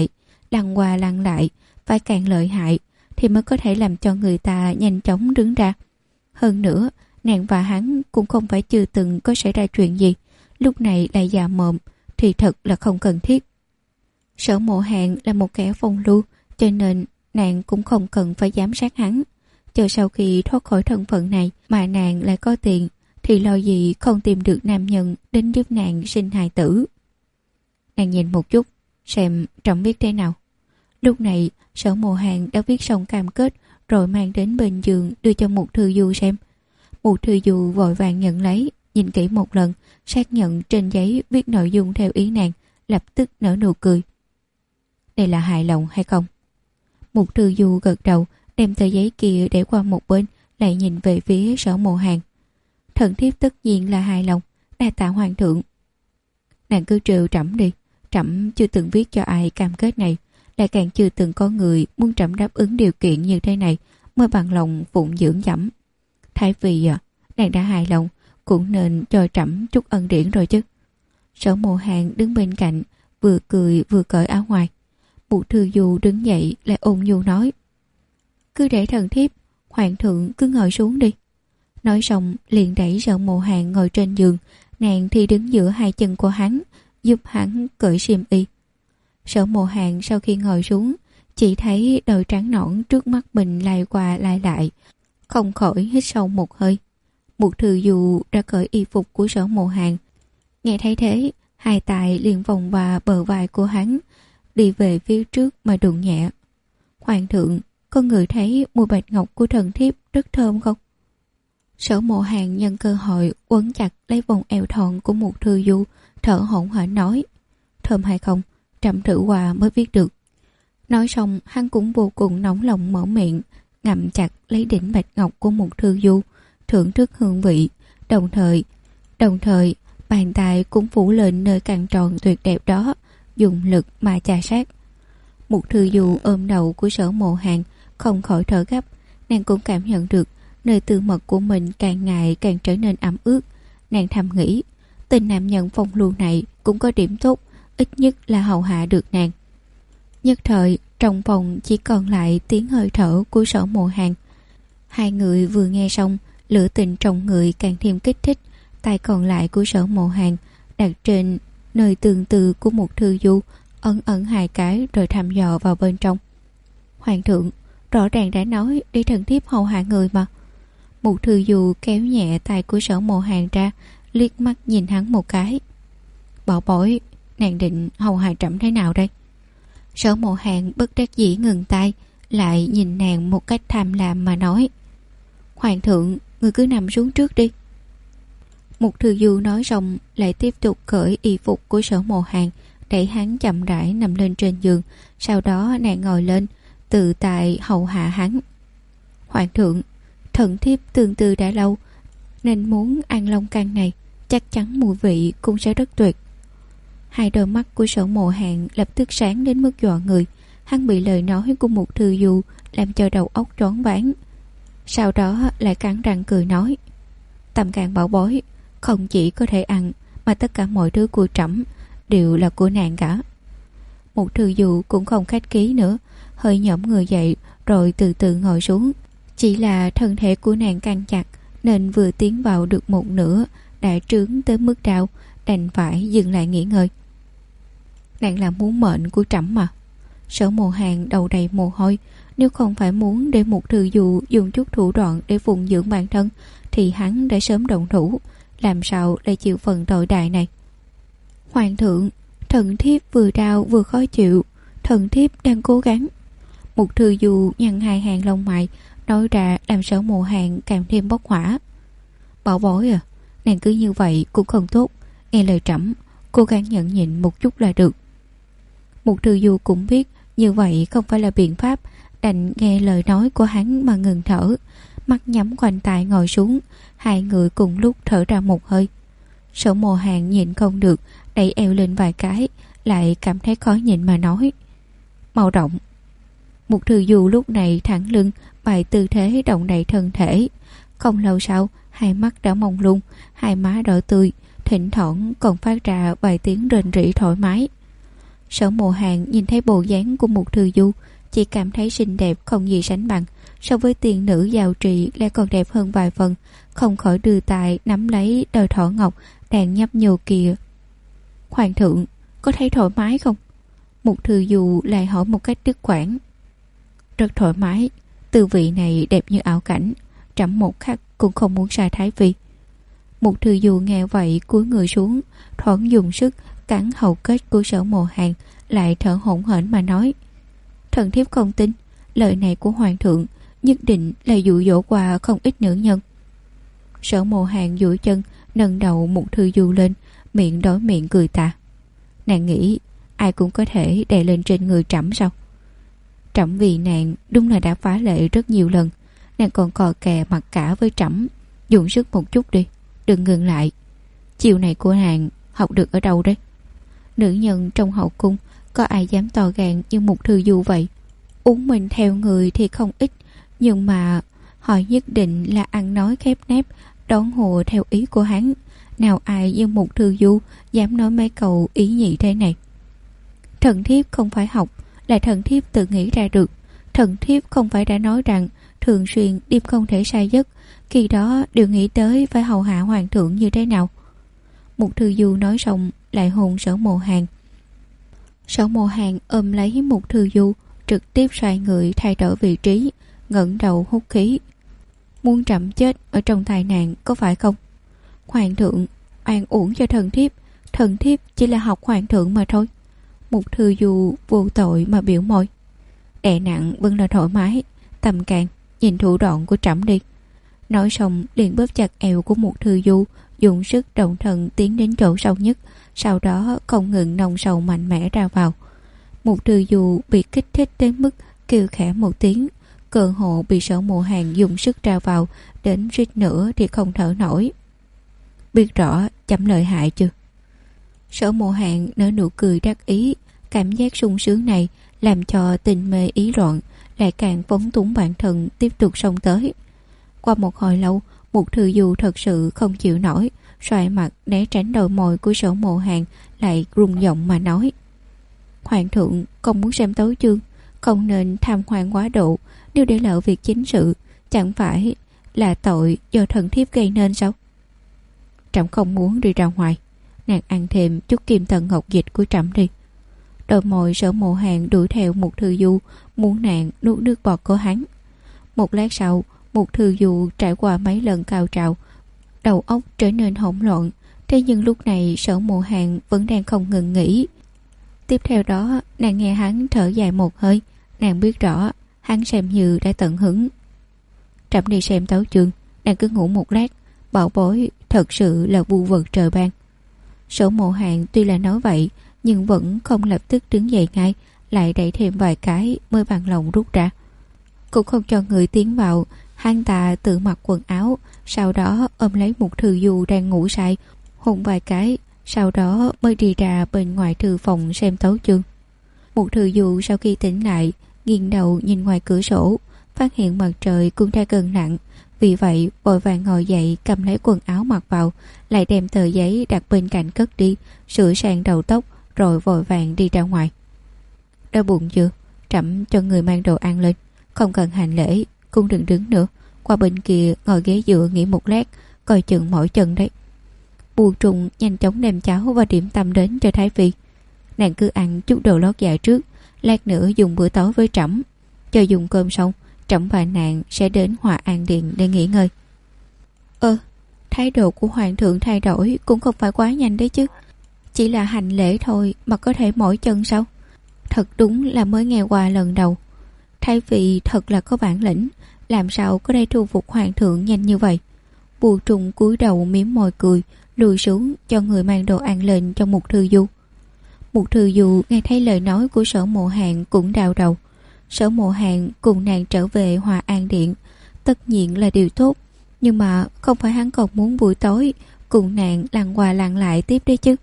lăn lại, phải càng lợi hại thì mới có thể làm cho người ta nhanh chóng đứng ra. Hơn nữa nàng và hắn cũng không phải chưa từng có xảy ra chuyện gì, lúc này lại già mồm thì thật là không cần thiết. Sở Mộ Hàn là một kẻ phong lưu, cho nên nàng cũng không cần phải giám sát hắn. Chờ sau khi thoát khỏi thân phận này mà nàng lại có tiền thì lo gì không tìm được nam nhân đến giúp nàng sinh hài tử. Nàng nhìn một chút xem trẫm viết thế nào. Lúc này Sở Mộ Hàn đã viết xong cam kết rồi mang đến bên giường đưa cho một Thư Du xem. Một Thư Du vội vàng nhận lấy, nhìn kỹ một lần, xác nhận trên giấy viết nội dung theo ý nàng, lập tức nở nụ cười. Đây là hài lòng hay không? Một Thư Du gật đầu, đem tờ giấy kia để qua một bên, lại nhìn về phía Sở Mộ Hàn. Thần thiếp tất nhiên là hài lòng, đa tạ hoàng thượng. Nàng cứ trêu trẫm đi, trẫm chưa từng viết cho ai cam kết này, lại càng chưa từng có người muốn trẫm đáp ứng điều kiện như thế này mới bằng lòng phụng dưỡng trẫm. Thái phi à, nàng đã hài lòng cũng nên cho trẫm chút ân điển rồi chứ. Sở Mộ Hàn đứng bên cạnh, vừa cười vừa cởi áo ngoài. Một Thư Du đứng dậy lại ôn nhu nói: cứ để thần thiếp, hoàng thượng cứ ngồi xuống đi. Nói xong liền đẩy Sở Mộ Hàn ngồi trên giường, nàng thì đứng giữa hai chân của hắn, giúp hắn cởi xiêm y. Sở Mộ Hàn sau khi ngồi xuống, chỉ thấy đôi trắng nõn trước mắt mình lai qua lai lại, không khỏi hít sâu một hơi. Một Thư Du đã cởi y phục của Sở Mộ Hàn. Nghe thấy thế, hai tay liền vòng qua bờ vai của hắn, đi về phía trước mà đụng nhẹ. Hoàng thượng, có người thấy mùi bạch ngọc của thần thiếp rất thơm không? Sở Mộ Hàn nhân cơ hội quấn chặt lấy vòng eo thon của Mục Thư Du, thở hổn hển nói: thơm hay không, trẫm thử qua mới biết được. Nói xong hắn cũng vô cùng nóng lòng mở miệng, ngậm chặt lấy đỉnh bạch ngọc của Mục Thư Du, thưởng thức hương vị, đồng thời bàn tay cũng phủ lên nơi càng tròn tuyệt đẹp đó, dùng lực mà chà sát. Mục Thư Du ôm đầu của Sở Mộ Hàn, không khỏi thở gấp. Nàng cũng cảm nhận được nơi tư mật của mình càng ngày càng trở nên ẩm ướt. Nàng thầm nghĩ, tên nam nhân phong lưu này cũng có điểm tốt, ít nhất là hầu hạ được nàng. Nhất thời trong phòng chỉ còn lại tiếng hơi thở của Sở Mộ Hàn. Hai người vừa nghe xong, lửa tình trong người càng thêm kích thích. Tay còn lại của Sở Mộ Hàn đặt trên nơi tương tư của Mục Thư Du, ẩn ẩn hai cái rồi thăm dò vào bên trong. Hoàng thượng, rõ ràng đã nói để thần thiếp hầu hạ người mà. Mục Thư Du kéo nhẹ tay của Sở Mộ Hàn ra, liếc mắt nhìn hắn một cái. Bảo bối, nàng định hầu hạ trẫm thế nào đây? Sở Mộ Hàn bất đắc dĩ ngừng tay, lại nhìn nàng một cách tham lam mà nói: Hoàng thượng, người cứ nằm xuống trước đi. Mục Thư Du nói xong lại tiếp tục cởi y phục của Sở Mộ Hàn, đẩy hắn chậm rãi nằm lên trên giường. Sau đó nàng ngồi lên, tự tại hầu hạ hắn. Hoàng thượng, thần thiếp tương tư đã lâu, nên muốn ăn long căn này, chắc chắn mùi vị cũng sẽ rất tuyệt. Hai đôi mắt của Sở Mộ Hàn lập tức sáng đến mức dọa người. Hắn bị lời nói của Mục Thư Du làm cho đầu óc choáng váng. Sau đó lại cắn răng cười nói: Tâm can bảo bối, không chỉ có thể ăn, mà tất cả mọi thứ của trẫm đều là của nàng cả. Mục Thư Du cũng không khách khí nữa, hơi nhõm người dậy rồi từ từ ngồi xuống. Chỉ là thân thể của nàng căng chặt, nên vừa tiến vào được một nửa đã trướng tới mức đau, đành phải dừng lại nghỉ ngơi. Nàng là muốn mệnh của trẫm mà. Sở Mộ Hàn đầu đầy mồ hôi. Nếu không phải muốn để Mục Thư Du dùng chút thủ đoạn để phụng dưỡng bản thân, thì hắn đã sớm động thủ, làm sao lại chịu phần tội đại này. Hoàng thượng, thần thiếp vừa đau vừa khó chịu, thần thiếp đang cố gắng. Mục Thư Du nhăn hai hàng lông mày, nói ra làm Sở Mộ Hàn càng thêm bốc hỏa. Bảo bối à, nàng cứ như vậy cũng không tốt, nghe lời trẫm, cố gắng nhẫn nhịn một chút là được. Mục Thư Du cũng biết như vậy không phải là biện pháp, đành nghe lời nói của hắn mà ngừng thở, mắt nhắm quanh tai ngồi xuống. Hai người cùng lúc thở ra một hơi. Sở Mộ Hàn nhịn không được, đẩy eo lên vài cái, lại cảm thấy khó nhịn mà nói: Mau động. Mục Thư Du lúc này thẳng lưng bày tư thế động đậy thân thể. Không lâu sau, hai mắt đã mông lung, hai má đỏ tươi, thỉnh thoảng còn phát ra vài tiếng rền rĩ thoải mái. Sở Mộ Hàn nhìn thấy bộ dáng của Mục Thư Du, chỉ cảm thấy xinh đẹp không gì sánh bằng, so với tiền nữ giàu trị lại còn đẹp hơn vài phần, không khỏi đưa tay nắm lấy đôi thỏ ngọc đang nhấp nhô kìa. Hoàng thượng, có thấy thoải mái không? Mục Thư Du lại hỏi một cách đứt quãng. Rất thoải mái, tư vị này đẹp như ảo cảnh, trẫm một khắc cũng không muốn sai thái phi. Mục Thư Du nghe vậy cúi người xuống, thoáng dùng sức cắn hầu kết của Sở Mộ Hàn, lại thở hổn hển mà nói: Thần thiếp không tin, lời này của hoàng thượng nhất định là dụ dỗ qua không ít nữ nhân. Sở Mộ Hàn duỗi chân nâng đầu Mục Thư Du lên, miệng đối miệng cười tà. Nàng nghĩ ai cũng có thể đè lên trên người trẫm sao? Trẫm vì nàng đúng là đã phá lệ rất nhiều lần, nàng còn cò kè mặt cả với trẫm. Dùng sức một chút đi, đừng ngừng lại. Chiều này của nàng học được ở đâu đấy? Nữ nhân trong hậu cung có ai dám to gan như Mục Thư Du vậy? Uống mình theo người thì không ít, nhưng mà họ nhất định là ăn nói khép nép, đón hùa theo ý của hắn. Nào ai như Mục Thư Du dám nói mấy câu ý nhị thế này? Thần thiếp không phải học, là thần thiếp tự nghĩ ra được. Thần thiếp không phải đã nói rằng thường xuyên đêm không thể say giấc, khi đó đều nghĩ tới phải hầu hạ hoàng thượng như thế nào. Mục Thư Du nói xong lại hôn Sở Mộ Hàn. Sở Mộ Hàn ôm lấy Mục Thư Du, trực tiếp xoay người thay đổi vị trí, ngẩng đầu hút khí. Muốn trẫm chết ở trong tai nạn có phải không? Hoàng thượng, oan uổng cho thần thiếp chỉ là học hoàng thượng mà thôi. Mục Thư Du vô tội mà biểu môi. Đè nặng vẫn là thoải mái, tầm càng nhìn thủ đoạn của trẫm đi. Nói xong liền bóp chặt eo của Mục Thư Du, dùng sức động thần tiến đến chỗ sâu nhất, sau đó không ngừng nồng sầu mạnh mẽ ra vào. Mục Thư Du bị kích thích đến mức kêu khẽ một tiếng, cơ hồ bị Sở Mộ Hàn dùng sức ra vào đến suýt nữa thì không thở nổi. Biết rõ chậm lợi hại chưa? Sở Mộ Hàn nở nụ cười đắc ý, cảm giác sung sướng này làm cho tình mê ý loạn lại càng phóng túng bản thân tiếp tục xông tới. Qua một hồi lâu, Mục Thư Du thật sự không chịu nổi, xoay mặt né tránh đôi môi của Sở Mộ Hàn, lại rung giọng mà nói: Hoàng thượng không muốn xem tấu chương, không nên tham hoang quá độ, nếu để lỡ việc chính sự, chẳng phải là tội do thần thiếp gây nên sao? Trẫm không muốn đi ra ngoài, nàng ăn thêm chút kim tần ngọc dịch của trẫm đi. Đôi môi Sở Mộ Hàn đuổi theo Mục Thư Du, muốn nàng nuốt nước bọt của hắn. Một lát sau, Mục Thư Du trải qua mấy lần cao trào, đầu óc trở nên hỗn loạn. Thế nhưng lúc này Sở Mộ Hàn vẫn đang không ngừng nghỉ. Tiếp theo đó, nàng nghe hắn thở dài một hơi, nàng biết rõ hắn xem như đã tận hứng. Trẫm đi xem tấu chương, nàng cứ ngủ một lát, bảo bối thật sự là vu vật trời ban. Sở Mộ Hàn tuy là nói vậy, nhưng vẫn không lập tức đứng dậy ngay, lại đẩy thêm vài cái mới bằng lòng rút ra. Cũng không cho người tiến vào, hắn ta tự mặc quần áo, sau đó ôm lấy Mục Thư Du đang ngủ say, hôn vài cái, sau đó mới đi ra bên ngoài thư phòng xem tấu chương. Mục Thư Du sau khi tỉnh lại, nghiêng đầu nhìn ngoài cửa sổ, phát hiện mặt trời cũng đã gần lặn, vì vậy vội vàng ngồi dậy cầm lấy quần áo mặc vào, lại đem tờ giấy đặt bên cạnh cất đi, sửa sang đầu tóc, rồi vội vàng đi ra ngoài. Đói bụng chưa? Trẫm cho người mang đồ ăn lên, không cần hành lễ, cũng đừng đứng nữa, qua bên kia ngồi ghế dựa nghỉ một lát, coi chừng mỏi chân đấy. Bù Trùng nhanh chóng đem cháo và điểm tâm đến cho Thái Phi. Nàng cứ ăn chút đồ lót dạ trước, lát nữa dùng bữa tối với trẫm. Cho dùng cơm xong, trẫm và nàng sẽ đến Hòa An Điện để nghỉ ngơi. Thái độ của hoàng thượng thay đổi cũng không phải quá nhanh đấy chứ. Chỉ là hành lễ thôi mà có thể mỏi chân sao? Thật đúng là mới nghe qua lần đầu. Thái Phi thật là có bản lĩnh, làm sao có thể thu phục hoàng thượng nhanh như vậy? Bù Trùng cúi đầu mím môi cười, lùi xuống cho người mang đồ ăn lên cho Mục Thư Du. Mục Thư Du nghe thấy lời nói của Sở Mộ Hàn cũng đau đầu. Sở Mộ Hàn cùng nàng trở về Hòa An Điện tất nhiên là điều tốt, nhưng mà không phải hắn còn muốn buổi tối cùng nàng lăn qua lăn lại tiếp đấy chứ.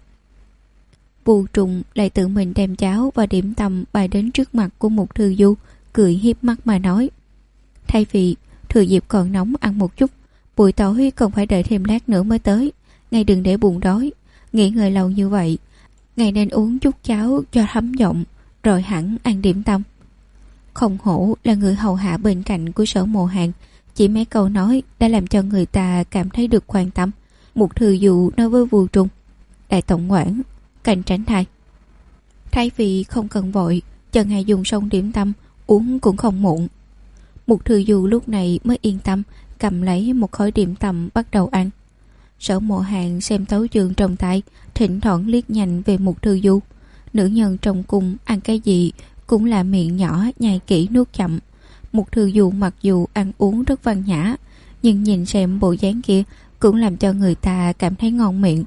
Bù Trùng lại tự mình đem cháo và điểm tâm bày đến trước mặt của Mục Thư Du, cười hiếp mắt mà nói: Thay vì thừa dịp còn nóng ăn một chút, buổi tối không phải đợi thêm lát nữa mới tới, ngày đừng để bụng đói, nghỉ ngơi lâu như vậy, ngày nên uống chút cháo cho thấm giọng, rồi hẳn ăn điểm tâm. Không hổ là người hầu hạ bên cạnh của Sở Mộ Hàn, chỉ mấy câu nói đã làm cho người ta cảm thấy được quan tâm. Mục Thư Du nói với Bù Trùng: Đại tổng quản, canh tránh thai. Thái Phi không cần vội, chờ ngày dùng xong điểm tâm, uống cũng không muộn. Mục Thư Du lúc này mới yên tâm, cầm lấy một khối điểm tâm bắt đầu ăn. Sở Mộ Hàn xem tấu chương trong tay, thỉnh thoảng liếc nhanh về Mục Thư Du. Nữ nhân trong cung ăn cái gì cũng là miệng nhỏ nhai kỹ nuốt chậm. Mục Thư Du mặc dù ăn uống rất văn nhã, nhưng nhìn xem bộ dáng kia cũng làm cho người ta cảm thấy ngon miệng.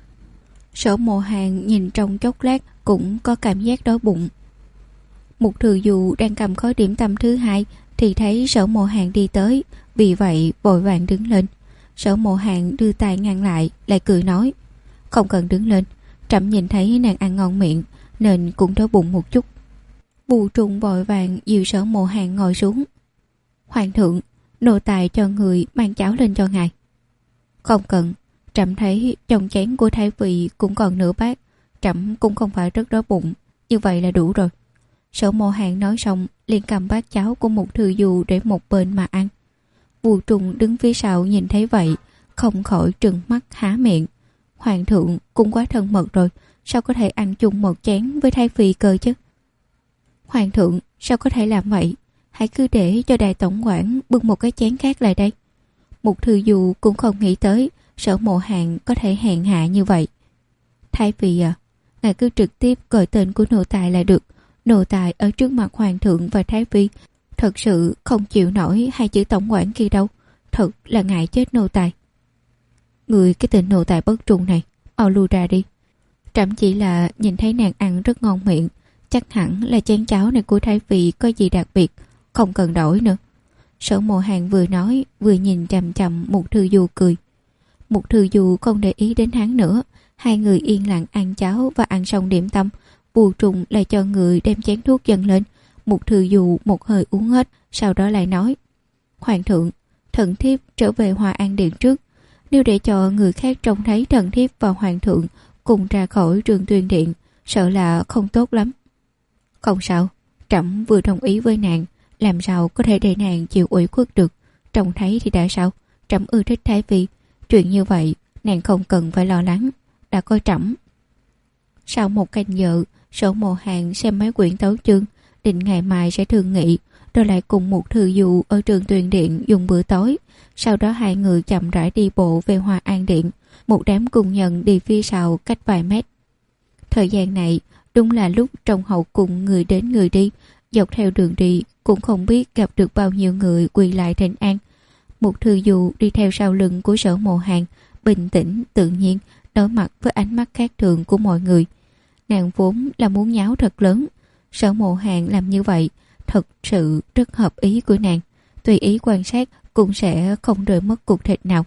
Sở Mộ Hàn nhìn trong chốc lát cũng có cảm giác đói bụng. Mục Thư Du đang cầm khối điểm tâm thứ hai thì thấy Sở Mộ Hàn đi tới, vì vậy vội vàng đứng lên. Sở Mộ Hàn đưa tay ngăn lại, lại cười nói: Không cần đứng lên, trẫm nhìn thấy nàng ăn ngon miệng nên cũng đói bụng một chút. Bù Trùng vội vàng dìu Sở Mộ Hàn ngồi xuống. Hoàng thượng, nô tài cho người mang cháo lên cho ngài. Không cần, trẫm thấy trong chén của Thái Phi cũng còn nửa bát, trẫm cũng không phải rất đói bụng, như vậy là đủ rồi. Sở Mộ Hàn nói xong liền cầm bát cháo của Mục Thư Du để một bên mà ăn. Bù Trùng đứng phía sau nhìn thấy vậy, không khỏi trừng mắt há miệng. Hoàng thượng cũng quá thân mật rồi, sao có thể ăn chung một chén với Thái Phi cơ chứ? Hoàng thượng sao có thể làm vậy? Hãy cứ để cho đại tổng quản bưng một cái chén khác lại đây. Mục Thư Du cũng không nghĩ tới Sở Mộ Hàn có thể hèn hạ như vậy. Thái Phi à, ngài cứ trực tiếp gọi tên của nô tài là được. Nô tài ở trước mặt hoàng thượng và Thái Phi thật sự không chịu nổi hai chữ tổng quản kia đâu. Thật là ngại chết nô tài. Người cái tên nô tài bất trung này, mau lui ra đi. Trẫm chỉ là nhìn thấy nàng ăn rất ngon miệng, chắc hẳn là chén cháo này của Thái Phi có gì đặc biệt, không cần đổi nữa. Sở Mộ Hàn vừa nói vừa nhìn chằm chằm Mục Thư Du cười. Mục Thư Du không để ý đến hắn nữa. Hai người yên lặng ăn cháo và ăn xong điểm tâm. Bù Trùng lại cho người đem chén thuốc dâng lên. Mục Thư Du một hơi uống hết, sau đó lại nói: Hoàng thượng, thần thiếp trở về Hòa An Điện trước. Nếu để cho người khác trông thấy thần thiếp và hoàng thượng cùng ra khỏi Trường Tuyên Điện, sợ là không tốt lắm. Không sao, trẫm vừa đồng ý với nàng, làm sao có thể để nàng chịu ủy khuất được. Trông thấy thì đã sao, trẫm ưa thích Thái Phi. Chuyện như vậy nàng không cần phải lo lắng, đã coi trẫm. Sau một canh giờ, Sở Mộ Hàn xem mấy quyển tấu chương, định ngày mai sẽ thương nghị, rồi lại cùng Mục Thư Du ở Trường Tuyên Điện dùng bữa tối. Sau đó hai người chậm rãi đi bộ về Hòa An Điện, một đám cung nhân đi phía sau cách vài mét. Thời gian này đúng là lúc trong hậu cung người đến người đi, dọc theo đường đi cũng không biết gặp được bao nhiêu người quỳ lại thỉnh an. Mục Thư Du đi theo sau lưng của Sở Mộ Hàn, bình tĩnh tự nhiên đối mặt với ánh mắt khác thường của mọi người. Nàng vốn là muốn nháo thật lớn, Sở Mộ Hàn làm như vậy thật sự rất hợp ý của nàng, tùy ý quan sát cũng sẽ không rơi mất cục thịt nào.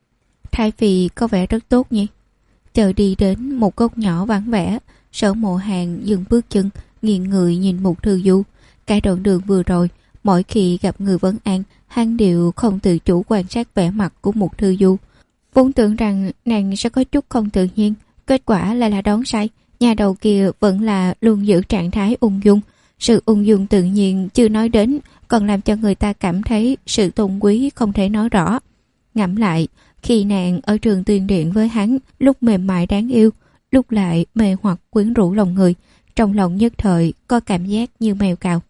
Thái Phi có vẻ rất tốt nhỉ? Chờ đi đến một góc nhỏ vắng vẻ, Sở Mộ Hàn dừng bước chân, nghiêng người nhìn Mục Thư Du. Cả đoạn đường vừa rồi, mỗi khi gặp người vấn an, hắn đều không tự chủ quan sát vẻ mặt của Mục Thư Du. Vốn tưởng rằng nàng sẽ có chút không tự nhiên, kết quả là đón sai. Nhà đầu kia vẫn là luôn giữ trạng thái ung dung. Sự ung dung tự nhiên chưa nói đến, còn làm cho người ta cảm thấy sự tôn quý không thể nói rõ. Ngẫm lại, khi nàng ở Trường Tuyên Điện với hắn, lúc mềm mại đáng yêu, lúc lại mê hoặc quyến rũ lòng người, trong lòng nhất thời có cảm giác như mèo cào.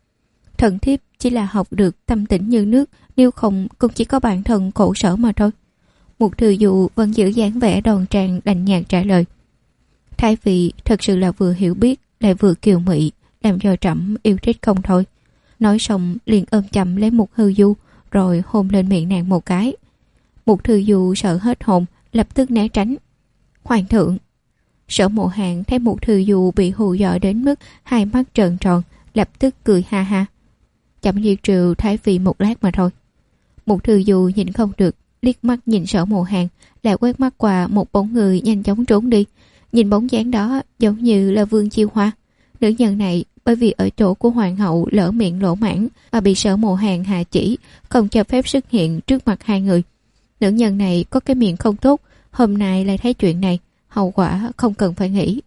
Thần thiếp chỉ là học được tâm tĩnh như nước, nếu không cũng chỉ có bản thân khổ sở mà thôi. Mục Thư Du vẫn giữ dáng vẻ đoan trang đành nhạt trả lời. Thái Phi thật sự là vừa hiểu biết lại vừa kiều mị, làm cho trẫm yêu thích không thôi. Nói xong liền ôm chầm lấy Mục Thư Du, rồi hôn lên miệng nàng một cái. Mục Thư Du sợ hết hồn, lập tức né tránh. Hoàng thượng! Sở Mộ Hàn thấy Mục Thư Du bị hù dọa đến mức hai mắt trợn tròn, lập tức cười ha ha. Chậm diệt trừ Thái Phi một lát mà thôi. Mục Thư Du nhìn không được, liếc mắt nhìn Sở Mộ Hàn, lại quét mắt qua một bóng người nhanh chóng trốn đi. Nhìn bóng dáng đó giống như là Vương Chiêu Hoa. Nữ nhân này bởi vì ở chỗ của hoàng hậu lỡ miệng lỗ mãn mà bị Sở Mộ Hàn hạ chỉ, không cho phép xuất hiện trước mặt hai người. Nữ nhân này có cái miệng không tốt, hôm nay lại thấy chuyện này, hậu quả không cần phải nghĩ.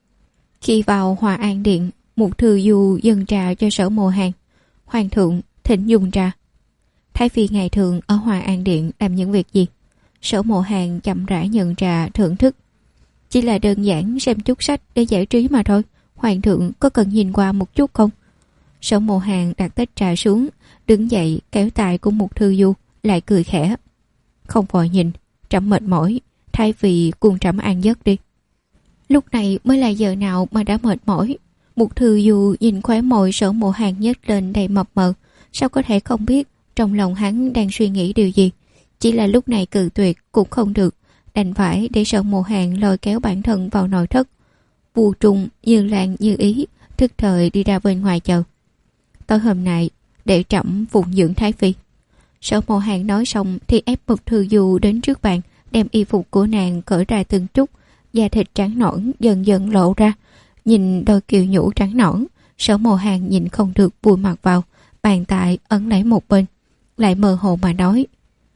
Khi vào Hòa An Điện, Mục Thư Du dâng trà cho Sở Mộ Hàn. Hoàng thượng, thỉnh dùng trà. Thái Phi ngày thường ở Hòa An Điện làm những việc gì? Sở Mộ Hàn chậm rãi nhận trà thưởng thức. Chỉ là đơn giản xem chút sách để giải trí mà thôi. Hoàng thượng có cần nhìn qua một chút không? Sở Mộ Hàn đặt tách trà xuống, đứng dậy kéo tay của Mục Thư Du, lại cười khẽ. Không vội nhìn, trẫm mệt mỏi, Thái Phi cùng trẫm ăn giấc đi. Lúc này mới là giờ nào mà đã mệt mỏi? Mục Thư Du nhìn khóe môi Sở Mộ Hàn nhếch lên đầy mập mờ, sao có thể không biết trong lòng hắn đang suy nghĩ điều gì. Chỉ là lúc này cự tuyệt cũng không được, đành phải để Sở Mộ Hàn lôi kéo bản thân vào nội thất. Bù Trùng như Lan như Ý thức thời đi ra bên ngoài chờ. Tối hôm nay để trẫm phụng dưỡng Thái Phi. Sở Mộ Hàn nói xong thì ép Mục Thư Du đến trước bàn, đem y phục của nàng cởi ra từng chút, da thịt trắng nõn dần dần lộ ra. Nhìn đôi kiều nhũ trắng nõn, Sở Mộ Hàn nhìn không được vùi mặt vào, bàn tay ấn lấy một bên, lại mơ hồ mà nói.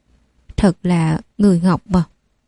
Thật là người ngọc mà.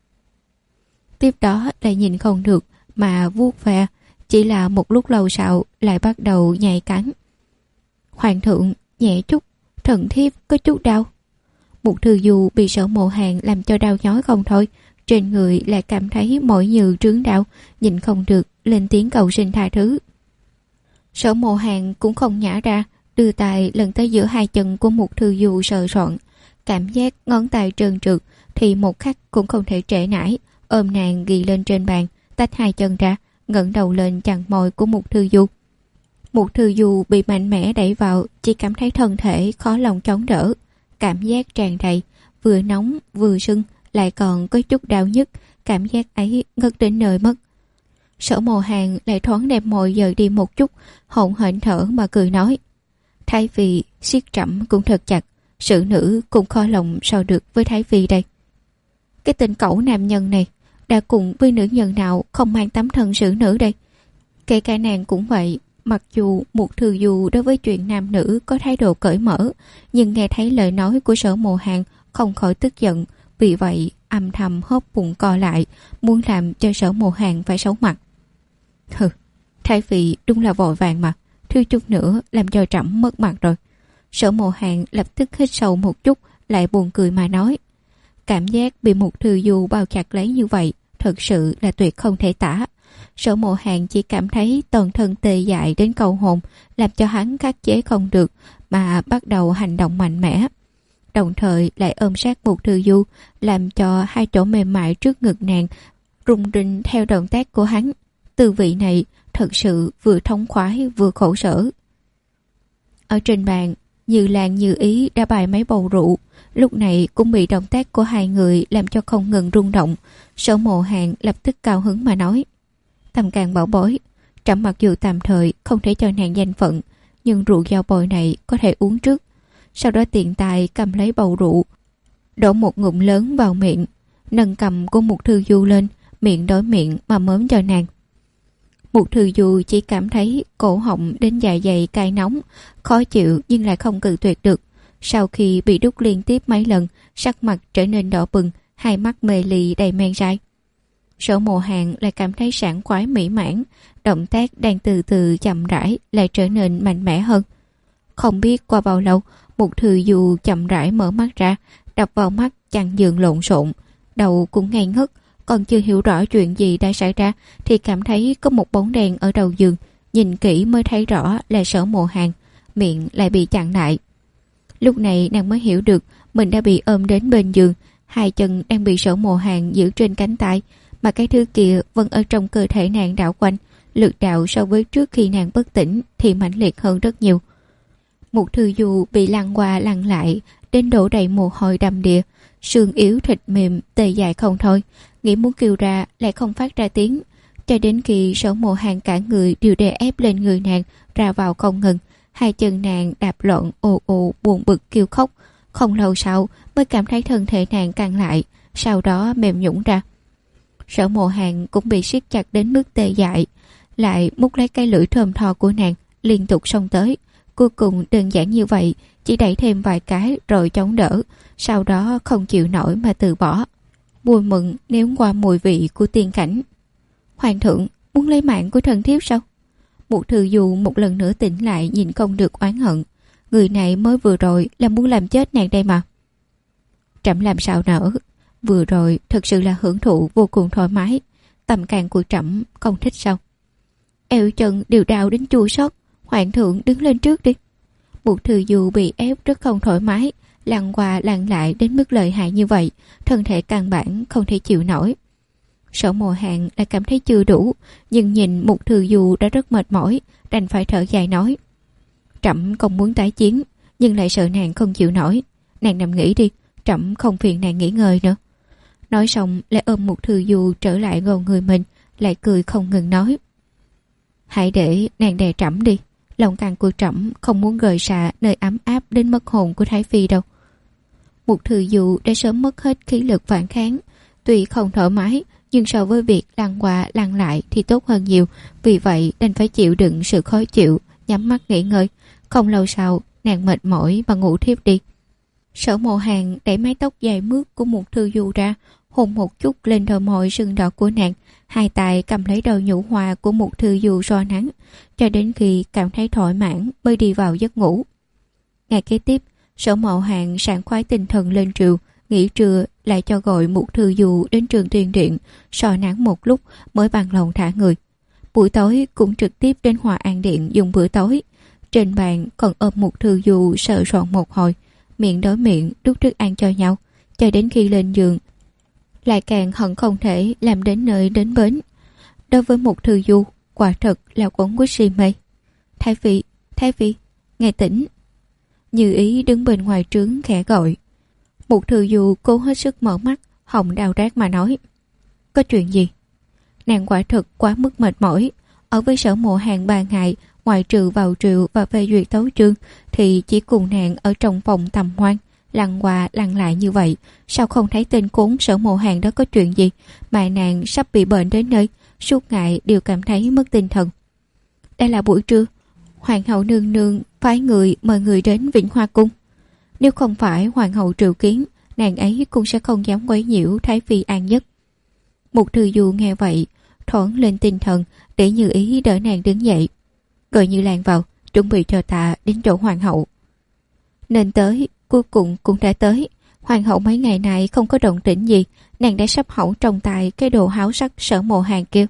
Tiếp đó lại nhìn không được mà vuốt ve, chỉ là một lúc lâu sau lại bắt đầu nhảy cắn. Hoàng thượng, nhẹ chút, thần thiếp có chút đau. Mục Thư Du bị Sở Mộ Hàn làm cho đau nhói không thôi, trên người lại cảm thấy mỏi như trướng đau, nhìn không được lên tiếng cầu xin tha thứ. Sở Mộ Hàn cũng không nhả ra, đưa tay lần tới giữa hai chân của Mục Thư Du sờ soạn, cảm giác ngón tay trơn trượt thì một khắc cũng không thể trễ nải, ôm nàng ghi lên trên bàn, tách hai chân ra, ngẩng đầu lên chặn môi của Mục Thư Du. Mục Thư Du bị mạnh mẽ đẩy vào, chỉ cảm thấy thân thể khó lòng chống đỡ, cảm giác tràn đầy, vừa nóng vừa sưng, lại còn có chút đau nhức, cảm giác ấy ngất đến nơi mất. Sở Mộ Hàn lại thoáng đem môi dời đi một chút, hổn hển thở mà cười nói: Thái phi siết trẫm cũng thật chặt, sự nữ cũng khó lòng so được với Thái phi đây. Cái tên cẩu nam nhân này đã cùng với nữ nhân nào không mang tấm thân xử nữ đây? Kể cả nàng cũng vậy. Mặc dù Mục Thư Du đối với chuyện nam nữ có thái độ cởi mở, nhưng nghe thấy lời nói của Sở Mộ Hàn không khỏi tức giận, vì vậy âm thầm hớp bụng co lại, muốn làm cho Sở Mộ Hàn phải xấu mặt. Hừ, Thái phi đúng là vội vàng mà, thiếu chút nữa làm cho trẫm mất mặt rồi. Sở Mộ Hàn lập tức hít sâu một chút, lại buồn cười mà nói: Cảm giác bị Mục Thư Du bao chặt lấy như vậy thật sự là tuyệt không thể tả. Sở Mộ Hàn chỉ cảm thấy toàn thân tê dại đến cầu hồn, làm cho hắn khắc chế không được mà bắt đầu hành động mạnh mẽ, đồng thời lại ôm sát Mục Thư Du, làm cho hai chỗ mềm mại trước ngực nàng rung rinh theo động tác của hắn. Tư vị này thật sự vừa thống khoái vừa khổ sở. Ở trên bàn, Như Lan Như Ý đã bày mấy bầu rượu, lúc này cũng bị động tác của hai người làm cho không ngừng rung động. Sở Mộ Hàn lập tức cao hứng mà nói: Tâm Can bảo bối, trẫm mặc dù tạm thời không thể cho nàng danh phận, nhưng rượu giao bồi này có thể uống trước. Sau đó tiện tay cầm lấy bầu rượu, đổ một ngụm lớn vào miệng, nâng cầm của Mục Thư Du lên, miệng đối miệng mà mớm cho nàng. Mục Thư Du chỉ cảm thấy cổ họng đến dạ dày cay nóng, khó chịu nhưng lại không cự tuyệt được. Sau khi bị đút liên tiếp mấy lần, sắc mặt trở nên đỏ bừng, hai mắt mê ly đầy men rai. Sở Mộ Hàn lại cảm thấy sảng khoái mỹ mãn, động tác đang từ từ chậm rãi lại trở nên mạnh mẽ hơn. Không biết qua bao lâu, Mục Thư Du chậm rãi mở mắt ra, đập vào mắt chăn giường lộn xộn, đầu cũng ngây ngất, còn chưa hiểu rõ chuyện gì đã xảy ra thì cảm thấy có một bóng đèn ở đầu giường, nhìn kỹ mới thấy rõ là Sở Mộ Hàn, miệng lại bị chặn lại. Lúc này nàng mới hiểu được mình đã bị ôm đến bên giường, hai chân đang bị Sở Mộ Hàn giữ trên cánh tay, mà cái thứ kia vẫn ở trong cơ thể nàng đảo quanh, lực đạo so với trước khi nàng bất tỉnh thì mãnh liệt hơn rất nhiều. Mục Thư Du bị lăn qua lăn lại đến đổ đầy mồ hôi đầm đìa, xương yếu thịt mềm tê dại không thôi, nghĩ muốn kêu ra lại không phát ra tiếng, cho đến khi Sở Mộ Hàn cả người đều đè ép lên người nàng ra vào không ngừng, hai chân nàng đạp loạn ồ ồ buồn bực kêu khóc. Không lâu sau mới cảm thấy thân thể nàng căng lại, sau đó mềm nhũn ra. Sở Mộ Hàn cũng bị siết chặt đến mức tê dại, lại mút lấy cái lưỡi thơm tho của nàng, liên tục xông tới. Cuối cùng đơn giản như vậy, chỉ đẩy thêm vài cái rồi chống đỡ, sau đó không chịu nổi mà từ bỏ. Vui mừng nếm qua mùi vị của tiên cảnh. Hoàng thượng muốn lấy mạng của thần thiếp sao? Mục Thư Du một lần nữa tỉnh lại, nhìn không được oán hận. Người này mới vừa rồi là muốn làm chết nàng đây mà. Trẫm làm sao nỡ, vừa rồi thật sự là hưởng thụ vô cùng thoải mái, tâm can của trẫm không thích sao? Eo chân đều đau đến chua xót, hoàng thượng đứng lên trước đi. Mục Thư Du bị ép rất không thoải mái, lăn qua lăn lại đến mức lợi hại như vậy, thân thể căn bản không thể chịu nổi. Sở Mộ Hàn lại cảm thấy chưa đủ, nhưng nhìn Mục Thư Du đã rất mệt mỏi, đành phải thở dài nói: Trẫm không muốn tái chiến, nhưng lại sợ nàng không chịu nổi. Nàng nằm nghỉ đi, trẫm không phiền nàng nghỉ ngơi nữa. Nói xong lại ôm Mục Thư Du trở lại gần người mình, lại cười không ngừng nói: Hãy để nàng đè trẫm đi, lòng can của trẫm không muốn rời xa nơi ấm áp đến mất hồn của Thái phi đâu. Mục Thư Du đã sớm mất hết khí lực phản kháng, tuy không thoải mái nhưng so với việc lăn qua lăn lại thì tốt hơn nhiều, vì vậy đành phải chịu đựng sự khó chịu, nhắm mắt nghỉ ngơi. Không lâu sau nàng mệt mỏi và ngủ thiếp đi. Sở Mộ Hàn đẩy mái tóc dài mướt của Mục Thư Du ra, hôn một chút lên đôi môi sưng đỏ của nàng, hai tay cầm lấy đầu nhũ hoa của Mục Thư Du so nắng, cho đến khi cảm thấy thỏa mãn mới đi vào giấc ngủ. Ngày kế tiếp, Sở Mộ Hàn sảng khoái tinh thần lên triều, nghỉ trưa lại cho gọi Mục Thư Du đến trường Tuyên Điện so nắng một lúc mới bằng lòng thả người. Buổi tối cũng trực tiếp đến Hòa An Điện dùng bữa tối. Trên bàn còn ôm Mục Thư Du sờ soạn một hồi, miệng đối miệng đút thức ăn cho nhau, cho đến khi lên giường lại càng hận không thể làm đến nơi đến bến. Đối với Mục Thư Du, quả thật là quấn quýt si mê. Thái phi, ngài tỉnh. Như Ý đứng bên ngoài trướng khẽ gọi. Mục Thư Du cố hết sức mở mắt, họng đau rát mà nói: Có chuyện gì? Nàng quả thực quá mức mệt mỏi. Ở với Sở Mộ Hàn 3 ngày, ngoại trừ vào triệu và phê duyệt tấu chương, thì chỉ cùng nàng ở trong phòng tầm hoan, lăn qua lăn lại như vậy. Sao không thấy tên cốn Sở Mộ Hàn đó có chuyện gì, mà nàng sắp bị bệnh đến nơi, suốt ngày đều cảm thấy mất tinh thần. Đây là buổi trưa, Hoàng hậu nương nương phái người mời người đến Vĩnh Hoa Cung. Nếu không phải Hoàng hậu triệu kiến, nàng ấy cũng sẽ không dám quấy nhiễu Thái Phi an giấc. Mục Thư Du nghe vậy, thoáng lên tinh thần, để Như Ý đỡ nàng đứng dậy. Gọi Như Lan vào, chuẩn bị cho ta đến chỗ Hoàng hậu. Nên tới, cuối cùng cũng đã tới. Hoàng hậu mấy ngày này không có động tĩnh gì, nàng đã sắp hỏng trong tay cái đồ háo sắc Sở Mộ Hàn kia.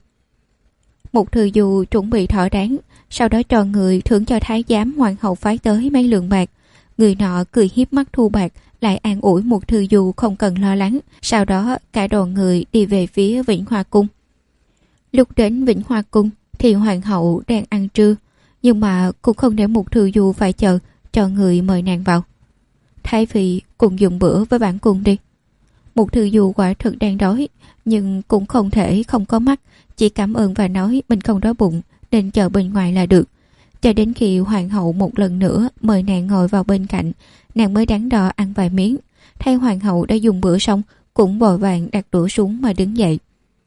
Mục Thư Du chuẩn bị thỏa đáng, sau đó cho người thưởng cho thái giám Hoàng hậu phái tới mấy lượng bạc. Người nọ cười hiếp mắt thu bạc, lại an ủi Mục Thư Du không cần lo lắng. Sau đó cả đoàn người đi về phía Vĩnh Hoa Cung. Lúc đến Vĩnh Hoa Cung thì Hoàng hậu đang ăn trưa, nhưng mà cũng không để Mục Thư Du phải chờ, cho người mời nàng vào. Thái Phi cùng dùng bữa với bản cung đi. Mục Thư Du quả thực đang đói, nhưng cũng không thể không có mắt, chỉ cảm ơn và nói mình không đói bụng nên chờ bên ngoài là được. Cho đến khi Hoàng hậu một lần nữa mời nàng ngồi vào bên cạnh, nàng mới đắn đo ăn vài miếng. Thấy Hoàng hậu đã dùng bữa xong, cũng vội vàng đặt đũa xuống mà đứng dậy.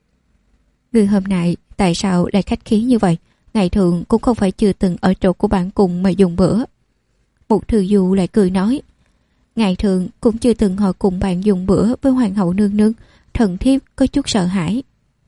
Người hôm nay tại sao lại khách khí như vậy? Ngày thường cũng không phải chưa từng ở chỗ của bản cung mà dùng bữa. Mục Thư Du lại cười nói: Ngày thường cũng chưa từng ngồi cùng bạn dùng bữa với Hoàng hậu nương nương, thần thiếp có chút sợ hãi.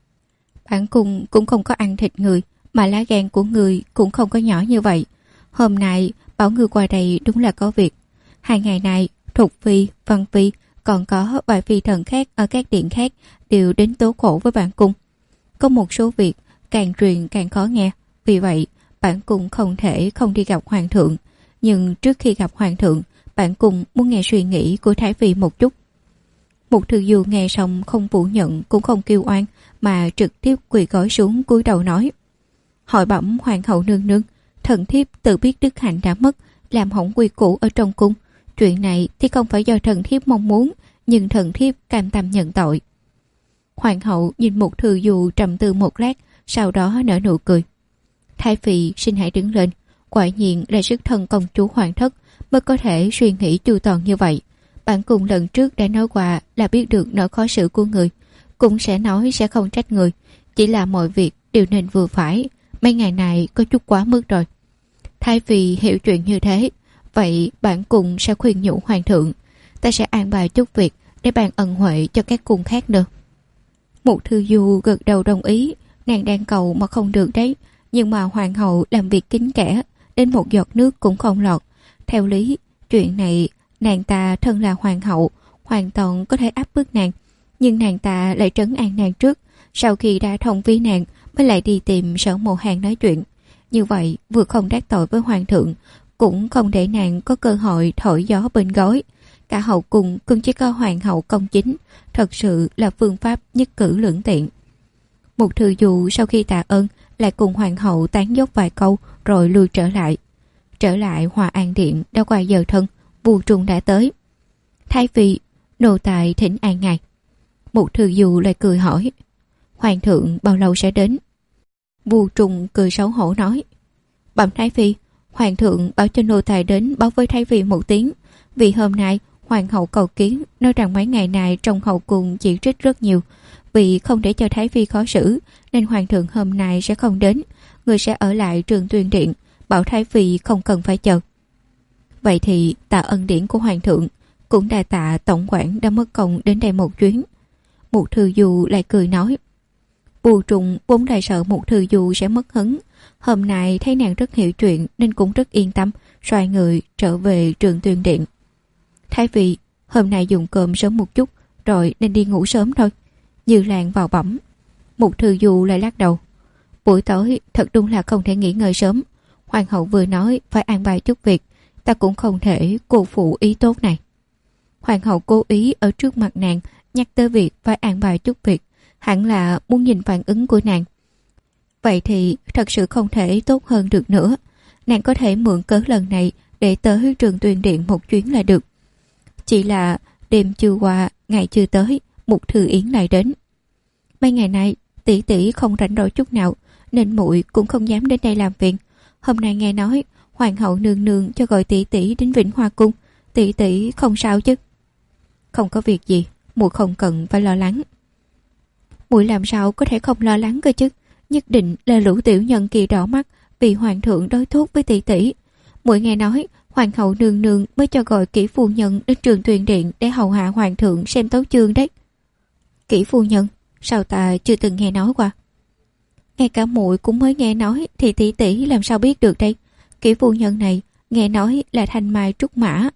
Bản cung cũng không có ăn thịt người, mà lá gan của người cũng không có nhỏ như vậy. Hôm nay bảo người qua đây đúng là có việc. 2 ngày này Thục Phi, Văn Phi, còn có vài phi thần khác ở các điện khác đều đến tố khổ với bản cung. Có một số việc càng truyền càng khó nghe, vì vậy bản cung không thể không đi gặp hoàng thượng. Nhưng trước khi gặp hoàng thượng, bản cung muốn nghe suy nghĩ của Thái Phi một chút. Mục Thư Du nghe xong không phủ nhận cũng không kêu oan, mà trực tiếp quỳ gối xuống cúi đầu nói: Hỏi bẩm Hoàng hậu nương nương, thần thiếp tự biết đức hạnh đã mất, làm hỏng quy củ ở trong cung. Chuyện này thì không phải do thần thiếp mong muốn, nhưng thần thiếp cam tâm nhận tội. Hoàng hậu nhìn Mục Thư Du trầm tư một lát, sau đó nở nụ cười. Thái Phi xin hãy đứng lên, quả nhiên là sức thân công chúa hoàng thất mới có thể suy nghĩ chu toàn như vậy. Bản cung lần trước đã nói qua là biết được nỗi khó xử của người, cũng sẽ nói sẽ không trách người, chỉ là mọi việc đều nên vừa phải. Mấy ngày này có chút quá mức rồi. Thái Phi hiểu chuyện như thế, vậy bản cung sẽ khuyên nhủ hoàng thượng, ta sẽ an bài chút việc để ban ân huệ cho các cung khác nữa. Mục Thư Du gật đầu đồng ý, nàng đang cầu mà không được đấy, nhưng mà hoàng hậu làm việc kín kẽ, đến một giọt nước cũng không lọt. Theo lý, chuyện này nàng ta thân là hoàng hậu, hoàn toàn có thể áp bức nàng, nhưng nàng ta lại trấn an nàng trước, sau khi đã thông với nàng mới lại đi tìm Sở Mộ Hàn nói chuyện. Như vậy vừa không đắc tội với hoàng thượng, cũng không để nàng có cơ hội thổi gió bên gối. Cả hậu cung cũng chỉ có hoàng hậu công chính, thật sự là phương pháp nhất cử lưỡng tiện. Mục Thư Du sau khi tạ ơn lại cùng hoàng hậu tán dốc vài câu rồi lui trở lại. Trở lại Hòa An Điện đã qua giờ thân, Vu Trùng đã tới. Thái Phi, nô tài thỉnh an ngài. Mục Thư Du lại cười hỏi: Hoàng thượng bao lâu sẽ đến? Vu Trùng cười xấu hổ nói: Bẩm Thái Phi, hoàng thượng bảo cho nô tài đến báo với Thái Phi một tiếng, vì hôm nay hoàng hậu cầu kiến, nói rằng mấy ngày này trong hậu cung chỉ trích rất nhiều, vì không để cho Thái Phi khó xử nên hoàng thượng hôm nay sẽ không đến, người sẽ ở lại Trường Tuyên Điện, bảo Thái Phi không cần phải chờ. Vậy thì tạ ân điển của hoàng thượng, cũng đa tạ tổng quản đã mất công đến đây một chuyến. Mục Thư Du lại cười nói: Bù Trùng vốn đại sợ Mục Thư Du sẽ mất hứng, hôm nay thấy nàng rất hiểu chuyện nên cũng rất yên tâm, xoay người trở về Trường Tuyên Điện. Thái Phi, hôm nay dùng cơm sớm một chút, rồi nên đi ngủ sớm thôi. Như Lan vào bẩm. Mục Thư Du lại lắc đầu: Buổi tối thật đúng là không thể nghỉ ngơi sớm. Hoàng hậu vừa nói phải an bài chút việc, ta cũng không thể cô phụ ý tốt này. Hoàng hậu cố ý ở trước mặt nàng nhắc tới việc phải an bài chút việc, hẳn là muốn nhìn phản ứng của nàng. Vậy thì thật sự không thể tốt hơn được nữa. Nàng có thể mượn cớ lần này để tới Trường Tuyên Điện một chuyến là được. Chỉ là đêm chưa qua, ngày chưa tới, Mục Thư Yến lại đến. Mấy ngày nay tỷ tỷ không rảnh rỗi chút nào, nên muội cũng không dám đến đây làm phiền. Hôm nay nghe nói hoàng hậu nương nương cho gọi tỷ tỷ đến Vĩnh Hoa cung, tỷ tỷ không sao chứ? Không có việc gì, muội không cần phải lo lắng. Muội làm sao có thể không lo lắng cơ chứ? Nhất định là lũ tiểu nhân kia đỏ mắt vì hoàng thượng đối tốt với tỷ tỷ. Muội nghe nói hoàng hậu nương nương mới cho gọi kỹ phu nhân đến Trường Tuyền Điện để hầu hạ hoàng thượng xem tấu chương đấy. Kỹ phu nhân? Sao ta chưa từng nghe nói qua? Ngay cả muội cũng mới nghe nói thì tỷ tỷ làm sao biết được đây? Kỹ phu nhân này nghe nói là thanh mai trúc mã.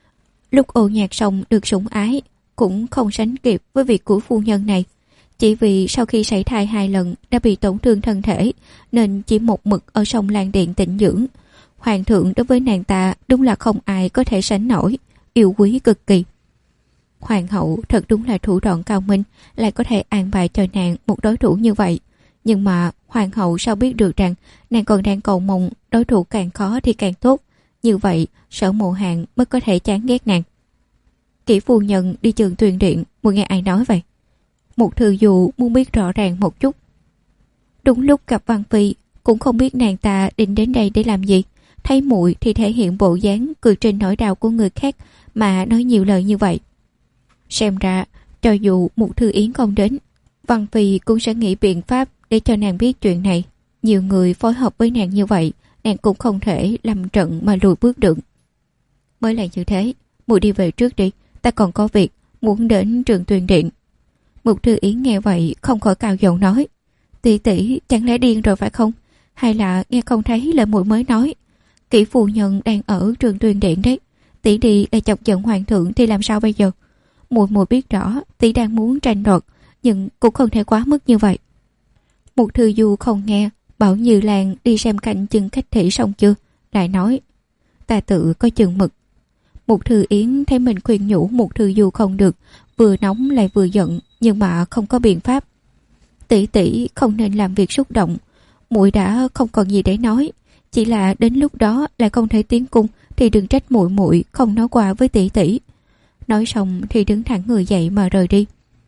Lúc Ô Nhạc Sông được sủng ái cũng không sánh kịp với việc của phu nhân này. Chỉ vì sau khi sảy thai 2 lần đã bị tổn thương thân thể nên chỉ một mực ở sông Lan Điện tĩnh dưỡng. Hoàng thượng đối với nàng ta đúng là không ai có thể sánh nổi, yêu quý cực kỳ. Hoàng hậu thật đúng là thủ đoạn cao minh, lại có thể an bài cho nàng một đối thủ như vậy. Nhưng mà hoàng hậu sao biết được rằng nàng còn đang cầu mong đối thủ càng khó thì càng tốt. Như vậy Sở Mộ Hàn mới có thể chán ghét nàng. Kỹ phu nhân đi Trường Tuyền Điện, muội nghe ai nói vậy? Một Thư Du muốn biết rõ ràng một chút. Đúng lúc gặp Văn Phi, cũng không biết nàng ta định đến đây để làm gì. Thấy muội thì thể hiện bộ dáng cười trên nỗi đau của người khác mà nói nhiều lời như vậy. Xem ra cho dù Mục Thư Yến không đến, Văn Phi cũng sẽ nghĩ biện pháp để cho nàng biết chuyện này. Nhiều người phối hợp với nàng như vậy, nàng cũng không thể lâm trận mà lùi bước được. Mới là như thế, muội đi về trước đi, ta còn có việc muốn đến Trường Tuyền Điện. Mục Thư Yến nghe vậy không khỏi cào giọng nói: tỷ tỷ chẳng lẽ điên rồi phải không? Hay là nghe không thấy lời muội mới nói? Kỹ phu nhân đang ở Trường Tuyền Điện đấy, tỷ đi để chọc giận hoàng thượng thì làm sao bây giờ? Muội biết rõ tỷ đang muốn tranh đoạt, nhưng cũng không thể quá mức như vậy. Mục Thư Du không nghe, bảo Như Lan đi xem cạnh chừng khách thị xong chưa, lại nói: ta tự có chừng mực. Mục Thư Yến thấy mình khuyên nhủ Mục Thư Du không được, vừa nóng lại vừa giận, nhưng mà không có biện pháp. Tỷ tỷ không nên làm việc xúc động, muội đã không còn gì để nói, chỉ là đến lúc đó lại không thể tiến cung thì đừng trách muội không nói qua với tỷ tỷ. Nói xong thì đứng thẳng người dậy mà rời đi.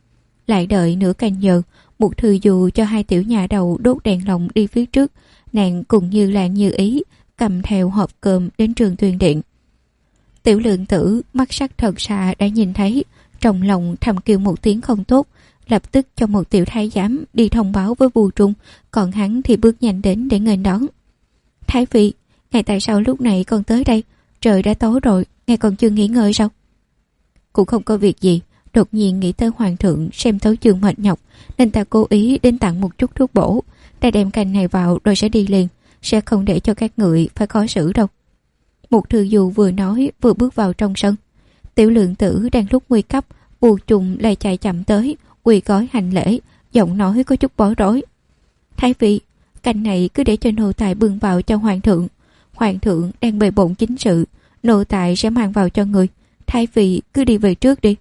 Lại đợi nửa canh giờ, Mục Thư Du cho 2 tiểu nhà đầu đốt đèn lồng đi phía trước, nàng cùng Như Lan Như Ý cầm theo hộp cơm đến Trường Tuyền Điện. Tiểu Lượng Tử mắt sắc thật xa đã nhìn thấy, trong lòng thầm kêu một tiếng không tốt, lập tức cho một tiểu thái giám đi thông báo với Vu Trung, còn hắn thì bước nhanh đến để nghênh đón. Thái phi, ngài tại sao lúc này còn tới đây? Trời đã tối rồi, ngài còn chưa nghỉ ngơi sao? Cũng không có việc gì, đột nhiên nghĩ tới hoàng thượng xem tấu chương mệt nhọc, nên ta cố ý đến tặng một chút thuốc bổ. Ta đem canh này vào rồi sẽ đi liền, sẽ không để cho các người phải khó xử đâu. Mục Thư Du vừa nói vừa bước vào trong sân. Tiểu Lượng Tử đang lúc nguy cấp, Vu Trung lại chạy chậm tới, quỳ gói hành lễ, giọng nói có chút bối rối. Thái phi, canh này cứ để cho nô tài bưng vào cho hoàng thượng. Hoàng thượng đang bề bộn chính sự, nô tài sẽ mang vào cho người. Thái phi cứ đi về trước đi.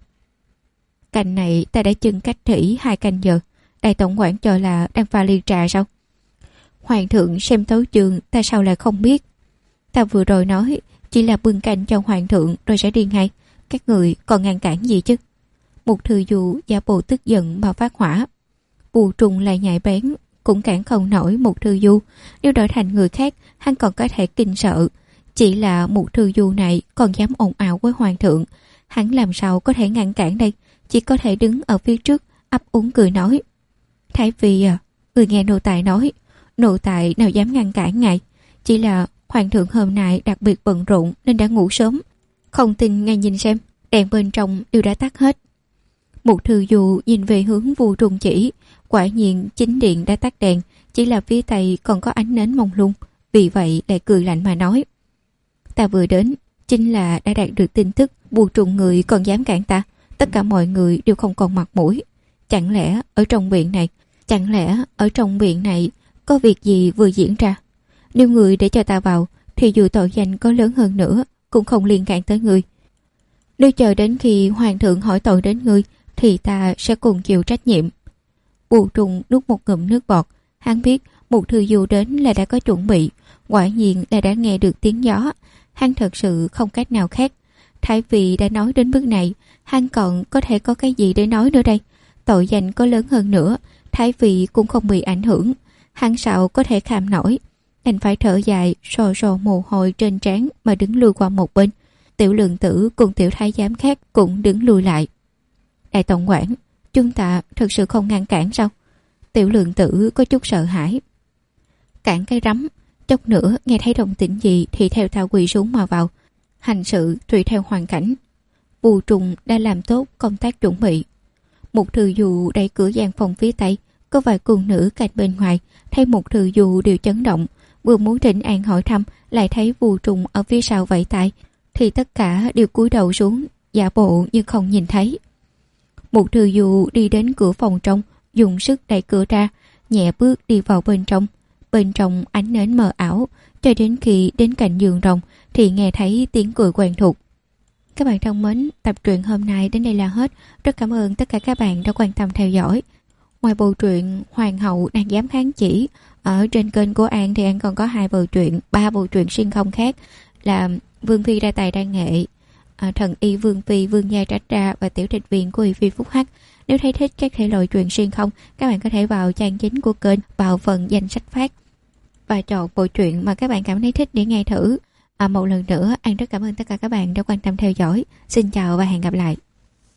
Canh này ta đã chừng cách thủy 2 canh giờ, đại tổng quản cho là đang pha ly trà sao? Hoàng thượng xem tấu chương ta sao lại không biết? Ta vừa rồi nói chỉ là bưng canh cho hoàng thượng rồi sẽ đi ngay, các người còn ngăn cản gì chứ? Mục Thư Du giả bộ tức giận mà phát hỏa. Vu Trung lại nhạy bén, cũng cản không nổi Mục Thư Du. Nếu đổi thành người khác hắn còn có thể kinh sợ, chỉ là Mục Thư Du này còn dám ồn ào với hoàng thượng, hắn làm sao có thể ngăn cản đây? Chỉ có thể đứng ở phía trước ấp úng cười nói: Thái phi à, người nghe nô tài nói, nô tài nào dám ngăn cản ngài, chỉ là hoàng thượng hôm nay đặc biệt bận rộn nên đã ngủ sớm. Không tin ngài nhìn xem, đèn bên trong đều đã tắt hết. Mục Thư Du nhìn về hướng Vu Trung chỉ, quả nhiên chính điện đã tắt đèn, chỉ là phía tây còn có ánh nến mông lung, vì vậy lại cười lạnh mà nói: ta vừa đến chính là đã đạt được tin tức Vu Trung người còn dám cản ta, tất cả mọi người đều không còn mặt mũi. Chẳng lẽ ở trong viện này có việc gì vừa diễn ra? Nếu người để cho ta vào thì dù tội danh có lớn hơn nữa cũng không liên can tới người. Nếu chờ đến khi hoàng thượng hỏi tội đến ngươi thì ta sẽ cùng chịu trách nhiệm. Vu Trung nuốt một ngụm nước bọt, hắn biết Mục Thư Du đến là đã có chuẩn bị, quả nhiên là đã nghe được tiếng gió, hắn thật sự không cách nào khác. Thái Phi đã nói đến bước này, hắn còn có thể có cái gì để nói nữa đây? Tội danh có lớn hơn nữa, Thái Phi cũng không bị ảnh hưởng. Hắn sao có thể kham nổi, đành phải thở dài, sò sò mồ hôi trên trán mà đứng lui qua một bên. Tiểu Lượng Tử cùng tiểu thái giám khác cũng đứng lui lại. Đại tổng quản, chúng ta thật sự không ngăn cản sao? Tiểu Lượng Tử có chút sợ hãi. Cản cái rắm, chốc nữa nghe thấy động tĩnh gì thì theo ta quỳ xuống mà vào. Hành sự tùy theo hoàn cảnh. Bù Trùng đã làm tốt công tác chuẩn bị. Một Thừa Du đẩy cửa gian phòng phía tây, có vài cung nữ cạnh bên ngoài, thấy một Thừa Du đều chấn động, vừa muốn thỉnh an hỏi thăm, lại thấy Bù Trùng ở phía sau vẫy tay, thì tất cả đều cúi đầu xuống, giả bộ như không nhìn thấy. Một Thừa Du đi đến cửa phòng trong, dùng sức đẩy cửa ra, nhẹ bước đi vào bên trong. Bên trong ánh nến mờ ảo, cho đến khi đến cạnh giường rồng thì nghe thấy tiếng cười quen thuộc. Các bạn thân mến, tập truyện hôm nay đến đây là hết. Rất cảm ơn tất cả các bạn đã quan tâm theo dõi. Ngoài bộ truyện Hoàng hậu nàng dám kháng chỉ, ở trên kênh của An thì An còn có 2 bộ truyện, 3 bộ truyện xuyên không khác là Vương Phi đa tài đa nghệ, Thần y Vương Phi, Vương gia trách ra và Tiểu trạch viện của Huy Phi Phúc Hắc. Nếu thấy thích các thể loại truyện xuyên không, các bạn có thể vào trang chính của kênh, vào phần danh sách phát và chọn bộ truyện mà các bạn cảm thấy thích để nghe thử. Một lần nữa, An rất cảm ơn tất cả các bạn đã quan tâm theo dõi. Xin chào và hẹn gặp lại.